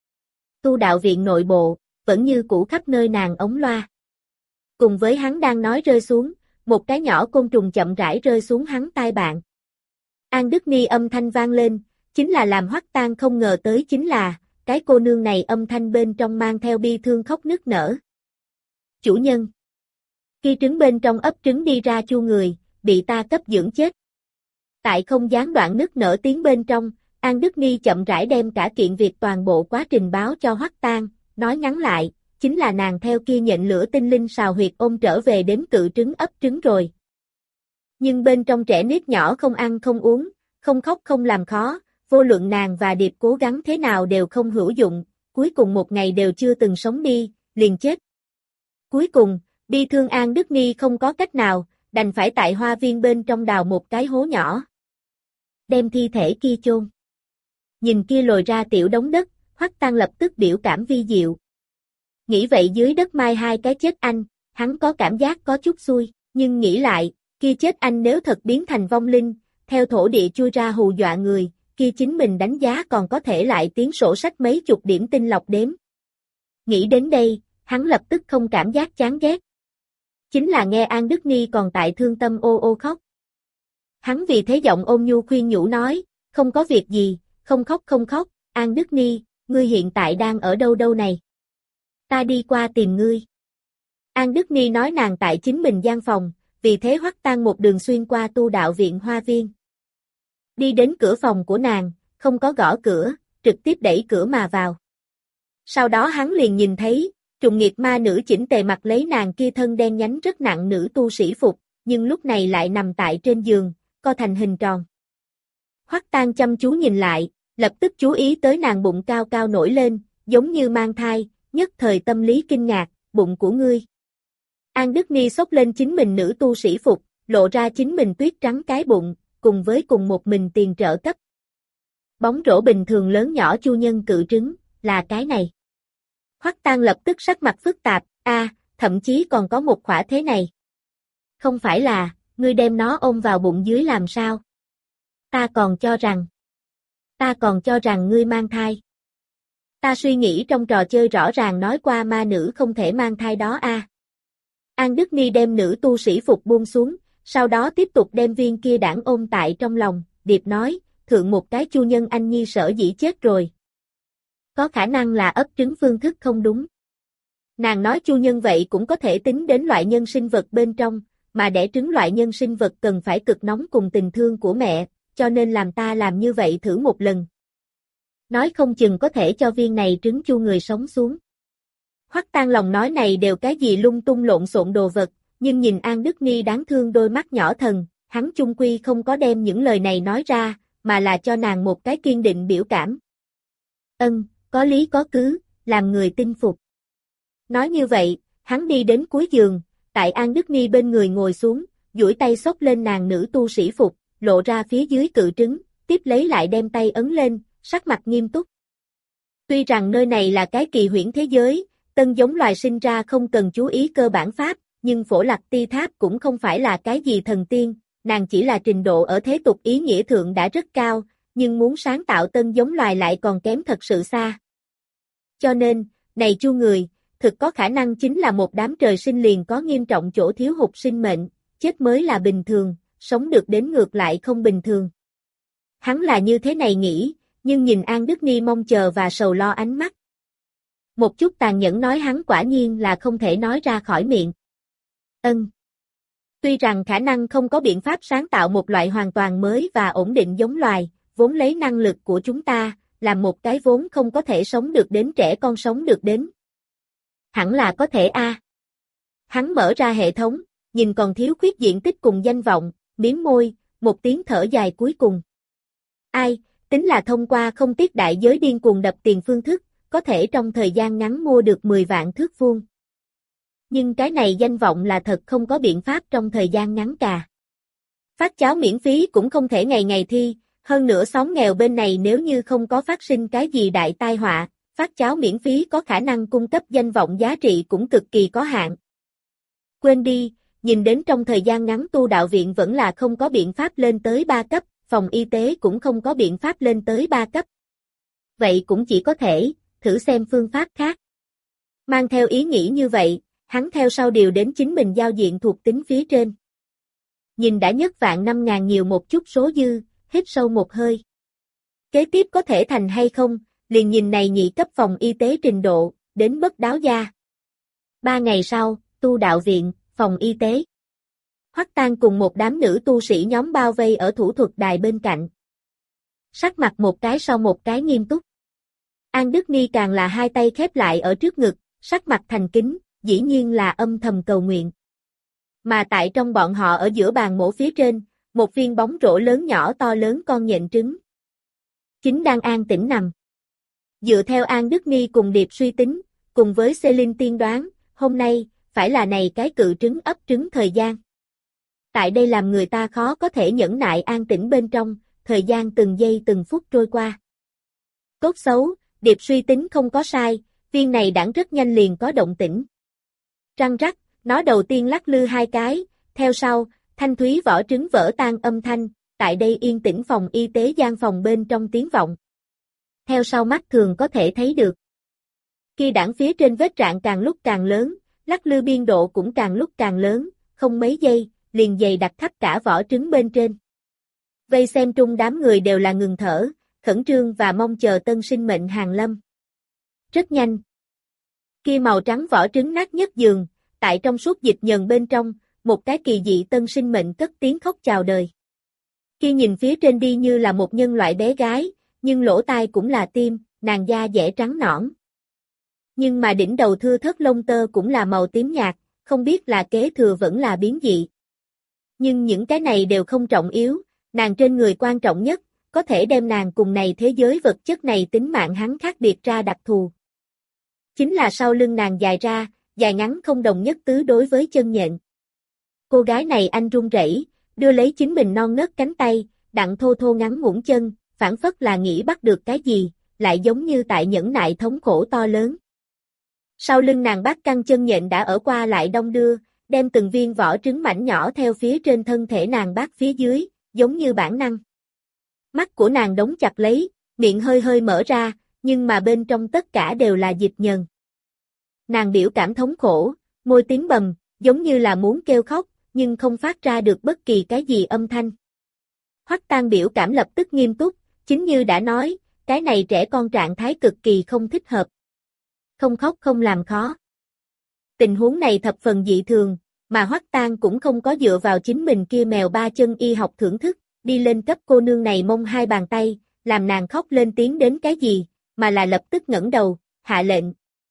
tu đạo viện nội bộ, vẫn như cũ khắp nơi nàng ống loa. Cùng với hắn đang nói rơi xuống, một cái nhỏ côn trùng chậm rãi rơi xuống hắn tai bạn. An Đức Ni âm thanh vang lên, chính là làm Hoắc Tang không ngờ tới chính là, cái cô nương này âm thanh bên trong mang theo bi thương khóc nức nở. Chủ nhân. Khi trứng bên trong ấp trứng đi ra chu người, bị ta cấp dưỡng chết. Tại không gián đoạn nức nở tiếng bên trong, An Đức Ni chậm rãi đem cả kiện việc toàn bộ quá trình báo cho Hoắc Tang, nói ngắn lại, chính là nàng theo kia nhận lửa tinh linh sào huyệt ôm trở về đến cự trứng ấp trứng rồi. Nhưng bên trong trẻ nít nhỏ không ăn không uống, không khóc không làm khó, vô luận nàng và Điệp cố gắng thế nào đều không hữu dụng, cuối cùng một ngày đều chưa từng sống đi, liền chết. Cuối cùng, bi thương An Đức Ni không có cách nào, đành phải tại hoa viên bên trong đào một cái hố nhỏ. Đem thi thể kia chôn. Nhìn kia lồi ra tiểu đống đất, Hoắc Tang lập tức biểu cảm vi diệu. Nghĩ vậy dưới đất mai hai cái chết anh, hắn có cảm giác có chút xui, nhưng nghĩ lại, kia chết anh nếu thật biến thành vong linh, theo thổ địa chui ra hù dọa người, kia chính mình đánh giá còn có thể lại tiến sổ sách mấy chục điểm tinh lọc đếm. Nghĩ đến đây, hắn lập tức không cảm giác chán ghét. Chính là nghe An Đức Ni còn tại thương tâm ô ô khóc. Hắn vì thế giọng ôn nhu khuyên nhủ nói, không có việc gì, không khóc không khóc, An Đức Ni, ngươi hiện tại đang ở đâu đâu này? Ta đi qua tìm ngươi. An Đức Ni nói nàng tại chính mình gian phòng, vì thế Hoắc Tang một đường xuyên qua tu đạo viện hoa viên. Đi đến cửa phòng của nàng, không có gõ cửa, trực tiếp đẩy cửa mà vào. Sau đó hắn liền nhìn thấy, Trùng nghiệt ma nữ chỉnh tề mặc lấy nàng kia thân đen nhánh rất nặng nữ tu sĩ phục, nhưng lúc này lại nằm tại trên giường, co thành hình tròn. Hoắc Tang chăm chú nhìn lại, lập tức chú ý tới nàng bụng cao cao nổi lên, giống như mang thai, nhất thời tâm lý kinh ngạc, bụng của ngươi. An Đức Ni xốc lên chính mình nữ tu sĩ phục, lộ ra chính mình tuyết trắng cái bụng, cùng với cùng một mình tiền trợ cấp. Bóng rổ bình thường lớn nhỏ chu nhân cự trứng, là cái này. Hoắc Tang lập tức sắc mặt phức tạp, a, thậm chí còn có một khỏa thế này. Không phải là, ngươi đem nó ôm vào bụng dưới làm sao? Ta còn cho rằng, ta còn cho rằng ngươi mang thai. Ta suy nghĩ trong trò chơi rõ ràng nói qua ma nữ không thể mang thai đó a. À. An Đức Ni đem nữ tu sĩ phục buông xuống, sau đó tiếp tục đem viên kia đảng ôm tại trong lòng, điệp nói, thượng một cái chu nhân anh nhi sở dĩ chết rồi. Có khả năng là ấp trứng phương thức không đúng. Nàng nói chu nhân vậy cũng có thể tính đến loại nhân sinh vật bên trong, mà đẻ trứng loại nhân sinh vật cần phải cực nóng cùng tình thương của mẹ, cho nên làm ta làm như vậy thử một lần. Nói không chừng có thể cho viên này trứng chu người sống xuống. Hoắc Tang lòng nói này đều cái gì lung tung lộn xộn đồ vật, nhưng nhìn An Đức Ni đáng thương đôi mắt nhỏ thần, hắn chung quy không có đem những lời này nói ra, mà là cho nàng một cái kiên định biểu cảm. Ân, có lý có cứ, làm người tin phục. Nói như vậy, hắn đi đến cuối giường, tại An Đức Ni bên người ngồi xuống, duỗi tay xốc lên nàng nữ tu sĩ phục, lộ ra phía dưới cự trứng, tiếp lấy lại đem tay ấn lên, sắc mặt nghiêm túc. Tuy rằng nơi này là cái kỳ huyễn thế giới, tân giống loài sinh ra không cần chú ý cơ bản pháp, nhưng Phổ Lạc Ti Tháp cũng không phải là cái gì thần tiên, nàng chỉ là trình độ ở thế tục ý nghĩa thượng đã rất cao, nhưng muốn sáng tạo tân giống loài lại còn kém thật sự xa. Cho nên, này chu người, thực có khả năng chính là một đám trời sinh liền có nghiêm trọng chỗ thiếu hụt sinh mệnh, chết mới là bình thường, sống được đến ngược lại không bình thường. Hắn là như thế này nghĩ, nhưng nhìn An Đức Ni mong chờ và sầu lo ánh mắt. Một chút tàn nhẫn nói hắn quả nhiên là không thể nói ra khỏi miệng. Ân. Tuy rằng khả năng không có biện pháp sáng tạo một loại hoàn toàn mới và ổn định giống loài, vốn lấy năng lực của chúng ta, làm một cái vốn không có thể sống được đến trẻ con sống được đến. Hẳn là có thể a. À. Hắn mở ra hệ thống, nhìn còn thiếu khuyết diện tích cùng danh vọng, miếm môi, một tiếng thở dài cuối cùng. Ai, tính là thông qua không tiếc đại giới điên cuồng đập tiền phương thức, có thể trong thời gian ngắn mua được mười vạn thước vuông. Nhưng cái này danh vọng là thật không có biện pháp trong thời gian ngắn cà. Phát cháo miễn phí cũng không thể ngày ngày thi, hơn nữa xóm nghèo bên này nếu như không có phát sinh cái gì đại tai họa, phát cháo miễn phí có khả năng cung cấp danh vọng giá trị cũng cực kỳ có hạn. Quên đi, nhìn đến trong thời gian ngắn tu đạo viện vẫn là không có biện pháp lên tới ba cấp, phòng y tế cũng không có biện pháp lên tới ba cấp. Vậy cũng chỉ có thể, thử xem phương pháp khác. Mang theo ý nghĩ như vậy, hắn theo sau điều đến chính mình giao diện thuộc tính phía trên. Nhìn đã nhất vạn năm ngàn nhiều một chút số dư, hít sâu một hơi. Kế tiếp có thể thành hay không, liền nhìn này nhị cấp phòng y tế trình độ, đến bất đáo gia. Ba ngày sau, tu đạo viện, phòng y tế. Hoắc Tang cùng một đám nữ tu sĩ nhóm bao vây ở thủ thuật đài bên cạnh. Sắc mặt một cái sau một cái nghiêm túc. An Đức Ni càng là hai tay khép lại ở trước ngực, sắc mặt thành kính, dĩ nhiên là âm thầm cầu nguyện. Mà tại trong bọn họ ở giữa bàn mổ phía trên, một viên bóng rổ lớn nhỏ to lớn con nhện trứng. Chính đang an tĩnh nằm. Dựa theo An Đức Ni cùng Điệp suy tính, cùng với Celine tiên đoán, hôm nay, phải là này cái cự trứng ấp trứng thời gian. Tại đây làm người ta khó có thể nhẫn nại an tĩnh bên trong, thời gian từng giây từng phút trôi qua. Tốt xấu, Điệp suy tính không có sai, viên này đẳng rất nhanh liền có động tĩnh. Răng rắc, nó đầu tiên lắc lư hai cái, theo sau, thanh thúy vỏ trứng vỡ tan âm thanh, tại đây yên tĩnh phòng y tế gian phòng bên trong tiếng vọng. Theo sau mắt thường có thể thấy được. Khi đẳng phía trên vết rạn càng lúc càng lớn, lắc lư biên độ cũng càng lúc càng lớn, không mấy giây, liền dày đặc khắp cả vỏ trứng bên trên. Vây xem trung đám người đều là ngừng thở, khẩn trương và mong chờ tân sinh mệnh hàng lâm. Rất nhanh. Kia màu trắng vỏ trứng nát nhất giường, tại trong suốt dịch nhờn bên trong, một cái kỳ dị tân sinh mệnh cất tiếng khóc chào đời. Kia nhìn phía trên đi như là một nhân loại bé gái, nhưng lỗ tai cũng là tim, nàng da dẻ trắng nõn. Nhưng mà đỉnh đầu thưa thớt lông tơ cũng là màu tím nhạt, không biết là kế thừa vẫn là biến dị. Nhưng những cái này đều không trọng yếu, nàng trên người quan trọng nhất, có thể đem nàng cùng này thế giới vật chất này tính mạng hắn khác biệt ra đặc thù. Chính là sau lưng nàng dài ra, dài ngắn không đồng nhất tứ đối với chân nhện. Cô gái này anh run rẩy, đưa lấy chính mình non nớt cánh tay, đặng thô thô ngắn ngủn chân, phản phất là nghĩ bắt được cái gì, lại giống như tại nhẫn nại thống khổ to lớn. Sau lưng nàng bát căn chân nhện đã ở qua lại đông đưa, đem từng viên vỏ trứng mảnh nhỏ theo phía trên thân thể nàng bát phía dưới, giống như bản năng. Mắt của nàng đóng chặt lấy, miệng hơi hơi mở ra, nhưng mà bên trong tất cả đều là dịch nhờn. Nàng biểu cảm thống khổ, môi tím bầm, giống như là muốn kêu khóc, nhưng không phát ra được bất kỳ cái gì âm thanh. Hoắc Tang biểu cảm lập tức nghiêm túc, chính như đã nói, cái này trẻ con trạng thái cực kỳ không thích hợp. Không khóc không làm khó. Tình huống này thập phần dị thường, mà Hoắc Tang cũng không có dựa vào chính mình kia mèo ba chân y học thưởng thức, đi lên cấp cô nương này mông hai bàn tay, làm nàng khóc lên tiếng đến cái gì, mà là lập tức ngẩng đầu, hạ lệnh.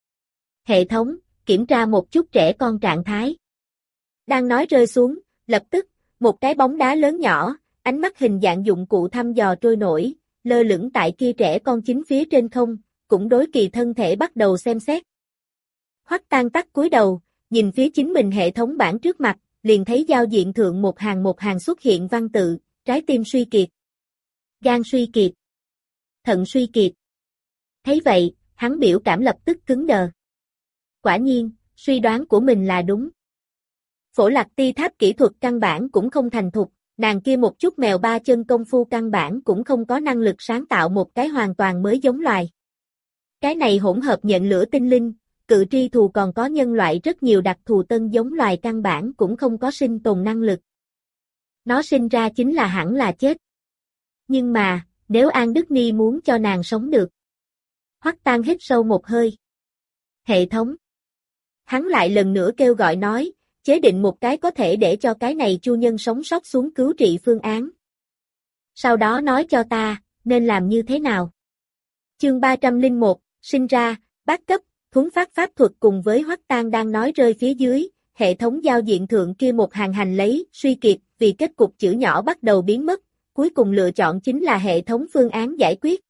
Hệ thống, kiểm tra một chút trẻ con trạng thái. Đang nói rơi xuống, lập tức, một cái bóng đá lớn nhỏ, ánh mắt hình dạng dụng cụ thăm dò trôi nổi, lơ lửng tại kia trẻ con chính phía trên không, cũng đối kỳ thân thể bắt đầu xem xét. Hoắc Tang tắt cúi đầu, nhìn phía chính mình hệ thống bảng trước mặt, liền thấy giao diện thượng một hàng một hàng xuất hiện văn tự, trái tim suy kiệt, gan suy kiệt, thận suy kiệt. Thấy vậy, hắn biểu cảm lập tức cứng đờ. Quả nhiên, suy đoán của mình là đúng. Phổ Lạc Ti tháp kỹ thuật căn bản cũng không thành thục, nàng kia một chút mèo ba chân công phu căn bản cũng không có năng lực sáng tạo một cái hoàn toàn mới giống loài. Cái này hỗn hợp nhận lửa tinh linh, cự tri thù còn có nhân loại rất nhiều đặc thù tân giống loài căn bản cũng không có sinh tồn năng lực. Nó sinh ra chính là hẳn là chết. Nhưng mà, nếu An Đức Ni muốn cho nàng sống được. Hoắc Tang hít sâu một hơi. Hệ thống. Hắn lại lần nữa kêu gọi nói, chế định một cái có thể để cho cái này chu nhân sống sót xuống cứu trị phương án. Sau đó nói cho ta, nên làm như thế nào. Chương ba trăm lẻ một, sinh ra, bát cấp, thuấn phát pháp thuật cùng với Hoắc Tang đang nói rơi phía dưới, hệ thống giao diện thượng kia một hàng hành lấy, suy kiệt, vì kết cục chữ nhỏ bắt đầu biến mất, cuối cùng lựa chọn chính là hệ thống phương án giải quyết.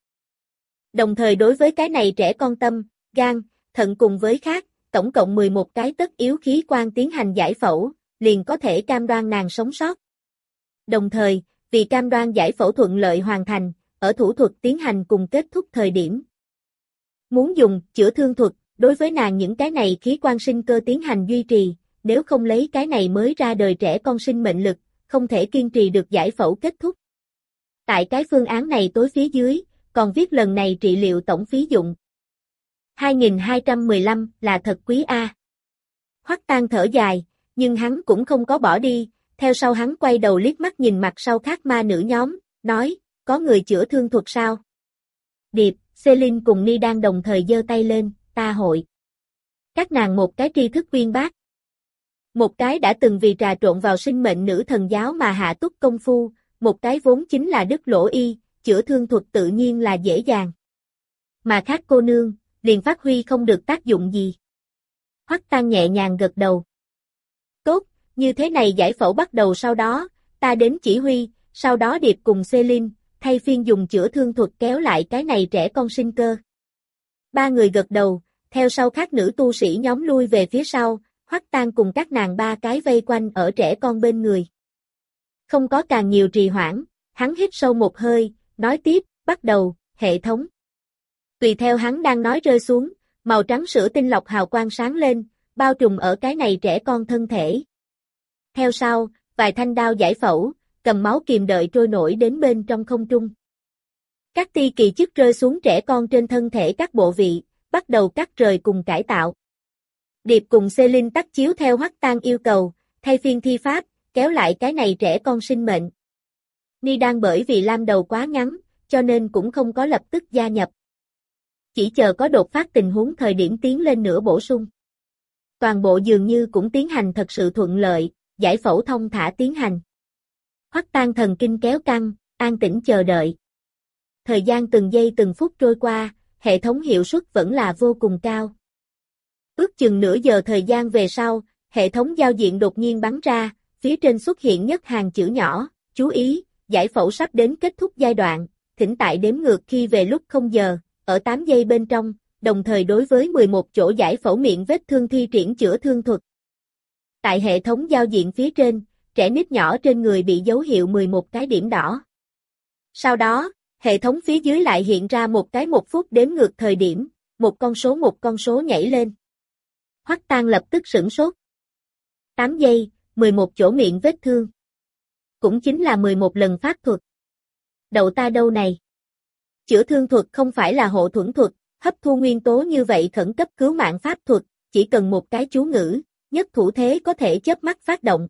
Đồng thời đối với cái này trẻ con tâm, gan, thận cùng với khác, tổng cộng mười một cái tất yếu khí quan tiến hành giải phẫu, liền có thể cam đoan nàng sống sót. Đồng thời, vì cam đoan giải phẫu thuận lợi hoàn thành, ở thủ thuật tiến hành cùng kết thúc thời điểm. Muốn dùng chữa thương thuật, đối với nàng những cái này khí quan sinh cơ tiến hành duy trì, nếu không lấy cái này mới ra đời trẻ con sinh mệnh lực, không thể kiên trì được giải phẫu kết thúc. Tại cái phương án này tối phía dưới, còn viết lần này trị liệu tổng phí dụng. hai nghìn hai trăm mười lăm là thật quý a. Hoắc Tang thở dài, nhưng hắn cũng không có bỏ đi, theo sau hắn quay đầu liếc mắt nhìn mặt sau khác ma nữ nhóm, nói, có người chữa thương thuật sao? Điệp, Celine cùng Ni đang đồng thời giơ tay lên, ta hội. Các nàng một cái tri thức uyên bác. Một cái đã từng vì trà trộn vào sinh mệnh nữ thần giáo mà hạ túc công phu, một cái vốn chính là đức lỗ y, chữa thương thuật tự nhiên là dễ dàng. Mà khác cô nương, liền phát huy không được tác dụng gì. Hoắc Tang nhẹ nhàng gật đầu. Tốt, như thế này giải phẫu bắt đầu sau đó, ta đến chỉ huy, sau đó Điệp cùng Celine, thay phiên dùng chữa thương thuật kéo lại cái này trẻ con sinh cơ. Ba người gật đầu, theo sau các nữ tu sĩ nhóm lui về phía sau, Hoắc Tang cùng các nàng ba cái vây quanh ở trẻ con bên người. Không có càng nhiều trì hoãn, hắn hít sâu một hơi, nói tiếp, bắt đầu, hệ thống. Tùy theo hắn đang nói rơi xuống, màu trắng sữa tinh lọc hào quang sáng lên, bao trùm ở cái này trẻ con thân thể. Theo sau, vài thanh đao giải phẫu, cầm máu kìm đợi trôi nổi đến bên trong không trung. Các ti kỳ chức rơi xuống trẻ con trên thân thể các bộ vị, bắt đầu cắt rời cùng cải tạo. Điệp cùng Celine tắt chiếu theo Hoắc Tang yêu cầu, thay phiên thi pháp, kéo lại cái này trẻ con sinh mệnh. Ni đang bởi vì lam đầu quá ngắn, cho nên cũng không có lập tức gia nhập. Chỉ chờ có đột phát tình huống thời điểm tiến lên nữa bổ sung. Toàn bộ dường như cũng tiến hành thật sự thuận lợi, giải phẫu thông thả tiến hành. Hoắc Tang thần kinh kéo căng, an tĩnh chờ đợi. Thời gian từng giây từng phút trôi qua, hệ thống hiệu suất vẫn là vô cùng cao. Ước chừng nửa giờ thời gian về sau, hệ thống giao diện đột nhiên bắn ra, phía trên xuất hiện nhất hàng chữ nhỏ, chú ý, giải phẫu sắp đến kết thúc giai đoạn, thỉnh tại đếm ngược khi về lúc không giờ, ở tám giây bên trong, đồng thời đối với mười một chỗ giải phẫu miệng vết thương thi triển chữa thương thuật. Tại hệ thống giao diện phía trên, trẻ nít nhỏ trên người bị dấu hiệu mười một cái điểm đỏ. Sau đó, hệ thống phía dưới lại hiện ra một cái một phút đếm ngược thời điểm, một con số một con số nhảy lên. Hoắc Tang lập tức sửng sốt. tám giây, mười một chỗ miệng vết thương. Cũng chính là mười một lần pháp thuật. Đậu ta đâu này? Chữa thương thuật không phải là hộ thuẫn thuật, hấp thu nguyên tố như vậy khẩn cấp cứu mạng pháp thuật, chỉ cần một cái chú ngữ, nhất thủ thế có thể chớp mắt phát động.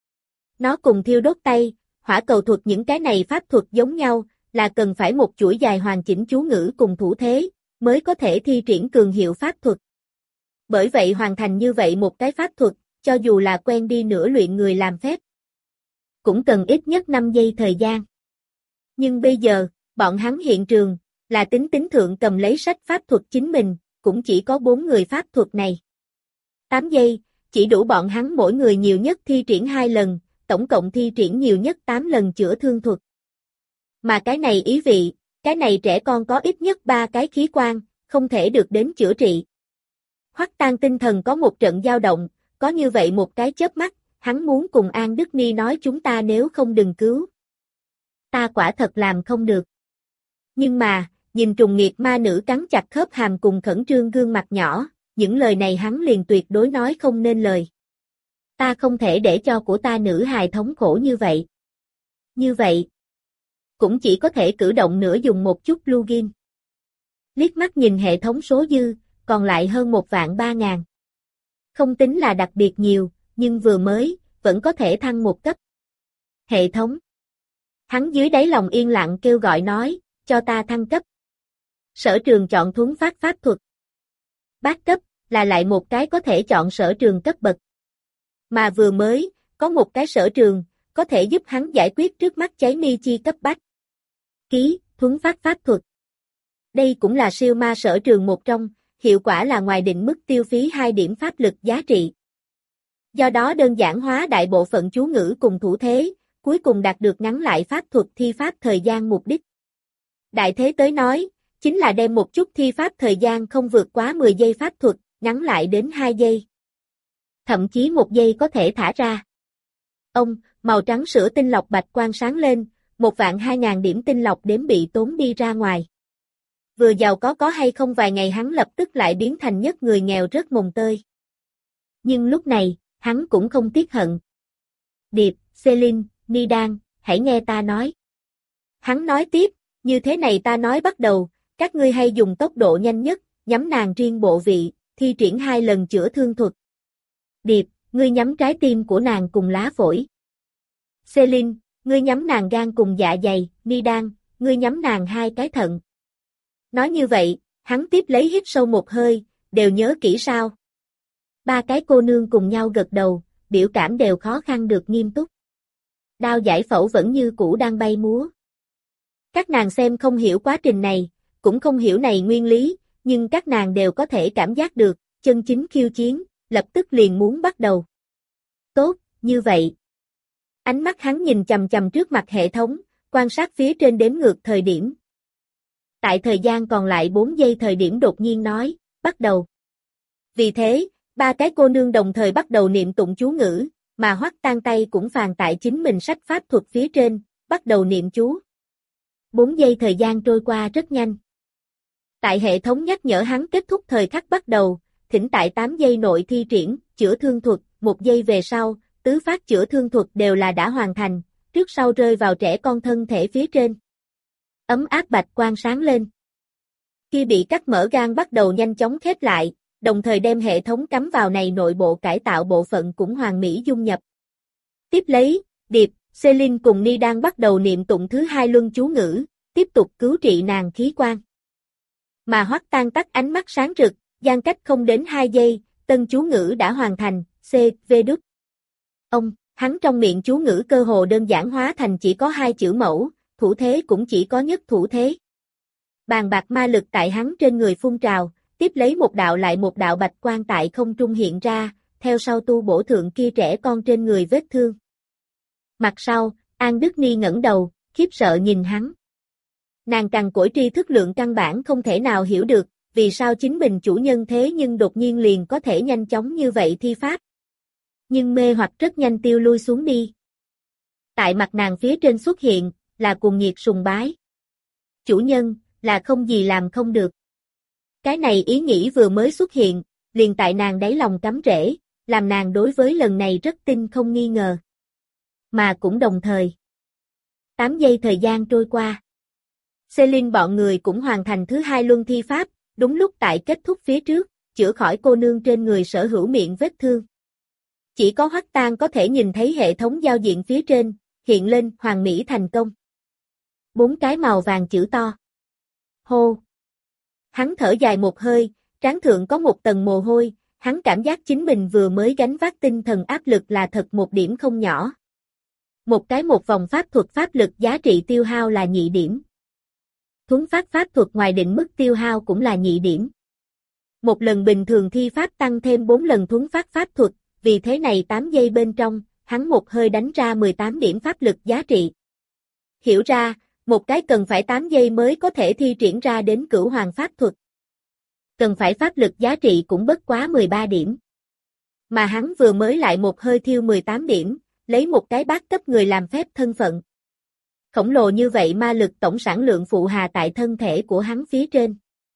Nó cùng thiêu đốt tay, hỏa cầu thuật những cái này pháp thuật giống nhau, là cần phải một chuỗi dài hoàn chỉnh chú ngữ cùng thủ thế, mới có thể thi triển cường hiệu pháp thuật. Bởi vậy hoàn thành như vậy một cái pháp thuật, cho dù là quen đi nửa luyện người làm phép, cũng cần ít nhất năm giây thời gian. Nhưng bây giờ, bọn hắn hiện trường, là tính tính thượng cầm lấy sách pháp thuật chính mình, cũng chỉ có bốn người pháp thuật này. tám giây, chỉ đủ bọn hắn mỗi người nhiều nhất thi triển hai lần, tổng cộng thi triển nhiều nhất tám lần chữa thương thuật. Mà cái này ý vị, cái này trẻ con có ít nhất ba cái khí quan, không thể được đến chữa trị. Hoắc Tang tinh thần có một trận dao động, có như vậy một cái chớp mắt, hắn muốn cùng An Đức Ni nói chúng ta nếu không đừng cứu. Ta quả thật làm không được. Nhưng mà, nhìn trùng nghiệt ma nữ cắn chặt khớp hàm cùng khẩn trương gương mặt nhỏ, những lời này hắn liền tuyệt đối nói không nên lời. Ta không thể để cho của ta nữ hài thống khổ như vậy. Như vậy, cũng chỉ có thể cử động nữa dùng một chút plugin. Liếc mắt nhìn hệ thống số dư, còn lại hơn một vạn ba ngàn. Không tính là đặc biệt nhiều, nhưng vừa mới, vẫn có thể thăng một cấp. Hệ thống. Hắn dưới đáy lòng yên lặng kêu gọi nói, cho ta thăng cấp. Sở trường chọn thuấn phát pháp thuật. Bát cấp, là lại một cái có thể chọn sở trường cấp bậc. Mà vừa mới, có một cái sở trường, có thể giúp hắn giải quyết trước mắt cháy ni chi cấp bách. Ký, thuấn phát pháp thuật. Đây cũng là siêu ma sở trường một trong, hiệu quả là ngoài định mức tiêu phí hai điểm pháp lực giá trị. Do đó đơn giản hóa đại bộ phận chú ngữ cùng thủ thế, cuối cùng đạt được ngắn lại pháp thuật thi pháp thời gian mục đích. Đại thế tới nói, chính là đem một chút thi pháp thời gian không vượt quá mười giây pháp thuật, ngắn lại đến hai giây. Thậm chí một giây có thể thả ra. Ông, màu trắng sữa tinh lọc bạch quang sáng lên, một vạn hai ngàn điểm tinh lọc đếm bị tốn đi ra ngoài. Vừa giàu có có hay không vài ngày hắn lập tức lại biến thành nhất người nghèo rất mồng tơi. Nhưng lúc này, hắn cũng không tiếc hận. Điệp, Celine, Ni Đan, hãy nghe ta nói. Hắn nói tiếp, như thế này ta nói bắt đầu, các ngươi hay dùng tốc độ nhanh nhất, nhắm nàng riêng bộ vị, thi triển hai lần chữa thương thuật. Điệp, ngươi nhắm trái tim của nàng cùng lá phổi. Celine, ngươi nhắm nàng gan cùng dạ dày, Ni Đan, ngươi nhắm nàng hai cái thận. Nói như vậy, hắn tiếp lấy hít sâu một hơi, đều nhớ kỹ sao. Ba cái cô nương cùng nhau gật đầu, biểu cảm đều khó khăn được nghiêm túc. Đao giải phẫu vẫn như cũ đang bay múa. Các nàng xem không hiểu quá trình này, cũng không hiểu này nguyên lý, nhưng các nàng đều có thể cảm giác được, chân chính khiêu chiến, lập tức liền muốn bắt đầu. Tốt, như vậy. Ánh mắt hắn nhìn chằm chằm trước mặt hệ thống, quan sát phía trên đếm ngược thời điểm. Tại thời gian còn lại bốn giây thời điểm đột nhiên nói, bắt đầu. Vì thế, ba cái cô nương đồng thời bắt đầu niệm tụng chú ngữ, mà Hoắc Tang tay cũng phàn tại chính mình sách pháp thuật phía trên, bắt đầu niệm chú. bốn giây thời gian trôi qua rất nhanh. Tại hệ thống nhắc nhở hắn kết thúc thời khắc bắt đầu, thỉnh tại tám giây nội thi triển, chữa thương thuật, một giây về sau, tứ phát chữa thương thuật đều là đã hoàn thành, trước sau rơi vào trẻ con thân thể phía trên. Ấm áp bạch quang sáng lên. Khi bị cắt mở gan bắt đầu nhanh chóng khép lại, đồng thời đem hệ thống cắm vào này nội bộ cải tạo bộ phận cũng hoàn mỹ dung nhập. Tiếp lấy, Điệp, Celine cùng Ni đang bắt đầu niệm tụng thứ hai luân chú ngữ, tiếp tục cứu trị nàng khí quan. Mà Hoắc Tang tắt ánh mắt sáng rực, gian cách không đến hai giây, tân chú ngữ đã hoàn thành, C, V đút. Ông, hắn trong miệng chú ngữ cơ hồ đơn giản hóa thành chỉ có hai chữ mẫu, thủ thế cũng chỉ có nhất thủ thế. Bàn bạc ma lực tại hắn trên người phun trào, tiếp lấy một đạo lại một đạo bạch quang tại không trung hiện ra, theo sau tu bổ thượng kia trẻ con trên người vết thương. Mặt sau, An Đức Ni ngẩng đầu, khiếp sợ nhìn hắn. Nàng cằn cỗi tri thức lượng căn bản không thể nào hiểu được, vì sao chính mình chủ nhân thế nhưng đột nhiên liền có thể nhanh chóng như vậy thi pháp. Nhưng mê hoặc rất nhanh tiêu lui xuống đi. Tại mặt nàng phía trên xuất hiện, là cuồng nhiệt sùng bái. Chủ nhân, là không gì làm không được. Cái này ý nghĩ vừa mới xuất hiện, liền tại nàng đáy lòng cắm rễ, làm nàng đối với lần này rất tin không nghi ngờ. Mà cũng đồng thời. tám giây thời gian trôi qua. Celine bọn người cũng hoàn thành thứ hai luân thi pháp, đúng lúc tại kết thúc phía trước, chữa khỏi cô nương trên người sở hữu miệng vết thương. Chỉ có Hoắc Tang có thể nhìn thấy hệ thống giao diện phía trên, hiện lên hoàn mỹ thành công. Bốn cái màu vàng chữ to. Hô! Hắn thở dài một hơi, trán thượng có một tầng mồ hôi, hắn cảm giác chính mình vừa mới gánh vác tinh thần áp lực là thật một điểm không nhỏ. Một cái một vòng pháp thuật pháp lực giá trị tiêu hao là nhị điểm. Thuấn phát pháp thuật ngoài định mức tiêu hao cũng là nhị điểm. Một lần bình thường thi pháp tăng thêm bốn lần thuấn phát pháp thuật, vì thế này tám giây bên trong, hắn một hơi đánh ra mười tám điểm pháp lực giá trị. Hiểu ra, một cái cần phải tám giây mới có thể thi triển ra đến cửu hoàng pháp thuật. Cần phải pháp lực giá trị cũng bất quá mười ba điểm. Mà hắn vừa mới lại một hơi thiêu mười tám điểm, lấy một cái bát cấp người làm phép thân phận. Khổng lồ như vậy ma lực tổng sản lượng phụ hà tại thân thể của hắn phía trên.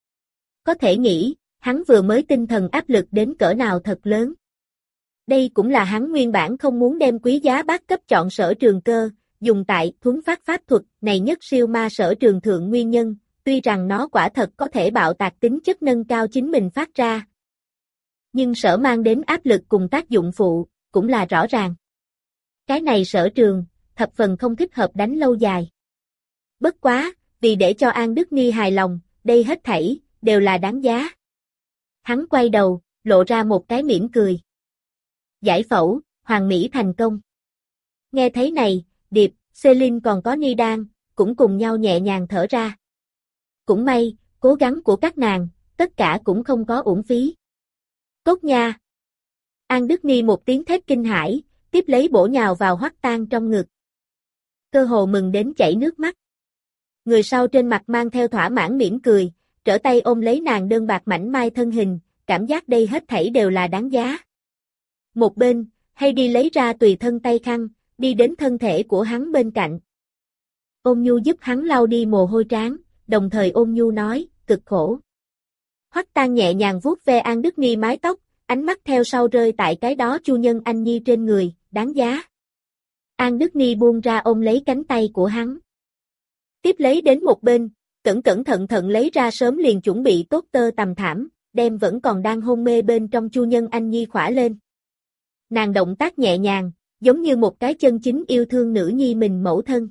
Có thể nghĩ, hắn vừa mới tinh thần áp lực đến cỡ nào thật lớn. Đây cũng là hắn nguyên bản không muốn đem quý giá bát cấp chọn sở trường cơ, dùng tại thuấn phát pháp thuật này nhất siêu ma sở trường thượng nguyên nhân, tuy rằng nó quả thật có thể bạo tạc tính chất nâng cao chính mình phát ra. Nhưng sở mang đến áp lực cùng tác dụng phụ, cũng là rõ ràng. Cái này sở trường, thập phần không thích hợp đánh lâu dài. Bất quá, vì để cho An Đức Ni hài lòng, đây hết thảy, đều là đáng giá. Hắn quay đầu, lộ ra một cái mỉm cười. Giải phẫu, hoàn mỹ thành công. Nghe thấy này, Điệp, Celine còn có Ni Đan, cũng cùng nhau nhẹ nhàng thở ra. Cũng may, cố gắng của các nàng, tất cả cũng không có uổng phí. Tốt nha. An Đức Ni một tiếng thét kinh hãi, tiếp lấy bổ nhào vào Hoắc Tang trong ngực. Cơ hồ mừng đến chảy nước mắt. Người sau trên mặt mang theo thỏa mãn mỉm cười, trở tay ôm lấy nàng đơn bạc mảnh mai thân hình, cảm giác đây hết thảy đều là đáng giá. Một bên, hay đi lấy ra tùy thân tay khăn, đi đến thân thể của hắn bên cạnh. Ôn nhu giúp hắn lau đi mồ hôi trán, đồng thời ôn nhu nói, cực khổ. Hoắc Tang nhẹ nhàng vuốt ve An Đức Ni mái tóc, ánh mắt theo sau rơi tại cái đó Chu Nhân Anh Nhi trên người, đáng giá. An Đức Ni buông ra ôm lấy cánh tay của hắn. Tiếp lấy đến một bên, cẩn cẩn thận thận lấy ra sớm liền chuẩn bị tốt tơ tằm thảm, đem vẫn còn đang hôn mê bên trong Chu Nhân Anh Nhi khỏa lên. Nàng động tác nhẹ nhàng, giống như một cái chân chính yêu thương nữ nhi mình mẫu thân.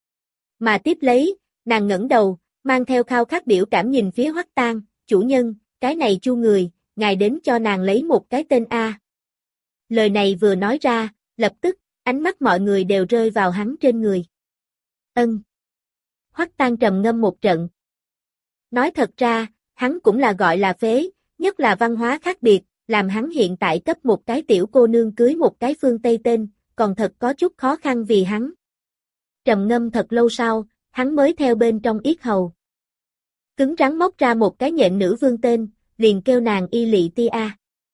Mà tiếp lấy, nàng ngẩng đầu, mang theo khao khát biểu cảm nhìn phía Hoắc Tang, chủ nhân, cái này Chu người, ngài đến cho nàng lấy một cái tên A. Lời này vừa nói ra, lập tức, ánh mắt mọi người đều rơi vào hắn trên người. Ân. Hoắc Tang trầm ngâm một trận. Nói thật ra, hắn cũng là gọi là phế, nhất là văn hóa khác biệt, làm hắn hiện tại cấp một cái tiểu cô nương cưới một cái phương Tây tên, còn thật có chút khó khăn vì hắn. Trầm ngâm thật lâu sau, hắn mới theo bên trong yết hầu. Cứng rắn móc ra một cái nhện nữ vương tên, liền kêu nàng Y Lị Ti A.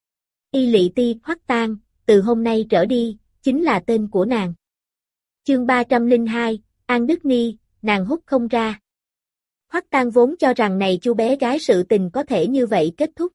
Y Lị Ti Hoắc Tang, từ hôm nay trở đi, chính là tên của nàng. Chương ba trăm lẻ hai, An Đức Ni, nàng hút không ra. Hoắc Tang vốn cho rằng này Chu bé gái sự tình có thể như vậy kết thúc.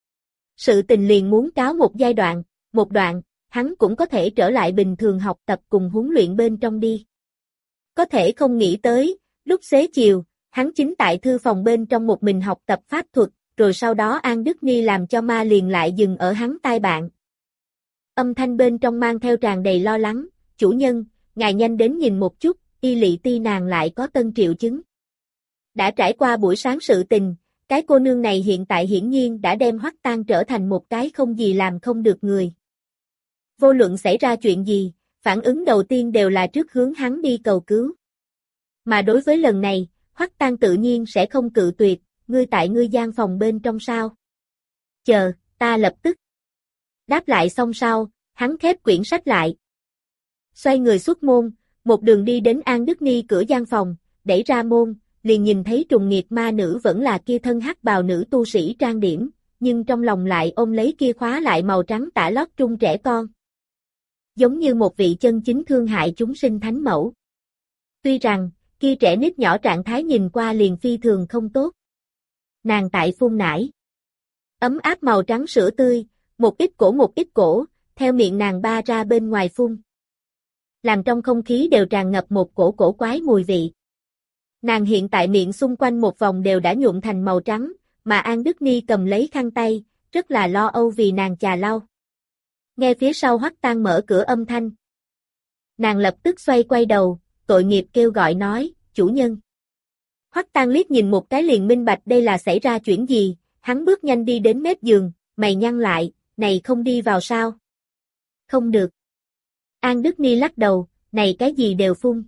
Sự tình liền muốn cáo một giai đoạn, một đoạn, hắn cũng có thể trở lại bình thường học tập cùng huấn luyện bên trong đi. Có thể không nghĩ tới, lúc xế chiều, hắn chính tại thư phòng bên trong một mình học tập pháp thuật, rồi sau đó An Đức Ni làm cho ma liền lại dừng ở hắn tai bạn. Âm thanh bên trong mang theo tràn đầy lo lắng, chủ nhân, ngài nhanh đến nhìn một chút, Y Lị Ti nàng lại có tân triệu chứng. Đã trải qua buổi sáng sự tình, cái cô nương này hiện tại hiển nhiên đã đem Hoắc Tang trở thành một cái không gì làm không được người. Vô luận xảy ra chuyện gì, phản ứng đầu tiên đều là trước hướng hắn đi cầu cứu. Mà đối với lần này, Hoắc Tang tự nhiên sẽ không cự tuyệt, ngươi tại ngươi gian phòng bên trong sao. chờ, ta lập tức. Đáp lại xong sau, hắn khép quyển sách lại. Xoay người xuất môn, một đường đi đến An Đức Ni cửa gian phòng, đẩy ra môn, liền nhìn thấy trùng nghiệt ma nữ vẫn là kia thân hắc bào nữ tu sĩ trang điểm, nhưng trong lòng lại ôm lấy kia khóa lại màu trắng tả lót trung trẻ con. Giống như một vị chân chính thương hại chúng sinh thánh mẫu. Tuy rằng, kia trẻ nít nhỏ trạng thái nhìn qua liền phi thường không tốt. Nàng tại phun nải. Ấm áp màu trắng sữa tươi, một ít cổ một ít cổ, theo miệng nàng ba ra bên ngoài phun. Làm trong không khí đều tràn ngập một cổ cổ quái mùi vị. Nàng hiện tại miệng xung quanh một vòng đều đã nhuộm thành màu trắng, mà An Đức Ni cầm lấy khăn tay, rất là lo âu vì nàng chà lau. Nghe phía sau Hoắc Tang mở cửa âm thanh. Nàng lập tức xoay quay đầu, tội nghiệp kêu gọi nói, chủ nhân. Hoắc Tang liếc nhìn một cái liền minh bạch đây là xảy ra chuyện gì, hắn bước nhanh đi đến mép giường, mày nhăn lại, này không đi vào sao? Không được. An Đức Ni lắc đầu, này cái gì đều phun.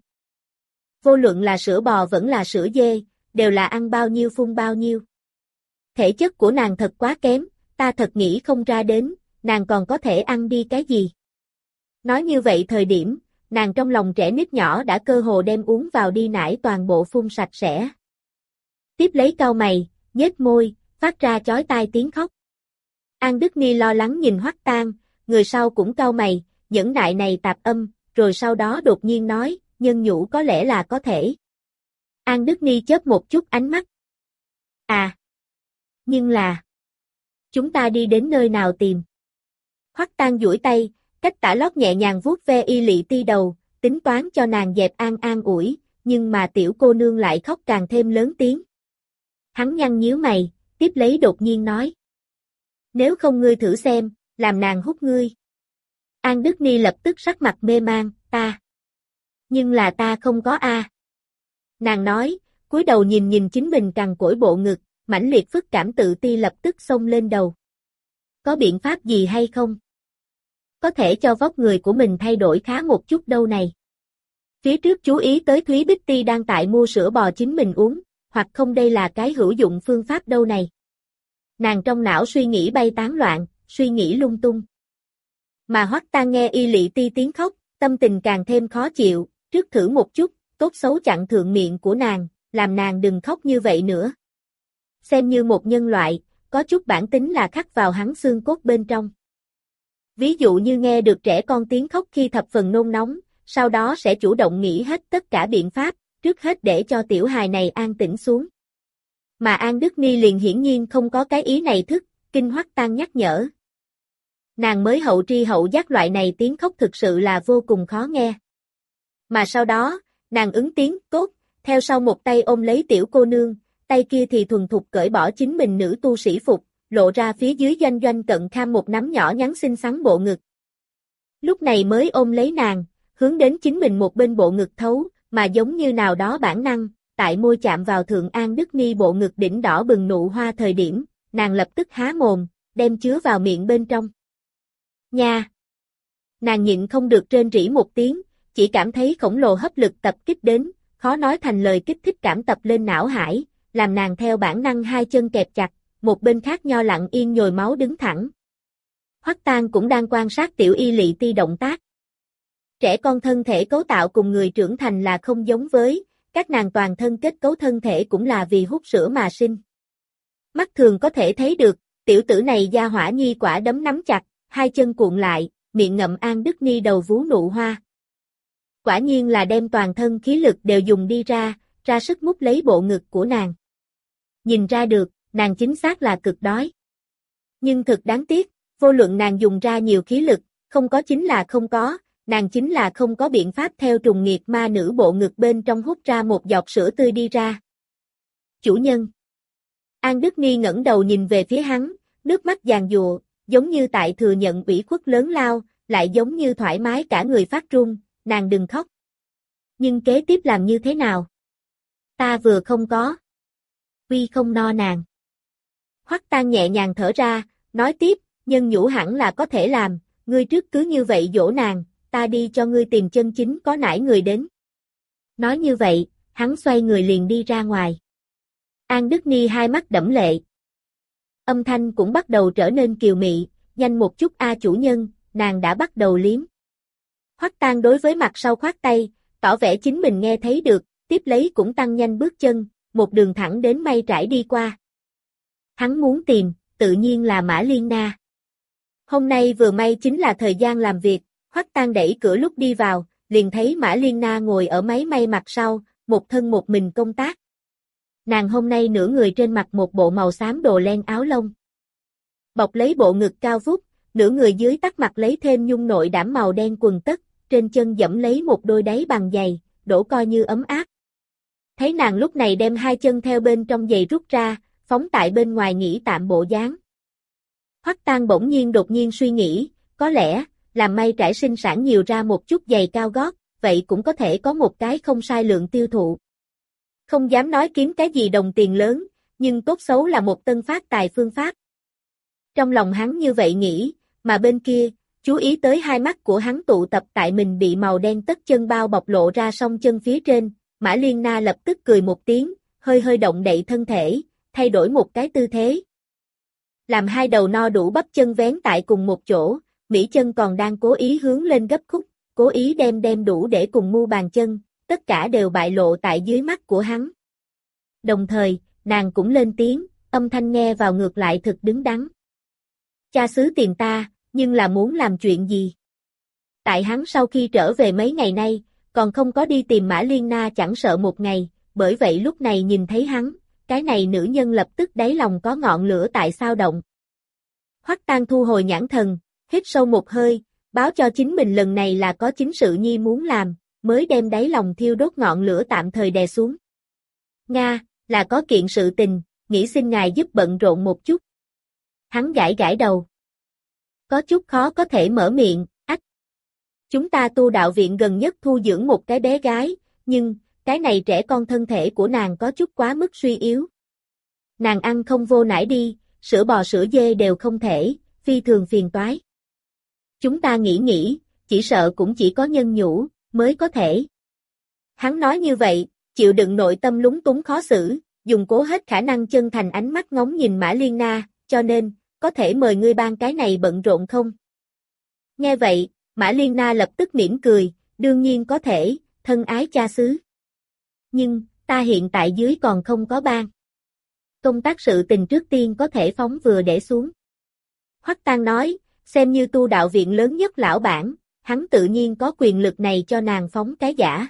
Vô luận là sữa bò vẫn là sữa dê, đều là ăn bao nhiêu phun bao nhiêu. Thể chất của nàng thật quá kém, ta thật nghĩ không ra đến, nàng còn có thể ăn đi cái gì. Nói như vậy thời điểm, nàng trong lòng trẻ nít nhỏ đã cơ hồ đem uống vào đi nải toàn bộ phun sạch sẽ. Tiếp lấy cau mày, nhếch môi, phát ra chói tai tiếng khóc. An Đức Ni lo lắng nhìn Hoắc Tang, người sau cũng cau mày, nhẫn nại này tạp âm, rồi sau đó đột nhiên nói, nhân nhũ có lẽ là có thể. An Đức Ni chớp một chút ánh mắt. À, nhưng là, chúng ta đi đến nơi nào tìm? Hoắc Tang duỗi tay, cách tả lót nhẹ nhàng vuốt ve Y Lị Ti đầu, tính toán cho nàng dẹp an an ủi, nhưng mà tiểu cô nương lại khóc càng thêm lớn tiếng. Hắn nhăn nhíu mày, tiếp lấy đột nhiên nói. Nếu không ngươi thử xem, làm nàng hút ngươi. An Đức Ni lập tức sắc mặt mê mang, ta. Nhưng là ta không có a. Nàng nói, cúi đầu nhìn nhìn chính mình cằn cỗi bộ ngực, mãnh liệt phức cảm tự ti lập tức xông lên đầu. Có biện pháp gì hay không? Có thể cho vóc người của mình thay đổi khá một chút đâu này. Phía trước chú ý tới Thúy Bích Ti đang tại mua sữa bò chính mình uống, hoặc không đây là cái hữu dụng phương pháp đâu này. Nàng trong não suy nghĩ bay tán loạn, suy nghĩ lung tung. Mà Hoắc Tang nghe Y Lị Ti tiếng khóc, tâm tình càng thêm khó chịu, trước thử một chút, tốt xấu chặn thượng miệng của nàng, làm nàng đừng khóc như vậy nữa. Xem như một nhân loại, có chút bản tính là khắc vào hắn xương cốt bên trong. Ví dụ như nghe được trẻ con tiếng khóc khi thập phần nôn nóng, sau đó sẽ chủ động nghĩ hết tất cả biện pháp, trước hết để cho tiểu hài này an tĩnh xuống. Mà An Đức Ni liền hiển nhiên không có cái ý này thức, kinh Hoắc Tang nhắc nhở. Nàng mới hậu tri hậu giác loại này tiếng khóc thực sự là vô cùng khó nghe. Mà sau đó, nàng ứng tiếng, tốt, theo sau một tay ôm lấy tiểu cô nương, tay kia thì thuần thục cởi bỏ chính mình nữ tu sĩ phục, lộ ra phía dưới doanh doanh cận kham một nắm nhỏ nhắn xinh xắn bộ ngực. Lúc này mới ôm lấy nàng, hướng đến chính mình một bên bộ ngực thấu, mà giống như nào đó bản năng, tại môi chạm vào thượng An Đức Ni bộ ngực đỉnh đỏ bừng nụ hoa thời điểm, nàng lập tức há mồm, đem chứa vào miệng bên trong. Nha! Nàng nhịn không được rên rỉ một tiếng, chỉ cảm thấy khổng lồ hấp lực tập kích đến, khó nói thành lời kích thích cảm tập lên não hải, làm nàng theo bản năng hai chân kẹp chặt, một bên khác nho lặng yên nhồi máu đứng thẳng. Hoắc Tang cũng đang quan sát tiểu Y Lị Ti động tác. Trẻ con thân thể cấu tạo cùng người trưởng thành là không giống với, các nàng toàn thân kết cấu thân thể cũng là vì hút sữa mà sinh. Mắt thường có thể thấy được, tiểu tử này da hỏa nhi quả đấm nắm chặt, hai chân cuộn lại, miệng ngậm An Đức Ni đầu vú nụ hoa. Quả nhiên là đem toàn thân khí lực đều dùng đi ra, ra sức mút lấy bộ ngực của nàng. Nhìn ra được, nàng chính xác là cực đói. Nhưng thực đáng tiếc, vô luận nàng dùng ra nhiều khí lực, không có chính là không có, nàng chính là không có biện pháp theo trùng nghiệt ma nữ bộ ngực bên trong hút ra một giọt sữa tươi đi ra. Chủ nhân. An Đức Ni ngẩng đầu nhìn về phía hắn, nước mắt giàn giụa, giống như tại thừa nhận ủy khuất lớn lao, lại giống như thoải mái cả người phát run, nàng đừng khóc. Nhưng kế tiếp làm như thế nào? Ta vừa không có. Uy không no nàng. Hoắc Tang nhẹ nhàng thở ra, nói tiếp, nhân nhũ hẳn là có thể làm, ngươi trước cứ như vậy dỗ nàng, ta đi cho ngươi tìm chân chính có nải người đến. Nói như vậy, hắn xoay người liền đi ra ngoài. An Đức Ni hai mắt đẫm lệ. âm thanh cũng bắt đầu trở nên kiều mị, nhanh một chút a chủ nhân, nàng đã bắt đầu liếm. Hoắc Tang đối với mặt sau khoát tay, tỏ vẻ chính mình nghe thấy được, tiếp lấy cũng tăng nhanh bước chân, một đường thẳng đến mây trải đi qua. Hắn muốn tìm, tự nhiên là Mã Liên Na. Hôm nay vừa may chính là thời gian làm việc, Hoắc Tang đẩy cửa lúc đi vào, liền thấy Mã Liên Na ngồi ở máy may mặt sau, một thân một mình công tác. Nàng hôm nay nửa người trên mặc một bộ màu xám đồ len áo lông. Bọc lấy bộ ngực cao vút, nửa người dưới tắt mặc lấy thêm nhung nội đảm màu đen quần tất, trên chân dẫm lấy một đôi đáy bằng giày, đổ coi như ấm áp. Thấy nàng lúc này đem hai chân theo bên trong giày rút ra, phóng tại bên ngoài nghỉ tạm bộ dáng. Hoắc Tang bỗng nhiên đột nhiên suy nghĩ, có lẽ, làm may trải sinh sản nhiều ra một chút giày cao gót, vậy cũng có thể có một cái không sai lượng tiêu thụ. Không dám nói kiếm cái gì đồng tiền lớn, nhưng tốt xấu là một tân phát tài phương pháp. Trong lòng hắn như vậy nghĩ, mà bên kia, chú ý tới hai mắt của hắn tụ tập tại mình bị màu đen tất chân bao bọc lộ ra song chân phía trên, Mã Liên Na lập tức cười một tiếng, hơi hơi động đậy thân thể, thay đổi một cái tư thế. Làm hai đầu no đủ bắp chân vén tại cùng một chỗ, mỹ chân còn đang cố ý hướng lên gấp khúc, cố ý đem đem đủ để cùng mu bàn chân, tất cả đều bại lộ tại dưới mắt của hắn. Đồng thời, nàng cũng lên tiếng, âm thanh nghe vào ngược lại thực đứng đắn. Cha xứ tìm ta, nhưng là muốn làm chuyện gì? Tại hắn sau khi trở về mấy ngày nay, còn không có đi tìm Mã Liên Na chẳng sợ một ngày, bởi vậy lúc này nhìn thấy hắn, cái này nữ nhân lập tức đáy lòng có ngọn lửa tại sao động. Hoắc Tang thu hồi nhãn thần, hít sâu một hơi, báo cho chính mình lần này là có chính sự nhi muốn làm, mới đem đáy lòng thiêu đốt ngọn lửa tạm thời đè xuống. Nga, là có kiện sự tình, nghĩ xin ngài giúp bận rộn một chút. Hắn gãi gãi đầu. Có chút khó có thể mở miệng, ách. Chúng ta tu đạo viện gần nhất thu dưỡng một cái bé gái, nhưng, cái này trẻ con thân thể của nàng có chút quá mức suy yếu. Nàng ăn không vô nải đi, sữa bò sữa dê đều không thể, phi thường phiền toái. Chúng ta nghĩ nghĩ, chỉ sợ cũng chỉ có nhân nhũ, mới có thể. Hắn nói như vậy, chịu đựng nội tâm lúng túng khó xử, dùng cố hết khả năng chân thành ánh mắt ngóng nhìn Mã Liên Na, cho nên, có thể mời ngươi ban cái này bận rộn không? Nghe vậy, Mã Liên Na lập tức mỉm cười, đương nhiên có thể, thân ái cha xứ. Nhưng, ta hiện tại dưới còn không có ban. Công tác sự tình trước tiên có thể phóng vừa để xuống. Hoắc Tang nói, xem như tu đạo viện lớn nhất lão bản, hắn tự nhiên có quyền lực này cho nàng phóng cái giả.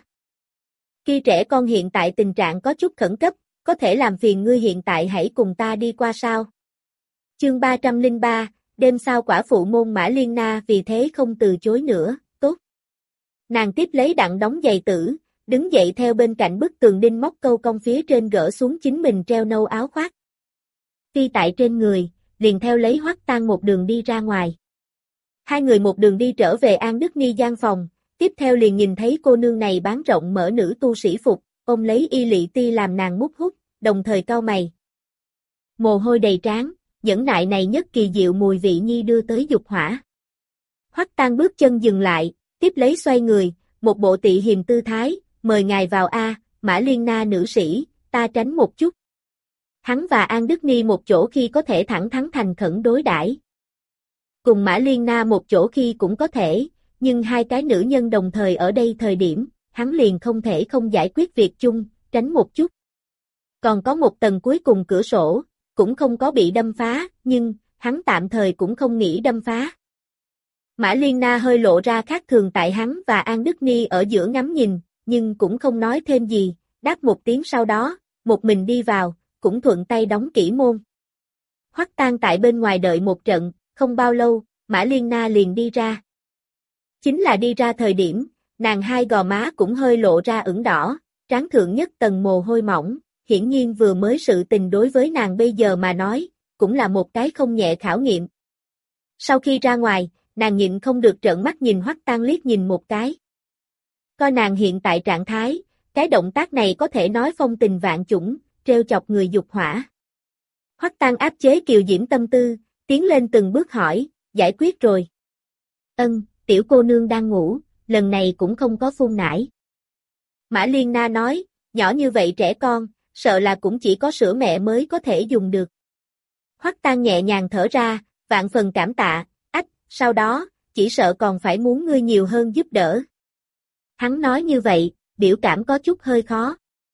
Khi trẻ con hiện tại tình trạng có chút khẩn cấp, có thể làm phiền ngươi hiện tại hãy cùng ta đi qua sao? Chương ba trăm lẻ ba, đêm sau quả phụ môn Mã Liên Na vì thế không từ chối nữa, tốt. Nàng tiếp lấy đặng đóng giày tử, đứng dậy theo bên cạnh bức tường đinh móc câu cong phía trên gỡ xuống chính mình treo nâu áo khoác. Phi tại trên người, liền theo lấy Hoắc Tang một đường đi ra ngoài. Hai người một đường đi trở về An Đức Ni gian phòng, tiếp theo liền nhìn thấy cô nương này bán rộng mở nữ tu sĩ phục, ôm lấy y lị ti làm nàng mút hút, đồng thời cau mày. Mồ hôi đầy trán, nhẫn nại này nhất kỳ diệu mùi vị nhi đưa tới dục hỏa. Hoắc Tang bước chân dừng lại, tiếp lấy xoay người, một bộ tị hiềm tư thái, mời ngài vào a, Mã Liên Na nữ sĩ, ta tránh một chút. Hắn và An Đức Ni một chỗ khi có thể thẳng thắn thành khẩn đối đãi. Cùng Mã Liên Na một chỗ khi cũng có thể, nhưng hai cái nữ nhân đồng thời ở đây thời điểm, hắn liền không thể không giải quyết việc chung, tránh một chút. Còn có một tầng cuối cùng cửa sổ, cũng không có bị đâm phá, nhưng, hắn tạm thời cũng không nghĩ đâm phá. Mã Liên Na hơi lộ ra khác thường tại hắn và An Đức Ni ở giữa ngắm nhìn, nhưng cũng không nói thêm gì, đáp một tiếng sau đó, một mình đi vào, cũng thuận tay đóng kỹ môn. Hoắc Tang tại bên ngoài đợi một trận, không bao lâu, Mã Liên Na liền đi ra. Chính là đi ra thời điểm, nàng hai gò má cũng hơi lộ ra ửng đỏ, trán thượng nhất tầng mồ hôi mỏng, hiển nhiên vừa mới sự tình đối với nàng bây giờ mà nói, cũng là một cái không nhẹ khảo nghiệm. Sau khi ra ngoài, nàng nhịn không được trợn mắt nhìn Hoắc Tang liếc nhìn một cái. Coi nàng hiện tại trạng thái, cái động tác này có thể nói phong tình vạn chủng, treo chọc người dục hỏa. Hoắc Tang áp chế kiều diễm tâm tư, tiến lên từng bước hỏi, giải quyết rồi. Ân, tiểu cô nương đang ngủ, lần này cũng không có phun nải. Mã Liên Na nói, nhỏ như vậy trẻ con, sợ là cũng chỉ có sữa mẹ mới có thể dùng được. Hoắc Tang nhẹ nhàng thở ra, vạn phần cảm tạ, ách, sau đó, chỉ sợ còn phải muốn ngươi nhiều hơn giúp đỡ. Hắn nói như vậy, biểu cảm có chút hơi khó.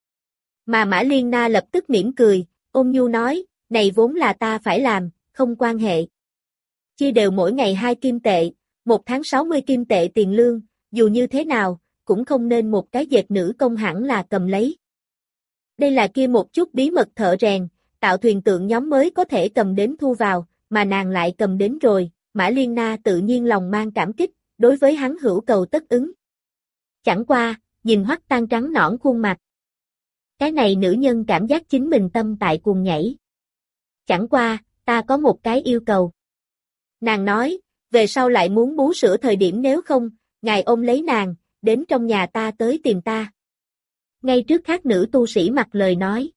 Mà Mã Liên Na lập tức mỉm cười, ôn nhu nói, này vốn là ta phải làm, không quan hệ. Chia đều mỗi ngày hai kim tệ, một tháng sáu mươi kim tệ tiền lương, dù như thế nào, cũng không nên một cái dệt nữ công hẳn là cầm lấy. Đây là kia một chút bí mật thợ rèn, tạo thuyền tượng nhóm mới có thể cầm đến thu vào, mà nàng lại cầm đến rồi, Mã Liên Na tự nhiên lòng mang cảm kích, đối với hắn hữu cầu tất ứng. Chẳng qua, nhìn Hoắc Tang trắng nõn khuôn mặt. Cái này nữ nhân cảm giác chính mình tâm tại cuồng nhảy. Chẳng qua, ta có một cái yêu cầu. Nàng nói, về sau lại muốn bú sữa thời điểm nếu không, ngài ôm lấy nàng, đến trong nhà ta tới tìm ta. Ngay trước khác nữ tu sĩ mặc lời nói.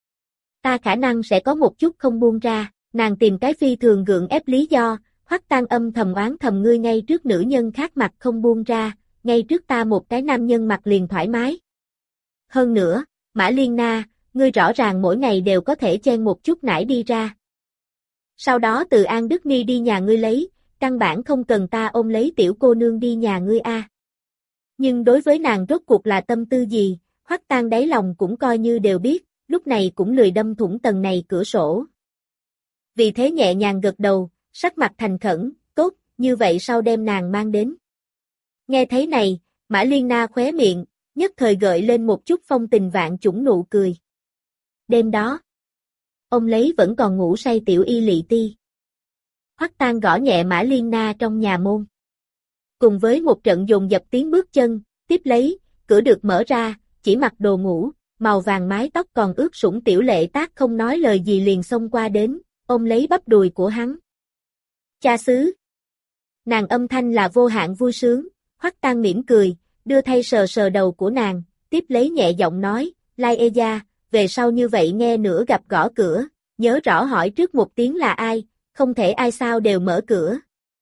Ta khả năng sẽ có một chút không buông ra, nàng tìm cái phi thường gượng ép lý do, Hoắc Tang âm thầm oán thầm ngươi ngay trước nữ nhân khác mặt không buông ra, ngay trước ta một cái nam nhân mặt liền thoải mái. Hơn nữa, Mã Liên Na, ngươi rõ ràng mỗi ngày đều có thể chen một chút nải đi ra. Sau đó từ An Đức Ni đi nhà ngươi lấy, căn bản không cần ta ôm lấy tiểu cô nương đi nhà ngươi a. Nhưng đối với nàng rốt cuộc là tâm tư gì, Hoắc Tang đáy lòng cũng coi như đều biết, lúc này cũng lười đâm thủng tầng này cửa sổ. Vì thế nhẹ nhàng gật đầu, sắc mặt thành khẩn, tốt, như vậy sau đem nàng mang đến. Nghe thấy này, Mã Liên Na khóe miệng, nhất thời gợi lên một chút phong tình vạn chủng nụ cười. Đêm đó, ông lấy vẫn còn ngủ say tiểu y lị ti. Hoắc Tang gõ nhẹ Mã Liên Na trong nhà môn. Cùng với một trận dồn dập tiếng bước chân, tiếp lấy, cửa được mở ra, chỉ mặc đồ ngủ, màu vàng mái tóc còn ướt sũng tiểu lệ tác không nói lời gì liền xông qua đến, ôm lấy bắp đùi của hắn. Cha xứ. Nàng âm thanh là vô hạn vui sướng, Hoắc Tang mỉm cười, đưa thay sờ sờ đầu của nàng, tiếp lấy nhẹ giọng nói, Lai e gia, về sau như vậy nghe nữa gặp gõ cửa, nhớ rõ hỏi trước một tiếng là ai, không thể ai sao đều mở cửa.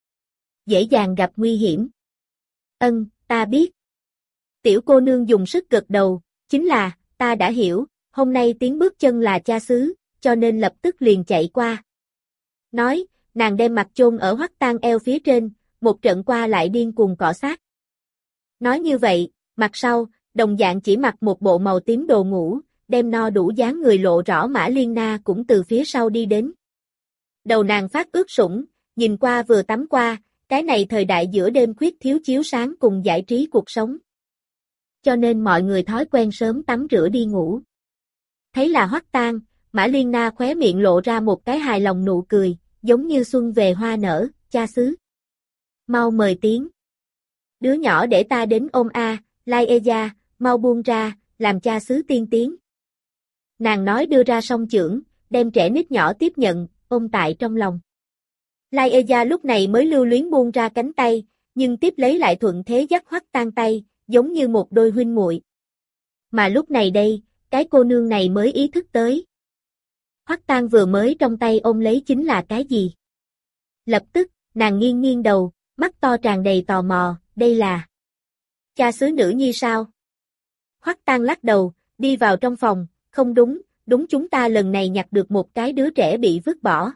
Dễ dàng gặp nguy hiểm. Ân, ta biết. Tiểu cô nương dùng sức gật đầu, chính là, ta đã hiểu, hôm nay tiếng bước chân là cha xứ, cho nên lập tức liền chạy qua. Nói, nàng đem mặt chôn ở Hoắc Tang eo phía trên, một trận qua lại điên cuồng cọ sát. Nói như vậy, mặt sau, đồng dạng chỉ mặc một bộ màu tím đồ ngủ, đem no đủ dáng người lộ rõ Mã Liên Na cũng từ phía sau đi đến. Đầu nàng phát ướt sũng, nhìn qua vừa tắm qua, cái này thời đại giữa đêm khuyết thiếu chiếu sáng cùng giải trí cuộc sống. Cho nên mọi người thói quen sớm tắm rửa đi ngủ. Thấy là Hoắc Tang, Mã Liên Na khóe miệng lộ ra một cái hài lòng nụ cười, giống như xuân về hoa nở, cha xứ. Mau mời tiếng. Đứa nhỏ để ta đến ôm a, Lai e gia, mau buông ra, làm cha xứ tiên tiến. Nàng nói đưa ra song chưởng, đem trẻ nít nhỏ tiếp nhận, ôm tại trong lòng. Lai e gia lúc này mới lưu luyến buông ra cánh tay, nhưng tiếp lấy lại thuận thế dắt Hoắc Tang tay, giống như một đôi huynh muội. Mà lúc này đây, cái cô nương này mới ý thức tới. Hoắc Tang vừa mới trong tay ôm lấy chính là cái gì? Lập tức, nàng nghiêng nghiêng đầu, mắt to tràn đầy tò mò, đây là cha xứ nữ nhi sao? Hoắc Tang lắc đầu, đi vào trong phòng, không đúng, đúng chúng ta lần này nhặt được một cái đứa trẻ bị vứt bỏ.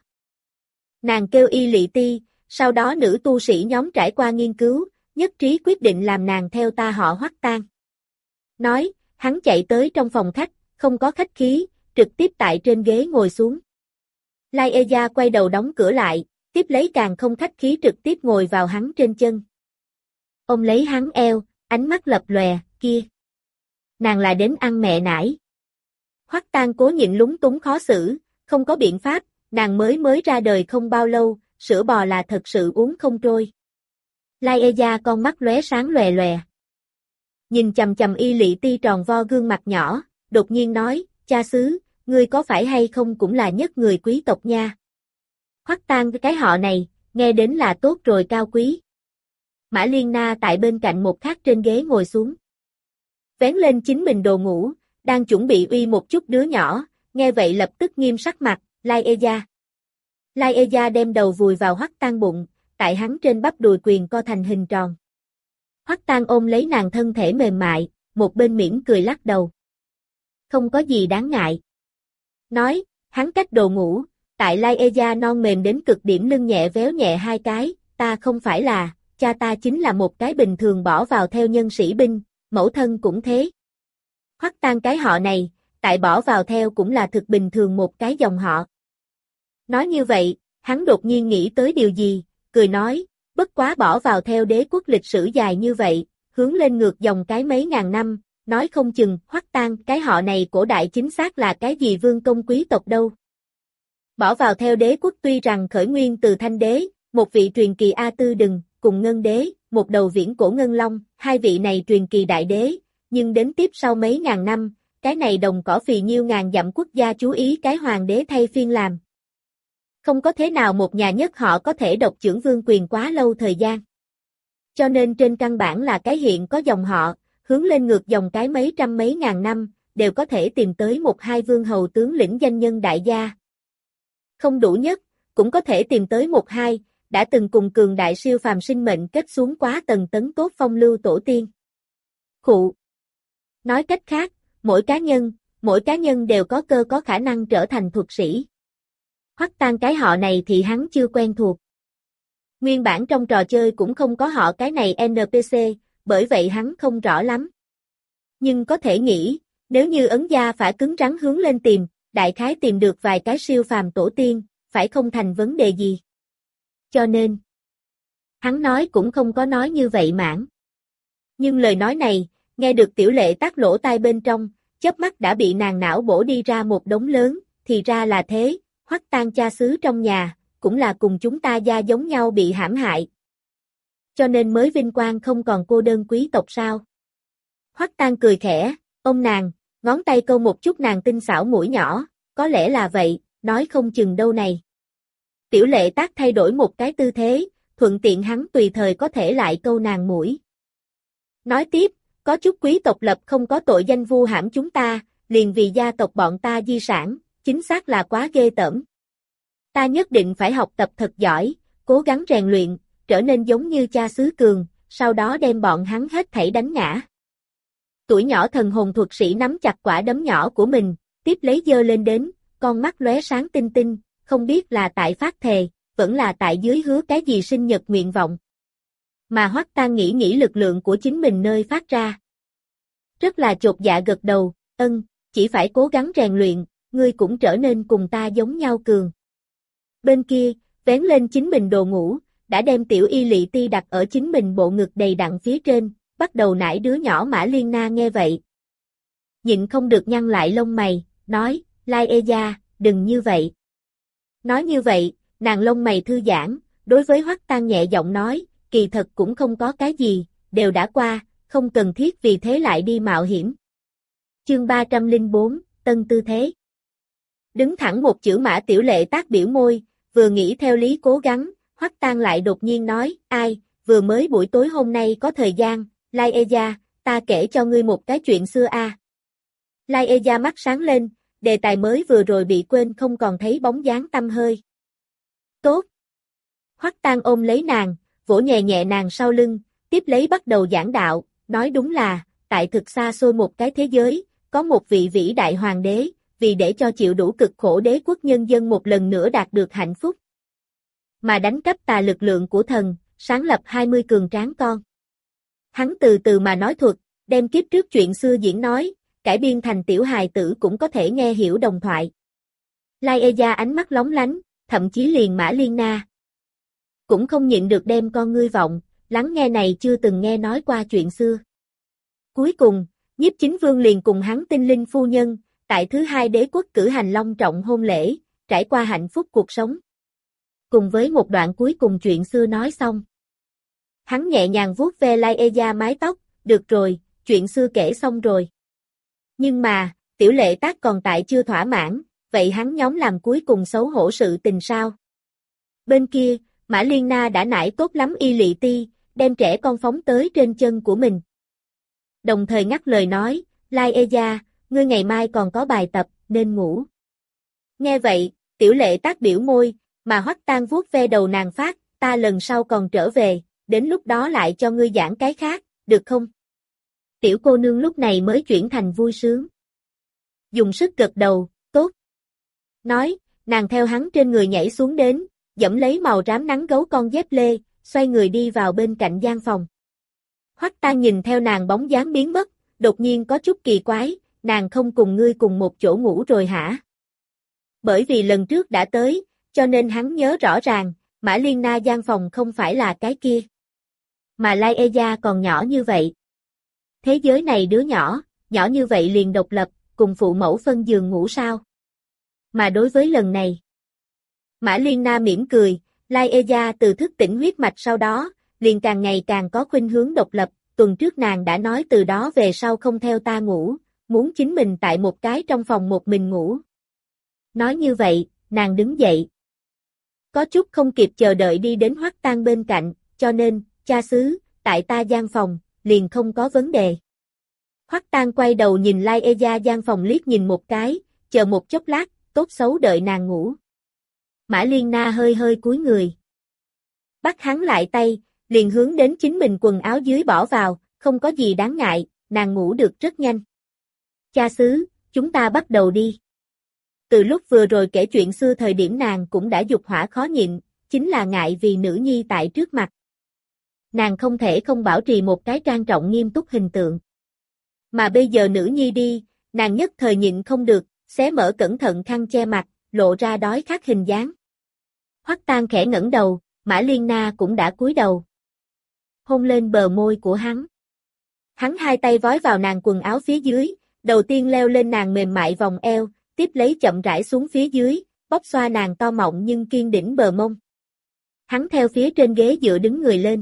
Nàng kêu y lị ti, sau đó nữ tu sĩ nhóm trải qua nghiên cứu, nhất trí quyết định làm nàng theo ta họ Hoắc Tang. Nói, hắn chạy tới trong phòng khách, không có khách khí, trực tiếp tại trên ghế ngồi xuống. Lai e gia quay đầu đóng cửa lại, tiếp lấy càng không khách khí trực tiếp ngồi vào hắn trên chân. Ôm lấy hắn eo, ánh mắt lập lòe, kia. Nàng là đến ăn mẹ nải. Hoắc Tang cố nhịn lúng túng khó xử, không có biện pháp, nàng mới mới ra đời không bao lâu, sữa bò là thật sự uống không trôi. Lai e gia con mắt lóe sáng lòe lòe. Nhìn chằm chằm y lị ti tròn vo gương mặt nhỏ, đột nhiên nói, cha xứ, ngươi có phải hay không cũng là nhất người quý tộc nha. Hoắc Tang cái họ này, nghe đến là tốt rồi cao quý. Mã Liên Na tại bên cạnh một khác trên ghế ngồi xuống. Vén lên chính mình đồ ngủ, đang chuẩn bị uy một chút đứa nhỏ, nghe vậy lập tức nghiêm sắc mặt, Lai e gia. Lai e gia đem đầu vùi vào Hoắc Tang bụng, tại hắn trên bắp đùi quyền co thành hình tròn. Hoắc Tang ôm lấy nàng thân thể mềm mại, một bên mỉm cười lắc đầu. Không có gì đáng ngại. Nói, hắn cách đồ ngủ, tại Lai Ê non mềm đến cực điểm lưng nhẹ véo nhẹ hai cái, ta không phải là, cha ta chính là một cái bình thường bỏ vào theo nhân sĩ binh, mẫu thân cũng thế. Hoắc Tang cái họ này, tại bỏ vào theo cũng là thực bình thường một cái dòng họ. Nói như vậy, hắn đột nhiên nghĩ tới điều gì, cười nói, bất quá bỏ vào theo đế quốc lịch sử dài như vậy, hướng lên ngược dòng cái mấy ngàn năm, nói không chừng, Hoắc Tang cái họ này cổ đại chính xác là cái gì vương công quý tộc đâu. Bỏ vào theo đế quốc tuy rằng khởi nguyên từ Thanh đế, một vị truyền kỳ A Tư Đừng, cùng Ngân đế, một đầu viễn cổ Ngân Long, hai vị này truyền kỳ đại đế, nhưng đến tiếp sau mấy ngàn năm, cái này đồng cỏ phì nhiêu ngàn dặm quốc gia chú ý cái hoàng đế thay phiên làm. Không có thế nào một nhà nhất họ có thể độc chưởng vương quyền quá lâu thời gian. Cho nên trên căn bản là cái hiện có dòng họ, hướng lên ngược dòng cái mấy trăm mấy ngàn năm, đều có thể tìm tới một hai vương hầu tướng lĩnh danh nhân đại gia. Không đủ nhất, cũng có thể tìm tới một hai, đã từng cùng cường đại siêu phàm sinh mệnh kết xuống quá tầng tấn cốt phong lưu tổ tiên. Khụ. Nói cách khác, mỗi cá nhân, mỗi cá nhân đều có cơ có khả năng trở thành thuật sĩ. Hoắc Tang cái họ này thì hắn chưa quen thuộc. Nguyên bản trong trò chơi cũng không có họ cái này en pê xê, bởi vậy hắn không rõ lắm. Nhưng có thể nghĩ, nếu như ấn gia phải cứng rắn hướng lên tìm, đại khái tìm được vài cái siêu phàm tổ tiên, phải không thành vấn đề gì. Cho nên, hắn nói cũng không có nói như vậy mãn. Nhưng lời nói này, nghe được Tiểu Lệ tắt lỗ tai bên trong, chớp mắt đã bị nàng não bổ đi ra một đống lớn, thì ra là thế, Hoắc Tang cha xứ trong nhà, cũng là cùng chúng ta gia giống nhau bị hãm hại. Cho nên mới vinh quang không còn cô đơn quý tộc sao. Hoắc Tang cười khẽ, ôm nàng, ngón tay câu một chút nàng tinh xảo mũi nhỏ, có lẽ là vậy, nói không chừng đâu này. Tiểu Lệ tác thay đổi một cái tư thế, thuận tiện hắn tùy thời có thể lại câu nàng mũi. Nói tiếp, có chút quý tộc lập không có tội danh vu hãm chúng ta, liền vì gia tộc bọn ta di sản, chính xác là quá ghê tởm. Ta nhất định phải học tập thật giỏi, cố gắng rèn luyện, trở nên giống như cha xứ cường, sau đó đem bọn hắn hết thảy đánh ngã. Tuổi nhỏ thần hồn thuật sĩ nắm chặt quả đấm nhỏ của mình, tiếp lấy giơ lên đến, con mắt lóe sáng tinh tinh, không biết là tại phát thề, vẫn là tại dưới hứa cái gì sinh nhật nguyện vọng. Mà Hoắc Tang nghĩ nghĩ lực lượng của chính mình nơi phát ra. Rất là chột dạ gật đầu, ân, chỉ phải cố gắng rèn luyện, ngươi cũng trở nên cùng ta giống nhau cường. Bên kia, vén lên chính mình đồ ngủ, đã đem tiểu y lị ti đặt ở chính mình bộ ngực đầy đặn phía trên, bắt đầu nải đứa nhỏ Mã Liên Na nghe vậy. Nhịn không được nhăn lại lông mày, nói, Lai Ê gia, đừng như vậy. Nói như vậy, nàng lông mày thư giãn, đối với Hoắc Tang nhẹ giọng nói, kỳ thật cũng không có cái gì, đều đã qua, không cần thiết vì thế lại đi mạo hiểm. Chương ba trăm lẻ bốn, Tân Tư Thế. Đứng thẳng một chữ Mã Tiểu Lệ tác biểu môi, vừa nghĩ theo lý cố gắng, Hoắc Tang lại đột nhiên nói, ai, vừa mới buổi tối hôm nay có thời gian, Lai Ê gia, ta kể cho ngươi một cái chuyện xưa a. À. Lai Ê gia mắt sáng lên, đề tài mới vừa rồi bị quên không còn thấy bóng dáng tăm hơi. Tốt. Hoắc Tang ôm lấy nàng, vỗ nhẹ nhẹ nàng sau lưng, tiếp lấy bắt đầu giảng đạo, nói đúng là, tại thực xa xôi một cái thế giới, có một vị vĩ đại hoàng đế, vì để cho chịu đủ cực khổ đế quốc nhân dân một lần nữa đạt được hạnh phúc. Mà đánh cắp tà lực lượng của thần, sáng lập hai mươi cường tráng con. Hắn từ từ mà nói thuật, đem kiếp trước chuyện xưa diễn nói, cải biên thành tiểu hài tử cũng có thể nghe hiểu đồng thoại. Lai Ê gia ánh mắt lóng lánh, thậm chí liền Mã Liên Na cũng không nhịn được đem con ngươi vọng, lắng nghe này chưa từng nghe nói qua chuyện xưa. Cuối cùng, Nhiếp Chính Vương liền cùng hắn tinh linh phu nhân, tại thứ hai đế quốc cử hành long trọng hôn lễ, trải qua hạnh phúc cuộc sống. Cùng với một đoạn cuối cùng chuyện xưa nói xong. Hắn nhẹ nhàng vuốt ve Lai Ê gia mái tóc, được rồi, chuyện xưa kể xong rồi. Nhưng mà, Tiểu Lệ tác còn tại chưa thỏa mãn, vậy hắn nhóm làm cuối cùng xấu hổ sự tình sao? Bên kia, Mã Liên Na đã nải tốt lắm y lị ti, đem trẻ con phóng tới trên chân của mình. Đồng thời ngắt lời nói, Lai Ê gia, ngươi ngày mai còn có bài tập, nên ngủ. Nghe vậy, Tiểu Lệ tác biểu môi, mà Hoắc Tang vuốt ve đầu nàng phát, ta lần sau còn trở về, đến lúc đó lại cho ngươi giảng cái khác, được không? Tiểu cô nương lúc này mới chuyển thành vui sướng. Dùng sức gật đầu, tốt. Nói, Nàng theo hắn trên người nhảy xuống đến, dẫm lấy màu rám nắng gấu con dép lê, xoay người đi vào bên cạnh gian phòng. Hoắc Tang nhìn theo nàng bóng dáng biến mất, đột nhiên có chút kỳ quái, nàng không cùng ngươi cùng một chỗ ngủ rồi hả? Bởi vì lần trước đã tới, cho nên hắn nhớ rõ ràng, Mã Liên Na gian phòng không phải là cái kia. Mà Lai Ê còn nhỏ như vậy. Thế giới này đứa nhỏ, nhỏ như vậy liền độc lập, cùng phụ mẫu phân giường ngủ sao? Mà đối với lần này, Mã Liên Na mỉm cười, Lai Ê từ thức tỉnh huyết mạch sau đó, liền càng ngày càng có khuynh hướng độc lập, tuần trước nàng đã nói từ đó về sau không theo ta ngủ, muốn chính mình tại một cái trong phòng một mình ngủ. Nói như vậy, nàng đứng dậy. Có chút không kịp chờ đợi đi đến Hoắc Tang bên cạnh, cho nên, cha xứ, tại ta gian phòng, liền không có vấn đề. Hoắc Tang quay đầu nhìn Lai Ê gian phòng liếc nhìn một cái, chờ một chốc lát, tốt xấu đợi nàng ngủ. Mã Liên Na hơi hơi cúi người. Bắt hắn lại tay, liền hướng đến chính mình quần áo dưới bỏ vào, không có gì đáng ngại, nàng ngủ được rất nhanh. Cha xứ, chúng ta bắt đầu đi. Từ lúc vừa rồi kể chuyện xưa thời điểm nàng cũng đã dục hỏa khó nhịn, chính là ngại vì nữ nhi tại trước mặt. Nàng không thể không bảo trì một cái trang trọng nghiêm túc hình tượng. Mà bây giờ nữ nhi đi, nàng nhất thời nhịn không được, xé mở cẩn thận khăn che mặt, lộ ra đói khát hình dáng. Hoắc Tang khẽ ngẩng đầu, Mã Liên Na cũng đã cúi đầu. Hôn lên bờ môi của hắn. Hắn hai tay vói vào nàng quần áo phía dưới, đầu tiên leo lên nàng mềm mại vòng eo, tiếp lấy chậm rãi xuống phía dưới, bóp xoa nàng to mọng nhưng kiên đỉnh bờ mông. Hắn theo phía trên ghế dựa đứng người lên.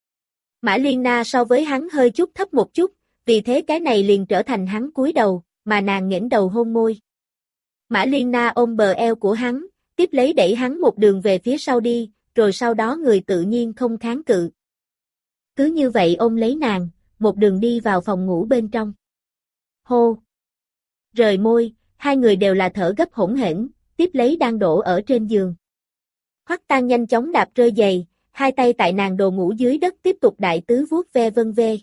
Mã Liên Na so với hắn hơi chút thấp một chút, vì thế cái này liền trở thành hắn cúi đầu, mà nàng nghển đầu hôn môi. Mã Liên Na ôm bờ eo của hắn, tiếp lấy đẩy hắn một đường về phía sau đi, rồi sau đó người tự nhiên không kháng cự. Cứ như vậy ôm lấy nàng, một đường đi vào phòng ngủ bên trong. Hô! Rời môi, hai người đều là thở gấp hỗn hển, tiếp lấy đang đổ ở trên giường. Hoắc Tang nhanh chóng đạp rơi giày, hai tay tại nàng đồ ngủ dưới đất tiếp tục đại tứ vuốt ve vân ve.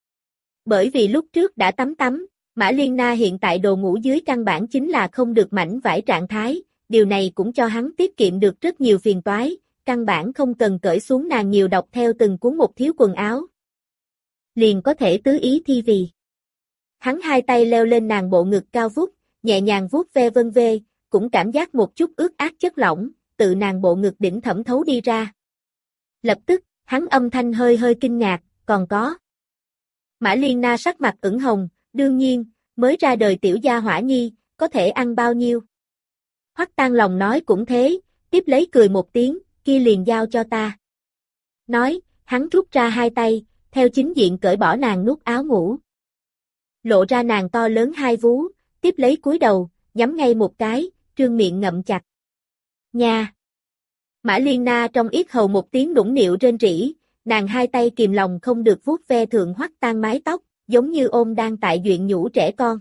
Bởi vì lúc trước đã tắm tắm, Mã Liên Na hiện tại đồ ngủ dưới căn bản chính là không được mảnh vải trạng thái, điều này cũng cho hắn tiết kiệm được rất nhiều phiền toái, căn bản không cần cởi xuống nàng nhiều đọc theo từng cuốn một thiếu quần áo. Liền có thể tứ ý thi vì. Hắn hai tay leo lên nàng bộ ngực cao vút, nhẹ nhàng vuốt ve vân ve, cũng cảm giác một chút ướt át chất lỏng, tự nàng bộ ngực đỉnh thẩm thấu đi ra. Lập tức, hắn âm thanh hơi hơi kinh ngạc, còn có. Mã Liên Na sắc mặt ửng hồng, đương nhiên, mới ra đời tiểu gia hỏa nhi, có thể ăn bao nhiêu. Hoắc Tang lòng nói cũng thế, tiếp lấy cười một tiếng, kia liền giao cho ta. Nói, hắn rút ra hai tay, theo chính diện cởi bỏ nàng nút áo ngủ. Lộ ra nàng to lớn hai vú, tiếp lấy cúi đầu, nhắm ngay một cái, trương miệng ngậm chặt. Nha! Mã Liên Na trong yết hầu một tiếng đũng nịu rên rỉ, nàng hai tay kìm lòng không được vuốt ve thượng Hoắc Tang mái tóc, giống như ôm đang tại duyện nhũ trẻ con.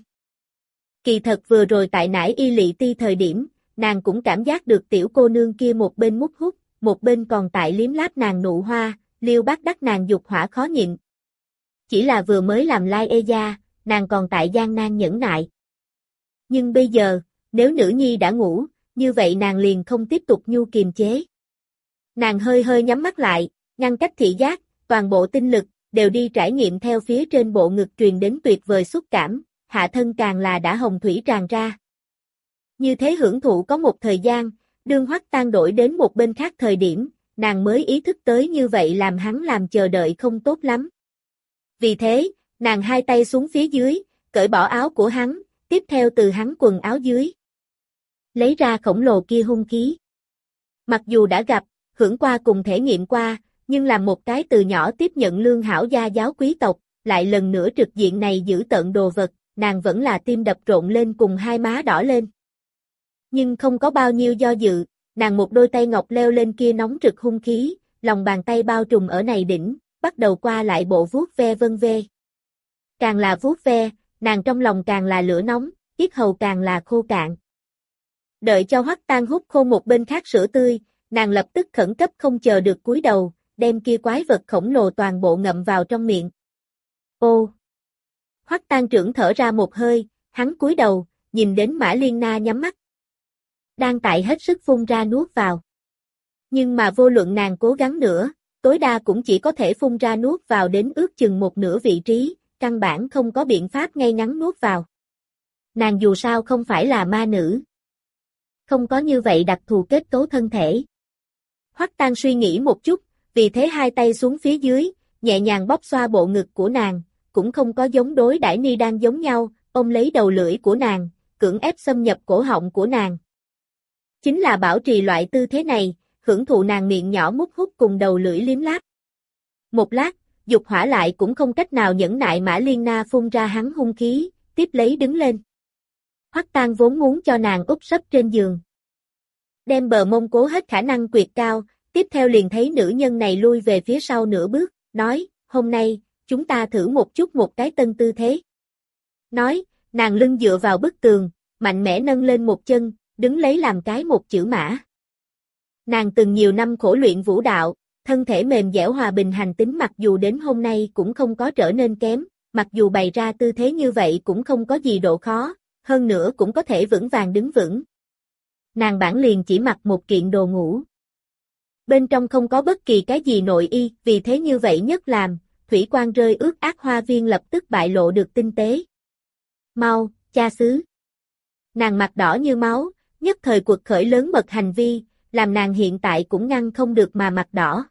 Kỳ thật vừa rồi tại nải y lị ti thời điểm, nàng cũng cảm giác được tiểu cô nương kia một bên mút hút, một bên còn tại liếm láp nàng nụ hoa, liêu bác đắc nàng dục hỏa khó nhịn. Chỉ là vừa mới làm Lai Ê gia, nàng còn tại gian nan nhẫn nại. Nhưng bây giờ, nếu nữ nhi đã ngủ, như vậy nàng liền không tiếp tục nhu kiềm chế. Nàng hơi hơi nhắm mắt lại, ngăn cách thị giác, toàn bộ tinh lực, đều đi trải nghiệm theo phía trên bộ ngực truyền đến tuyệt vời xúc cảm, hạ thân càng là đã hồng thủy tràn ra. Như thế hưởng thụ có một thời gian, đương Hoắc Tang đổi đến một bên khác thời điểm, nàng mới ý thức tới như vậy làm hắn làm chờ đợi không tốt lắm. Vì thế, nàng hai tay xuống phía dưới, cởi bỏ áo của hắn, tiếp theo từ hắn quần áo dưới. Lấy ra khổng lồ kia hung khí. Mặc dù đã gặp, hưởng qua cùng thể nghiệm qua, nhưng làm một cái từ nhỏ tiếp nhận lương hảo gia giáo quý tộc, lại lần nữa trực diện này giữ tợn đồ vật, nàng vẫn là tim đập rộn lên cùng hai má đỏ lên. Nhưng không có bao nhiêu do dự, nàng một đôi tay ngọc leo lên kia nóng rực hung khí, lòng bàn tay bao trùm ở này đỉnh, bắt đầu qua lại bộ vuốt ve vân ve. Càng là vuốt ve, nàng trong lòng càng là lửa nóng, yết hầu càng là khô cạn. Đợi cho Hoắc Tang hút khô một bên khác sữa tươi, nàng lập tức khẩn cấp không chờ được cúi đầu, đem kia quái vật khổng lồ toàn bộ ngậm vào trong miệng. Ô! Hoắc Tang trưởng thở ra một hơi, hắn cúi đầu, nhìn đến Mã Liên Na nhắm mắt. đang tại hết sức phun ra nuốt vào. Nhưng mà vô luận nàng cố gắng nữa, tối đa cũng chỉ có thể phun ra nuốt vào đến ước chừng một nửa vị trí, căn bản không có biện pháp ngay ngắn nuốt vào. Nàng dù sao không phải là ma nữ. Không có như vậy đặc thù kết cấu thân thể. Hoắc Tang suy nghĩ một chút, vì thế hai tay xuống phía dưới, nhẹ nhàng bóp xoa bộ ngực của nàng, cũng không có giống đối đãi ni đang giống nhau, ôm lấy đầu lưỡi của nàng, cưỡng ép xâm nhập cổ họng của nàng. Chính là bảo trì loại tư thế này, hưởng thụ nàng miệng nhỏ mút hút cùng đầu lưỡi liếm láp. Một lát, dục hỏa lại cũng không cách nào nhẫn nại Mã Liên Na phun ra hắn hung khí, tiếp lấy đứng lên. Hoắc Tang vốn muốn cho nàng úp sấp trên giường. Đem bờ mông cố hết khả năng quyệt cao, tiếp theo liền thấy nữ nhân này lui về phía sau nửa bước, nói, hôm nay, chúng ta thử một chút một cái tân tư thế. Nói, nàng lưng dựa vào bức tường, mạnh mẽ nâng lên một chân, đứng lấy làm cái một chữ mã. Nàng từng nhiều năm khổ luyện vũ đạo, thân thể mềm dẻo hòa bình hành tính mặc dù đến hôm nay cũng không có trở nên kém, mặc dù bày ra tư thế như vậy cũng không có gì độ khó, hơn nữa cũng có thể vững vàng đứng vững. Nàng bản liền chỉ mặc một kiện đồ ngủ. Bên trong không có bất kỳ cái gì nội y, vì thế như vậy nhất làm, thủy quan rơi ướt át hoa viên lập tức bại lộ được tinh tế. Mau, cha xứ. Nàng mặt đỏ như máu, nhất thời cuộc khởi lớn mật hành vi, làm nàng hiện tại cũng ngăn không được mà mặt đỏ.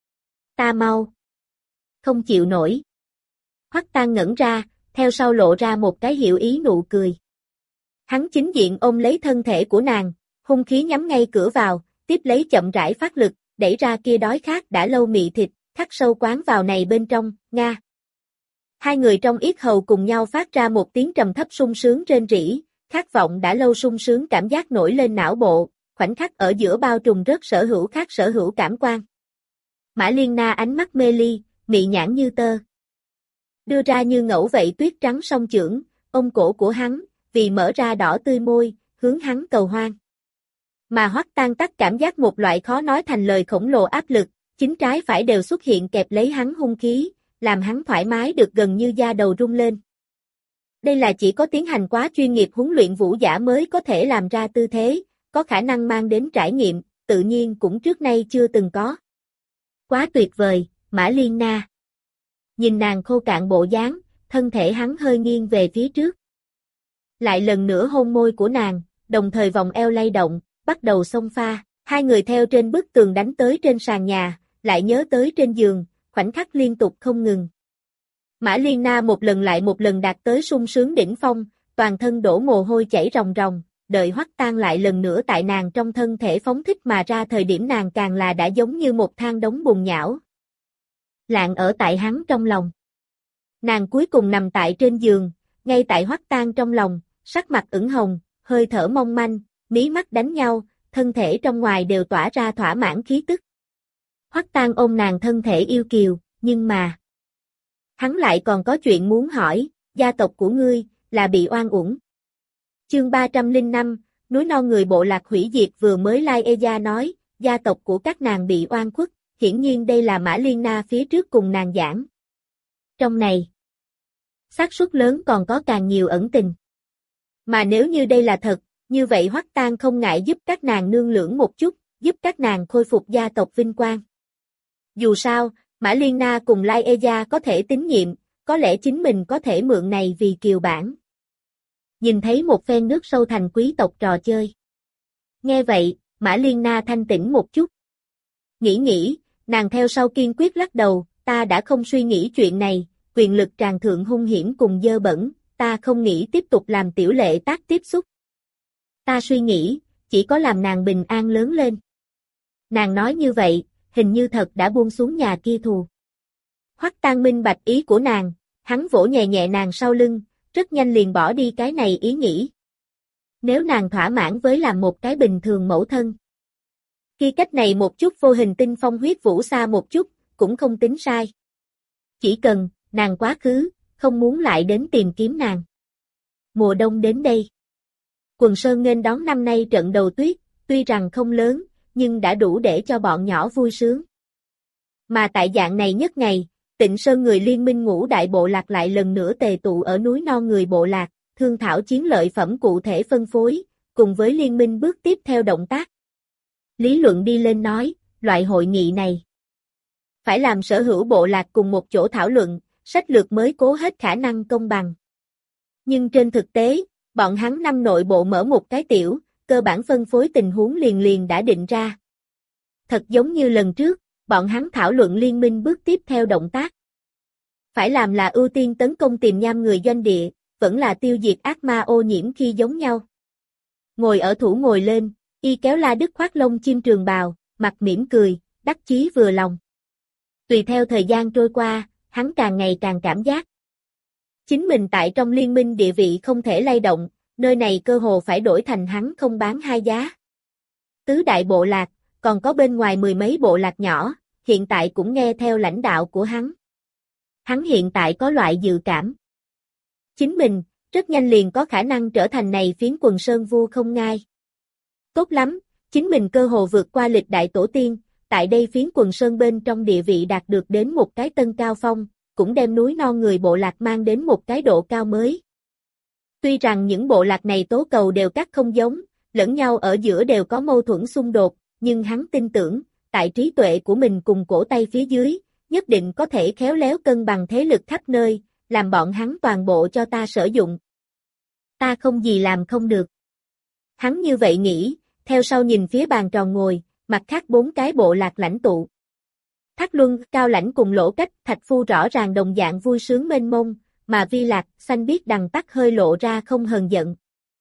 Ta mau. Không chịu nổi. Hoắc Tang ngẩn ra, theo sau lộ ra một cái hiểu ý nụ cười. Hắn chính diện ôm lấy thân thể của nàng, hung khí nhắm ngay cửa vào, tiếp lấy chậm rãi phát lực, đẩy ra kia đói khát đã lâu mị thịt, khắc sâu quán vào này bên trong, nga. Hai người trong yết hầu cùng nhau phát ra một tiếng trầm thấp sung sướng rên rỉ, khát vọng đã lâu sung sướng cảm giác nổi lên não bộ, khoảnh khắc ở giữa bao trùm rất sở hữu khác sở hữu cảm quan. Mã Liên Na ánh mắt mê ly, mị nhãn như tơ. Đưa ra như ngẫu vậy tuyết trắng song chưởng, ôm cổ của hắn, vì mở ra đỏ tươi môi, hướng hắn cầu hoan. Mà Hoắc Tang tắc cảm giác một loại khó nói thành lời khổng lồ áp lực, chính trái phải đều xuất hiện kẹp lấy hắn hung khí, làm hắn thoải mái được gần như da đầu rung lên. Đây là chỉ có tiến hành quá chuyên nghiệp huấn luyện vũ giả mới có thể làm ra tư thế, có khả năng mang đến trải nghiệm, tự nhiên cũng trước nay chưa từng có. Quá tuyệt vời, Mã Liên Na. Nhìn nàng khô cạn bộ dáng, thân thể hắn hơi nghiêng về phía trước. Lại lần nữa hôn môi của nàng, đồng thời vòng eo lay động, bắt đầu xông pha, hai người theo trên bức tường đánh tới trên sàn nhà, lại nhớ tới trên giường, khoảnh khắc liên tục không ngừng. Mã Liên Na một lần lại một lần đạt tới sung sướng đỉnh phong, toàn thân đổ mồ hôi chảy ròng ròng, đợi Hoắc Tang lại lần nữa tại nàng trong thân thể phóng thích mà ra thời điểm nàng càng là đã giống như một than đống bùn nhão. Lạng ở tại hắn trong lòng. Nàng cuối cùng nằm tại trên giường, ngay tại Hoắc Tang trong lòng, sắc mặt ửng hồng, hơi thở mong manh, mí mắt đánh nhau, thân thể trong ngoài đều tỏa ra thỏa mãn khí tức. Hoắc Tang ôm nàng thân thể yêu kiều, nhưng mà hắn lại còn có chuyện muốn hỏi, gia tộc của ngươi là bị oan uổng. Chương ba trăm lẻ năm, núi non người bộ lạc hủy diệt vừa mới Lai Eja nói, gia tộc của các nàng bị oan khuất, hiển nhiên đây là Mã Liên Na phía trước cùng nàng giảng. Trong này, xác suất lớn còn có càng nhiều ẩn tình. Mà nếu như đây là thật, như vậy Hoắc Tang không ngại giúp các nàng nương lưỡng một chút, giúp các nàng khôi phục gia tộc vinh quang. Dù sao, Mã Liên Na cùng Lai Eja có thể tín nhiệm, có lẽ chính mình có thể mượn này vì kiều bản. Nhìn thấy một phen nước sâu thành quý tộc trò chơi. Nghe vậy, Mã Liên Na thanh tĩnh một chút. Nghĩ nghĩ, nàng theo sau kiên quyết lắc đầu, ta đã không suy nghĩ chuyện này, quyền lực tràn thượng hung hiểm cùng dơ bẩn, ta không nghĩ tiếp tục làm tiểu lệ tác tiếp xúc. Ta suy nghĩ, chỉ có làm nàng bình an lớn lên. Nàng nói như vậy, hình như thật đã buông xuống nhà kia thù. Hoắc Tang minh bạch ý của nàng, hắn vỗ nhẹ nhẹ nàng sau lưng, rất nhanh liền bỏ đi cái này ý nghĩ. Nếu nàng thỏa mãn với làm một cái bình thường mẫu thân. Khi cách này một chút vô hình tinh phong huyết vũ xa một chút, cũng không tính sai. Chỉ cần, nàng quá khứ, không muốn lại đến tìm kiếm nàng. Mùa đông đến đây. Quần Sơn nghênh đón năm nay trận đầu tuyết, tuy rằng không lớn, nhưng đã đủ để cho bọn nhỏ vui sướng. Mà tại dạng này nhất ngày, Tịnh Sơn người liên minh ngũ đại bộ lạc lại lần nữa tề tụ ở núi non người bộ lạc, thương thảo chiến lợi phẩm cụ thể phân phối, cùng với liên minh bước tiếp theo động tác. Lý Luận đi lên nói, loại hội nghị này phải làm sở hữu bộ lạc cùng một chỗ thảo luận, sách lược mới cố hết khả năng công bằng. Nhưng trên thực tế, bọn hắn năm nội bộ mở một cái tiểu, cơ bản phân phối tình huống liền liền đã định ra. Thật giống như lần trước, bọn hắn thảo luận liên minh bước tiếp theo động tác. Phải làm là ưu tiên tấn công tìm nham người doanh địa, vẫn là tiêu diệt ác ma ô nhiễm khi giống nhau. Ngồi ở thủ ngồi lên, y kéo La Đức khoác lông chim trường bào, mặt mỉm cười, đắc chí vừa lòng. Tùy theo thời gian trôi qua, hắn càng ngày càng cảm giác. Chính mình tại trong liên minh địa vị không thể lay động, nơi này cơ hồ phải đổi thành hắn không bán hai giá. Tứ đại bộ lạc, còn có bên ngoài mười mấy bộ lạc nhỏ, hiện tại cũng nghe theo lãnh đạo của hắn. Hắn hiện tại có loại dự cảm. Chính mình, rất nhanh liền có khả năng trở thành này phiến quần sơn vua không ngai. Tốt lắm, chính mình cơ hồ vượt qua lịch đại tổ tiên, tại đây phiến quần sơn bên trong địa vị đạt được đến một cái tân cao phong, cũng đem núi non người bộ lạc mang đến một cái độ cao mới. Tuy rằng những bộ lạc này tố cầu đều các không giống, lẫn nhau ở giữa đều có mâu thuẫn xung đột, nhưng hắn tin tưởng, tại trí tuệ của mình cùng cổ tay phía dưới, nhất định có thể khéo léo cân bằng thế lực khắp nơi, làm bọn hắn toàn bộ cho ta sử dụng. Ta không gì làm không được. Hắn như vậy nghĩ, theo sau nhìn phía bàn tròn ngồi, mặt khác bốn cái bộ lạc lãnh tụ. Thác Luân, Cao Lãnh cùng Lỗ Cách, Thạch Phu rõ ràng đồng dạng vui sướng mênh mông, mà Vi Lạc, Xanh Biếc Đằng tắc hơi lộ ra không hờn giận.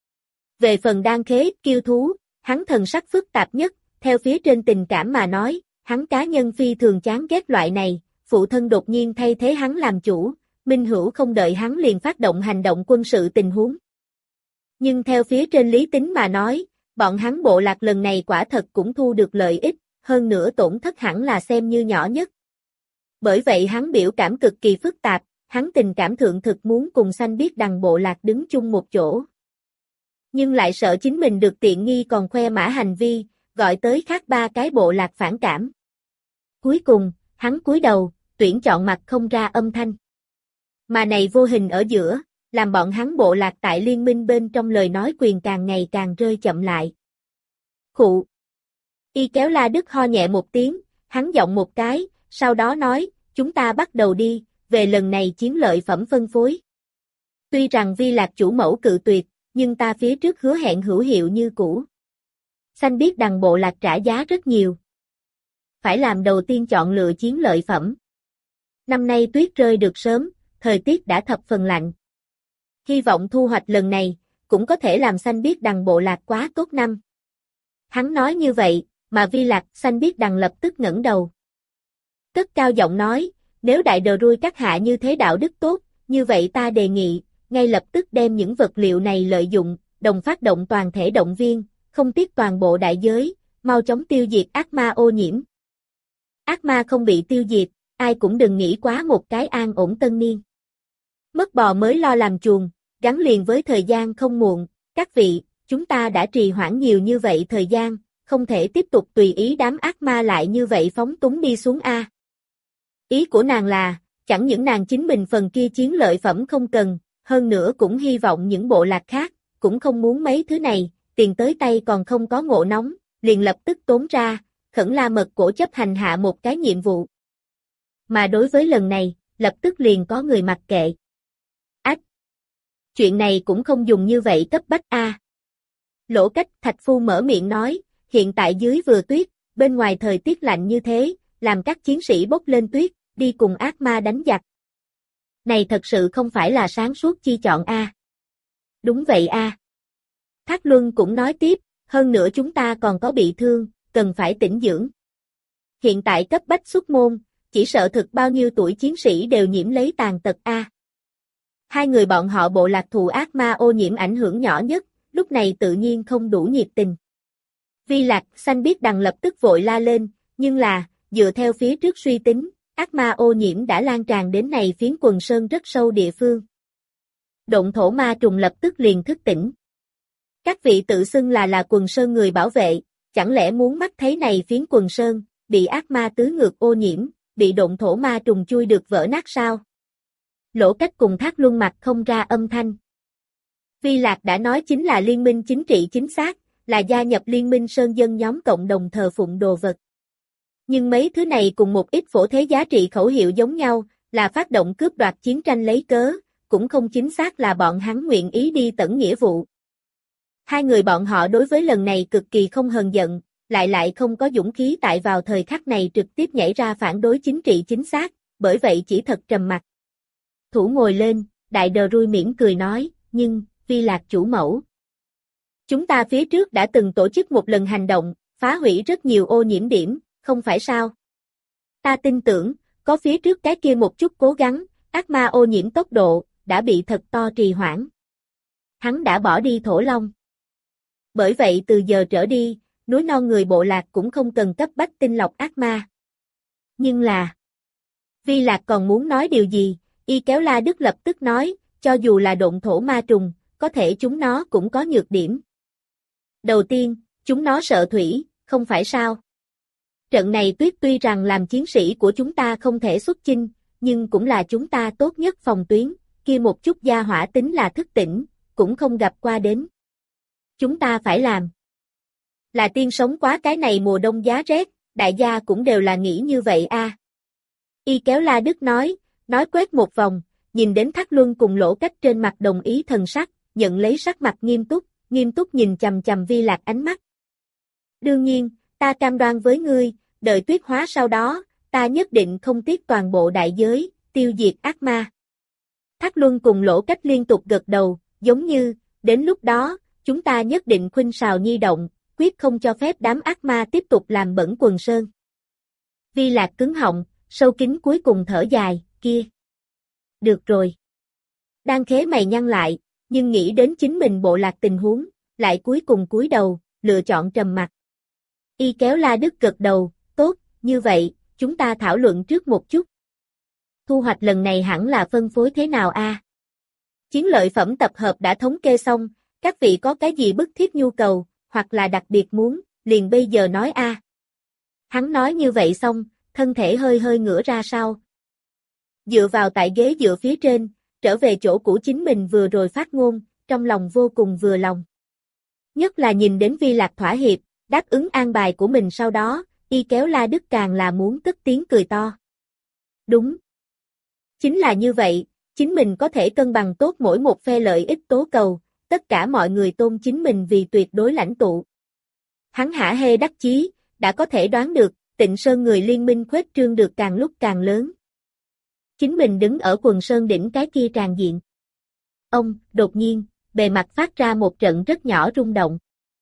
Về phần Đan Khế, Kiêu Thú, hắn thần sắc phức tạp nhất, theo phía trên tình cảm mà nói, hắn cá nhân phi thường chán ghét loại này, phụ thân đột nhiên thay thế hắn làm chủ, Minh Hữu không đợi hắn liền phát động hành động quân sự tình huống. Nhưng theo phía trên lý tính mà nói, bọn hắn bộ lạc lần này quả thật cũng thu được lợi ích, hơn nữa tổn thất hẳn là xem như nhỏ nhất. Bởi vậy hắn biểu cảm cực kỳ phức tạp, hắn tình cảm thượng thực muốn cùng Xanh Biếc Đằng bộ lạc đứng chung một chỗ. Nhưng lại sợ chính mình được tiện nghi còn khoe mã hành vi, gọi tới khác ba cái bộ lạc phản cảm. Cuối cùng, hắn cúi đầu, tuyển chọn mặt không ra âm thanh. Mà này vô hình ở giữa, làm bọn hắn bộ lạc tại liên minh bên trong lời nói quyền càng ngày càng rơi chậm lại. Khụ. Y kéo La Đức ho nhẹ một tiếng, hắn giọng một cái, sau đó nói, chúng ta bắt đầu đi, về lần này chiến lợi phẩm phân phối. Tuy rằng Vi Lạc chủ mẫu cự tuyệt, nhưng ta phía trước hứa hẹn hữu hiệu như cũ. Xanh Biếc Đằng bộ lạc trả giá rất nhiều. Phải làm đầu tiên chọn lựa chiến lợi phẩm. Năm nay tuyết rơi được sớm, thời tiết đã thập phần lạnh. Hy vọng thu hoạch lần này, cũng có thể làm Xanh Biếc Đằng bộ lạc quá tốt năm. Hắn nói như vậy, mà Vi Lạc, Xanh Biếc Đằng lập tức ngẩng đầu. Cất cao giọng nói, nếu đại đờ rui các hạ như thế đạo đức tốt, như vậy ta đề nghị, ngay lập tức đem những vật liệu này lợi dụng, đồng phát động toàn thể động viên, không tiếc toàn bộ đại giới, mau chóng tiêu diệt ác ma ô nhiễm. Ác ma không bị tiêu diệt, ai cũng đừng nghĩ quá một cái an ổn tân niên. Mất bò mới lo làm chuồng, gắn liền với thời gian không muộn, các vị, chúng ta đã trì hoãn nhiều như vậy thời gian, không thể tiếp tục tùy ý đám ác ma lại như vậy phóng túng đi xuống A. Ý của nàng là, chẳng những nàng chính mình phần kia chiến lợi phẩm không cần, hơn nữa cũng hy vọng những bộ lạc khác, cũng không muốn mấy thứ này, tiền tới tay còn không có ngộ nóng, liền lập tức tốn ra, khẩn la mật cổ chấp hành hạ một cái nhiệm vụ. Mà đối với lần này, lập tức liền có người mặc kệ. Ách! Chuyện này cũng không dùng như vậy cấp bách A. Lỗ Cách, Thạch Phu mở miệng nói, hiện tại dưới vừa tuyết, bên ngoài thời tiết lạnh như thế, làm các chiến sĩ bốc lên tuyết, đi cùng ác ma đánh giặc. Này thật sự không phải là sáng suốt chi chọn A. Đúng vậy A. Thác Luân cũng nói tiếp, hơn nữa chúng ta còn có bị thương, cần phải tĩnh dưỡng. Hiện tại cấp bách xuất môn, chỉ sợ thực bao nhiêu tuổi chiến sĩ đều nhiễm lấy tàn tật A. Hai người bọn họ bộ lạc thù ác ma ô nhiễm ảnh hưởng nhỏ nhất, lúc này tự nhiên không đủ nhiệt tình. Vi Lạc, Xanh Biếc Đằng lập tức vội la lên, nhưng là, dựa theo phía trước suy tính, ác ma ô nhiễm đã lan tràn đến này phiến quần sơn rất sâu địa phương. Độn thổ ma trùng lập tức liền thức tỉnh. Các vị tự xưng là là quần sơn người bảo vệ, chẳng lẽ muốn mắt thấy này phiến quần sơn, bị ác ma tứ ngược ô nhiễm, bị độn thổ ma trùng chui được vỡ nát sao? Lỗ Cách cùng Thác Luân mặt không ra âm thanh. Vi Lạc đã nói chính là liên minh chính trị chính xác, là gia nhập liên minh sơn dân nhóm cộng đồng thờ phụng đồ vật. Nhưng mấy thứ này cùng một ít phổ thế giá trị khẩu hiệu giống nhau, là phát động cướp đoạt chiến tranh lấy cớ, cũng không chính xác là bọn hắn nguyện ý đi tẩn nghĩa vụ. Hai người bọn họ đối với lần này cực kỳ không hờn giận, lại lại không có dũng khí tại vào thời khắc này trực tiếp nhảy ra phản đối chính trị chính xác, bởi vậy chỉ thật trầm mặc. Thủ ngồi lên, Đại Đờ Rui mỉm cười nói, nhưng, Vi Lạc chủ mẫu. Chúng ta phía trước đã từng tổ chức một lần hành động, phá hủy rất nhiều ô nhiễm điểm, không phải sao? Ta tin tưởng, có phía trước cái kia một chút cố gắng, ác ma ô nhiễm tốc độ, đã bị thật to trì hoãn. Hắn đã bỏ đi Thổ Long. Bởi vậy từ giờ trở đi, núi non người bộ lạc cũng không cần cấp bách tinh lọc ác ma. Nhưng là... Vi Lạc còn muốn nói điều gì, Y Kéo La Đức lập tức nói, cho dù là độn thổ ma trùng, có thể chúng nó cũng có nhược điểm. Đầu tiên, chúng nó sợ thủy, không phải sao? Trận này tuyết tuy rằng làm chiến sĩ của chúng ta không thể xuất chinh, nhưng cũng là chúng ta tốt nhất phòng tuyến, kia một chút gia hỏa tính là thức tỉnh, cũng không gặp qua đến. Chúng ta phải làm. Là tiên sống quá cái này mùa đông giá rét, đại gia cũng đều là nghĩ như vậy a. À. Y Kéo La Đức nói, nói quét một vòng, nhìn đến Thác Luân cùng Lỗ Cách trên mặt đồng ý thần sắc, nhận lấy sắc mặt nghiêm túc, nghiêm túc nhìn chằm chằm Vi Lạc ánh mắt. Đương nhiên, ta cam đoan với ngươi, đợi tuyết hóa sau đó, ta nhất định không tiếc toàn bộ đại giới, tiêu diệt ác ma. Thác Luân cùng Lỗ Cách liên tục gật đầu, giống như, đến lúc đó, chúng ta nhất định khuynh sào nhi động, quyết không cho phép đám ác ma tiếp tục làm bẩn quần sơn. Vi Lạc cứng họng, sâu kín cuối cùng thở dài, kia. Được rồi. Đang khế mày nhăn lại, nhưng nghĩ đến chính mình bộ lạc tình huống, lại cuối cùng cúi đầu, lựa chọn trầm mặc. Y Kéo La Đức gật đầu, tốt, như vậy, chúng ta thảo luận trước một chút. Thu hoạch lần này hẳn là phân phối thế nào a? À? Chiến lợi phẩm tập hợp đã thống kê xong, các vị có cái gì bức thiết nhu cầu, hoặc là đặc biệt muốn, liền bây giờ nói a. À. Hắn nói như vậy xong, thân thể hơi hơi ngửa ra sau. Dựa vào tại ghế dựa phía trên, trở về chỗ cũ chính mình vừa rồi phát ngôn, trong lòng vô cùng vừa lòng. Nhất là nhìn đến Vi Lạc thỏa hiệp, đáp ứng an bài của mình sau đó, Y Kéo La Đức càng là muốn cất tiếng cười to. Đúng. Chính là như vậy, chính mình có thể cân bằng tốt mỗi một phe lợi ích tố cầu, tất cả mọi người tôn chính mình vì tuyệt đối lãnh tụ. Hắn hả hê đắc chí, đã có thể đoán được, Tịnh Sơn người liên minh khuếch trương được càng lúc càng lớn. Chính mình đứng ở quần sơn đỉnh cái kia tràn diện. Ông, đột nhiên, bề mặt phát ra một trận rất nhỏ rung động.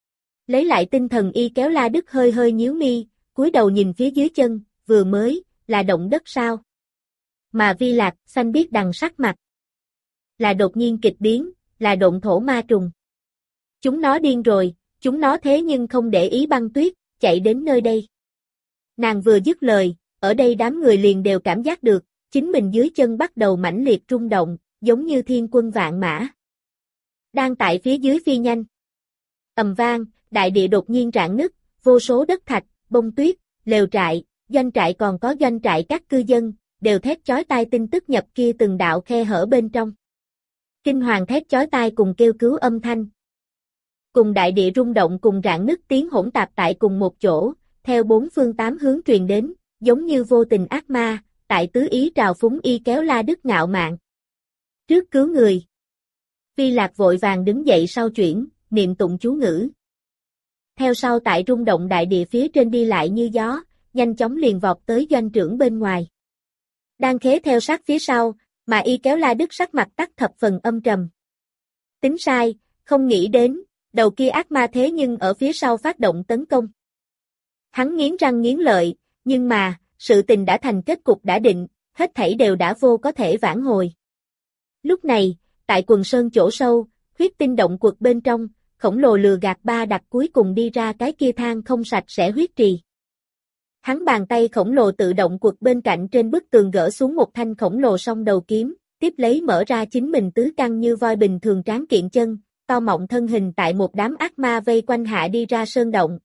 Lấy lại tinh thần Y Kéo La Đức hơi hơi nhíu mi, cúi đầu nhìn phía dưới chân, vừa mới, là động đất sao? Mà Vi Lạc, xanh biết đằng sắc mặt. Là đột nhiên kịch biến, là độn thổ ma trùng. Chúng nó điên rồi, chúng nó thế nhưng không để ý băng tuyết, chạy đến nơi đây. Nàng vừa dứt lời, ở đây đám người liền đều cảm giác được, chính mình dưới chân bắt đầu mãnh liệt rung động, giống như thiên quân vạn mã. Đang tại phía dưới phi nhanh. Ầm vang, đại địa đột nhiên rạn nứt, vô số đất thạch, bông tuyết, lều trại, doanh trại còn có doanh trại các cư dân, đều thét chói tai tin tức nhập kia từng đạo khe hở bên trong. Kinh hoàng thét chói tai cùng kêu cứu âm thanh. Cùng đại địa rung động cùng rạn nứt tiếng hỗn tạp tại cùng một chỗ, theo bốn phương tám hướng truyền đến, giống như vô tình ác ma, tại tứ ý trào phúng Y Kéo La Đức ngạo mạn. Trước cứu người. Vi Lạc vội vàng đứng dậy sau chuyển, niệm tụng chú ngữ. Theo sau tại rung động đại địa phía trên đi lại như gió, nhanh chóng liền vọt tới doanh trưởng bên ngoài. Đang khế theo sát phía sau, mà Y Kéo La Đức sắc mặt tắc thập phần âm trầm. Tính sai, không nghĩ đến, đầu kia ác ma thế nhưng ở phía sau phát động tấn công. Hắn nghiến răng nghiến lợi, nhưng mà, sự tình đã thành kết cục đã định, hết thảy đều đã vô có thể vãn hồi. Lúc này, tại quần sơn chỗ sâu, huyết tinh động quật bên trong, khổng lồ lừa gạt ba đặc cuối cùng đi ra cái kia thang không sạch sẽ huyết trì. Hắn bàn tay khổng lồ tự động quật bên cạnh trên bức tường gỡ xuống một thanh khổng lồ song đầu kiếm, tiếp lấy mở ra chính mình tứ căn như voi bình thường tráng kiện chân, to mọng thân hình tại một đám ác ma vây quanh hạ đi ra sơn động.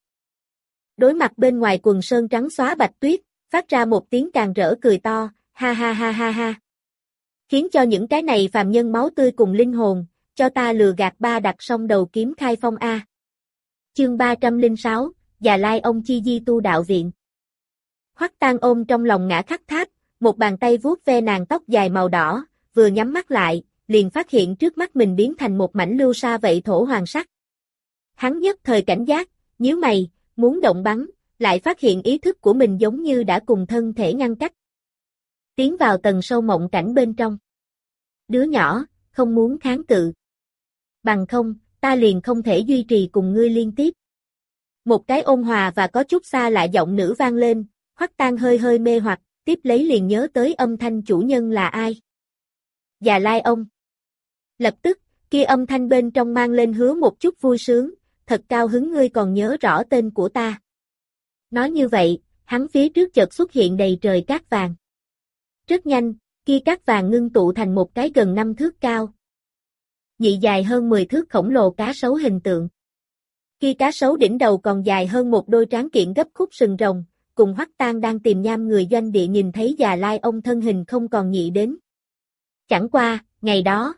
Đối mặt bên ngoài quần sơn trắng xóa bạch tuyết, phát ra một tiếng càng rỡ cười to, ha ha ha ha ha. Khiến cho những cái này phàm nhân máu tươi cùng linh hồn, cho ta lừa gạt ba đặt xong đầu kiếm khai phong a. Chương ba trăm lẻ sáu, Già Lai ông chi di tu đạo viện. Hoắc Tang ôm trong lòng Ngã Khắc Tháp, một bàn tay vuốt ve nàng tóc dài màu đỏ, vừa nhắm mắt lại, liền phát hiện trước mắt mình biến thành một mảnh lưu sa vậy thổ hoàng sắc. Hắn nhất thời cảnh giác, nhíu mày, muốn động bắn, lại phát hiện ý thức của mình giống như đã cùng thân thể ngăn cách. Tiến vào tầng sâu mộng cảnh bên trong. Đứa nhỏ, không muốn kháng cự. Bằng không, ta liền không thể duy trì cùng ngươi liên tiếp. Một cái ôn hòa và có chút xa lạ giọng nữ vang lên, Hoắc Tang hơi hơi mê hoặc, tiếp lấy liền nhớ tới âm thanh chủ nhân là ai. Già Lai ông. Lập tức, kia âm thanh bên trong mang lên hứa một chút vui sướng, thật cao hứng ngươi còn nhớ rõ tên của ta. Nói như vậy, hắn phía trước chợt xuất hiện đầy trời cát vàng. Rất nhanh, kia cát vàng ngưng tụ thành một cái gần năm thước cao. Nhị dài hơn mười thước khổng lồ cá sấu hình tượng. Kia cá sấu đỉnh đầu còn dài hơn một đôi tráng kiện gấp khúc sừng rồng, cùng Hoắc Tang đang tìm nham người doanh địa nhìn thấy Già Lai ông thân hình không còn nhị đến. Chẳng qua, ngày đó,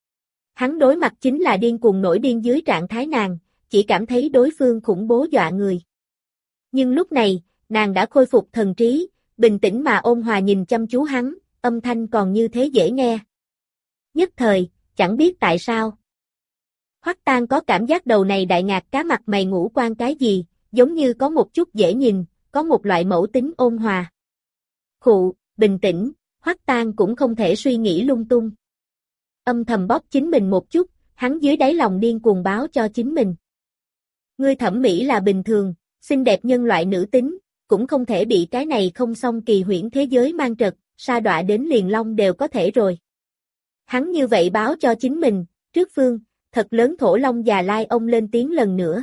hắn đối mặt chính là điên cuồng nổi điên dưới trạng thái nàng, chỉ cảm thấy đối phương khủng bố dọa người. Nhưng lúc này, nàng đã khôi phục thần trí, bình tĩnh mà ôn hòa nhìn chăm chú hắn, âm thanh còn như thế dễ nghe. Nhất thời, chẳng biết tại sao. Hoắc Tang có cảm giác đầu này đại ngạc cá mặt mày ngũ quan cái gì, giống như có một chút dễ nhìn, có một loại mẫu tính ôn hòa. Khụ, bình tĩnh, Hoắc Tang cũng không thể suy nghĩ lung tung. Âm thầm bóp chính mình một chút, hắn dưới đáy lòng điên cuồng báo cho chính mình. Ngươi thẩm mỹ là bình thường, xinh đẹp nhân loại nữ tính, cũng không thể bị cái này không xong kỳ huyễn thế giới mang trật, sa đọa đến liền long đều có thể rồi. Hắn như vậy báo cho chính mình, trước phương, thật lớn thổ long Già Lai ông lên tiếng lần nữa.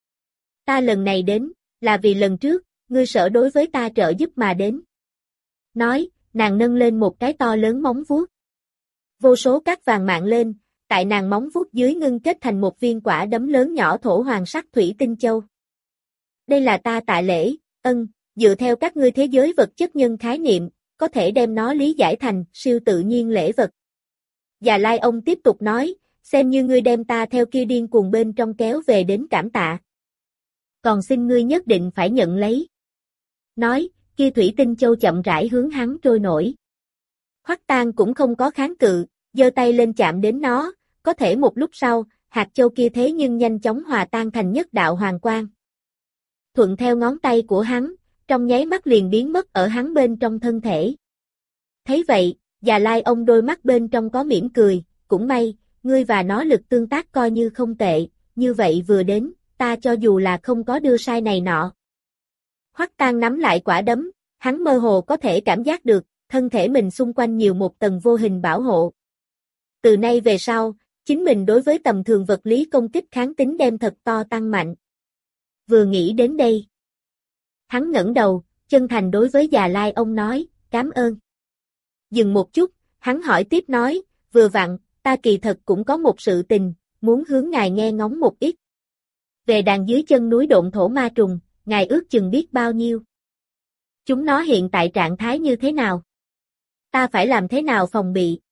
Ta lần này đến, là vì lần trước, ngươi sợ đối với ta trợ giúp mà đến. Nói, nàng nâng lên một cái to lớn móng vuốt. Vô số cát vàng mạng lên, tại nàng móng vuốt dưới ngưng kết thành một viên quả đấm lớn nhỏ thổ hoàng sắc thủy tinh châu. Đây là ta tạ lễ, ân, dựa theo các ngươi thế giới vật chất nhân khái niệm, có thể đem nó lý giải thành siêu tự nhiên lễ vật. Già Lai ông tiếp tục nói, xem như ngươi đem ta theo kia điên cuồng bên trong kéo về đến cảm tạ. Còn xin ngươi nhất định phải nhận lấy. Nói, kia thủy tinh châu chậm rãi hướng hắn trôi nổi. Hoắc Tang cũng không có kháng cự, giơ tay lên chạm đến nó, có thể một lúc sau, hạt châu kia thế nhưng nhanh chóng hòa tan thành nhất đạo hoàng quang. Thuận theo ngón tay của hắn, trong nháy mắt liền biến mất ở hắn bên trong thân thể. Thấy vậy, Già Lai ông đôi mắt bên trong có mỉm cười, cũng may, ngươi và nó lực tương tác coi như không tệ, như vậy vừa đến, ta cho dù là không có đưa sai này nọ. Hoắc Tang nắm lại quả đấm, hắn mơ hồ có thể cảm giác được, thân thể mình xung quanh nhiều một tầng vô hình bảo hộ. Từ nay về sau, chính mình đối với tầm thường vật lý công kích kháng tính đem thật to tăng mạnh. Vừa nghĩ đến đây, hắn ngẩng đầu, chân thành đối với Già Lai ông nói, cảm ơn. Dừng một chút, hắn hỏi tiếp nói, vừa vặn, ta kỳ thật cũng có một sự tình, muốn hướng ngài nghe ngóng một ít. Về đàn dưới chân núi độn thổ ma trùng, ngài ước chừng biết bao nhiêu? Chúng nó hiện tại trạng thái như thế nào? Ta phải làm thế nào phòng bị?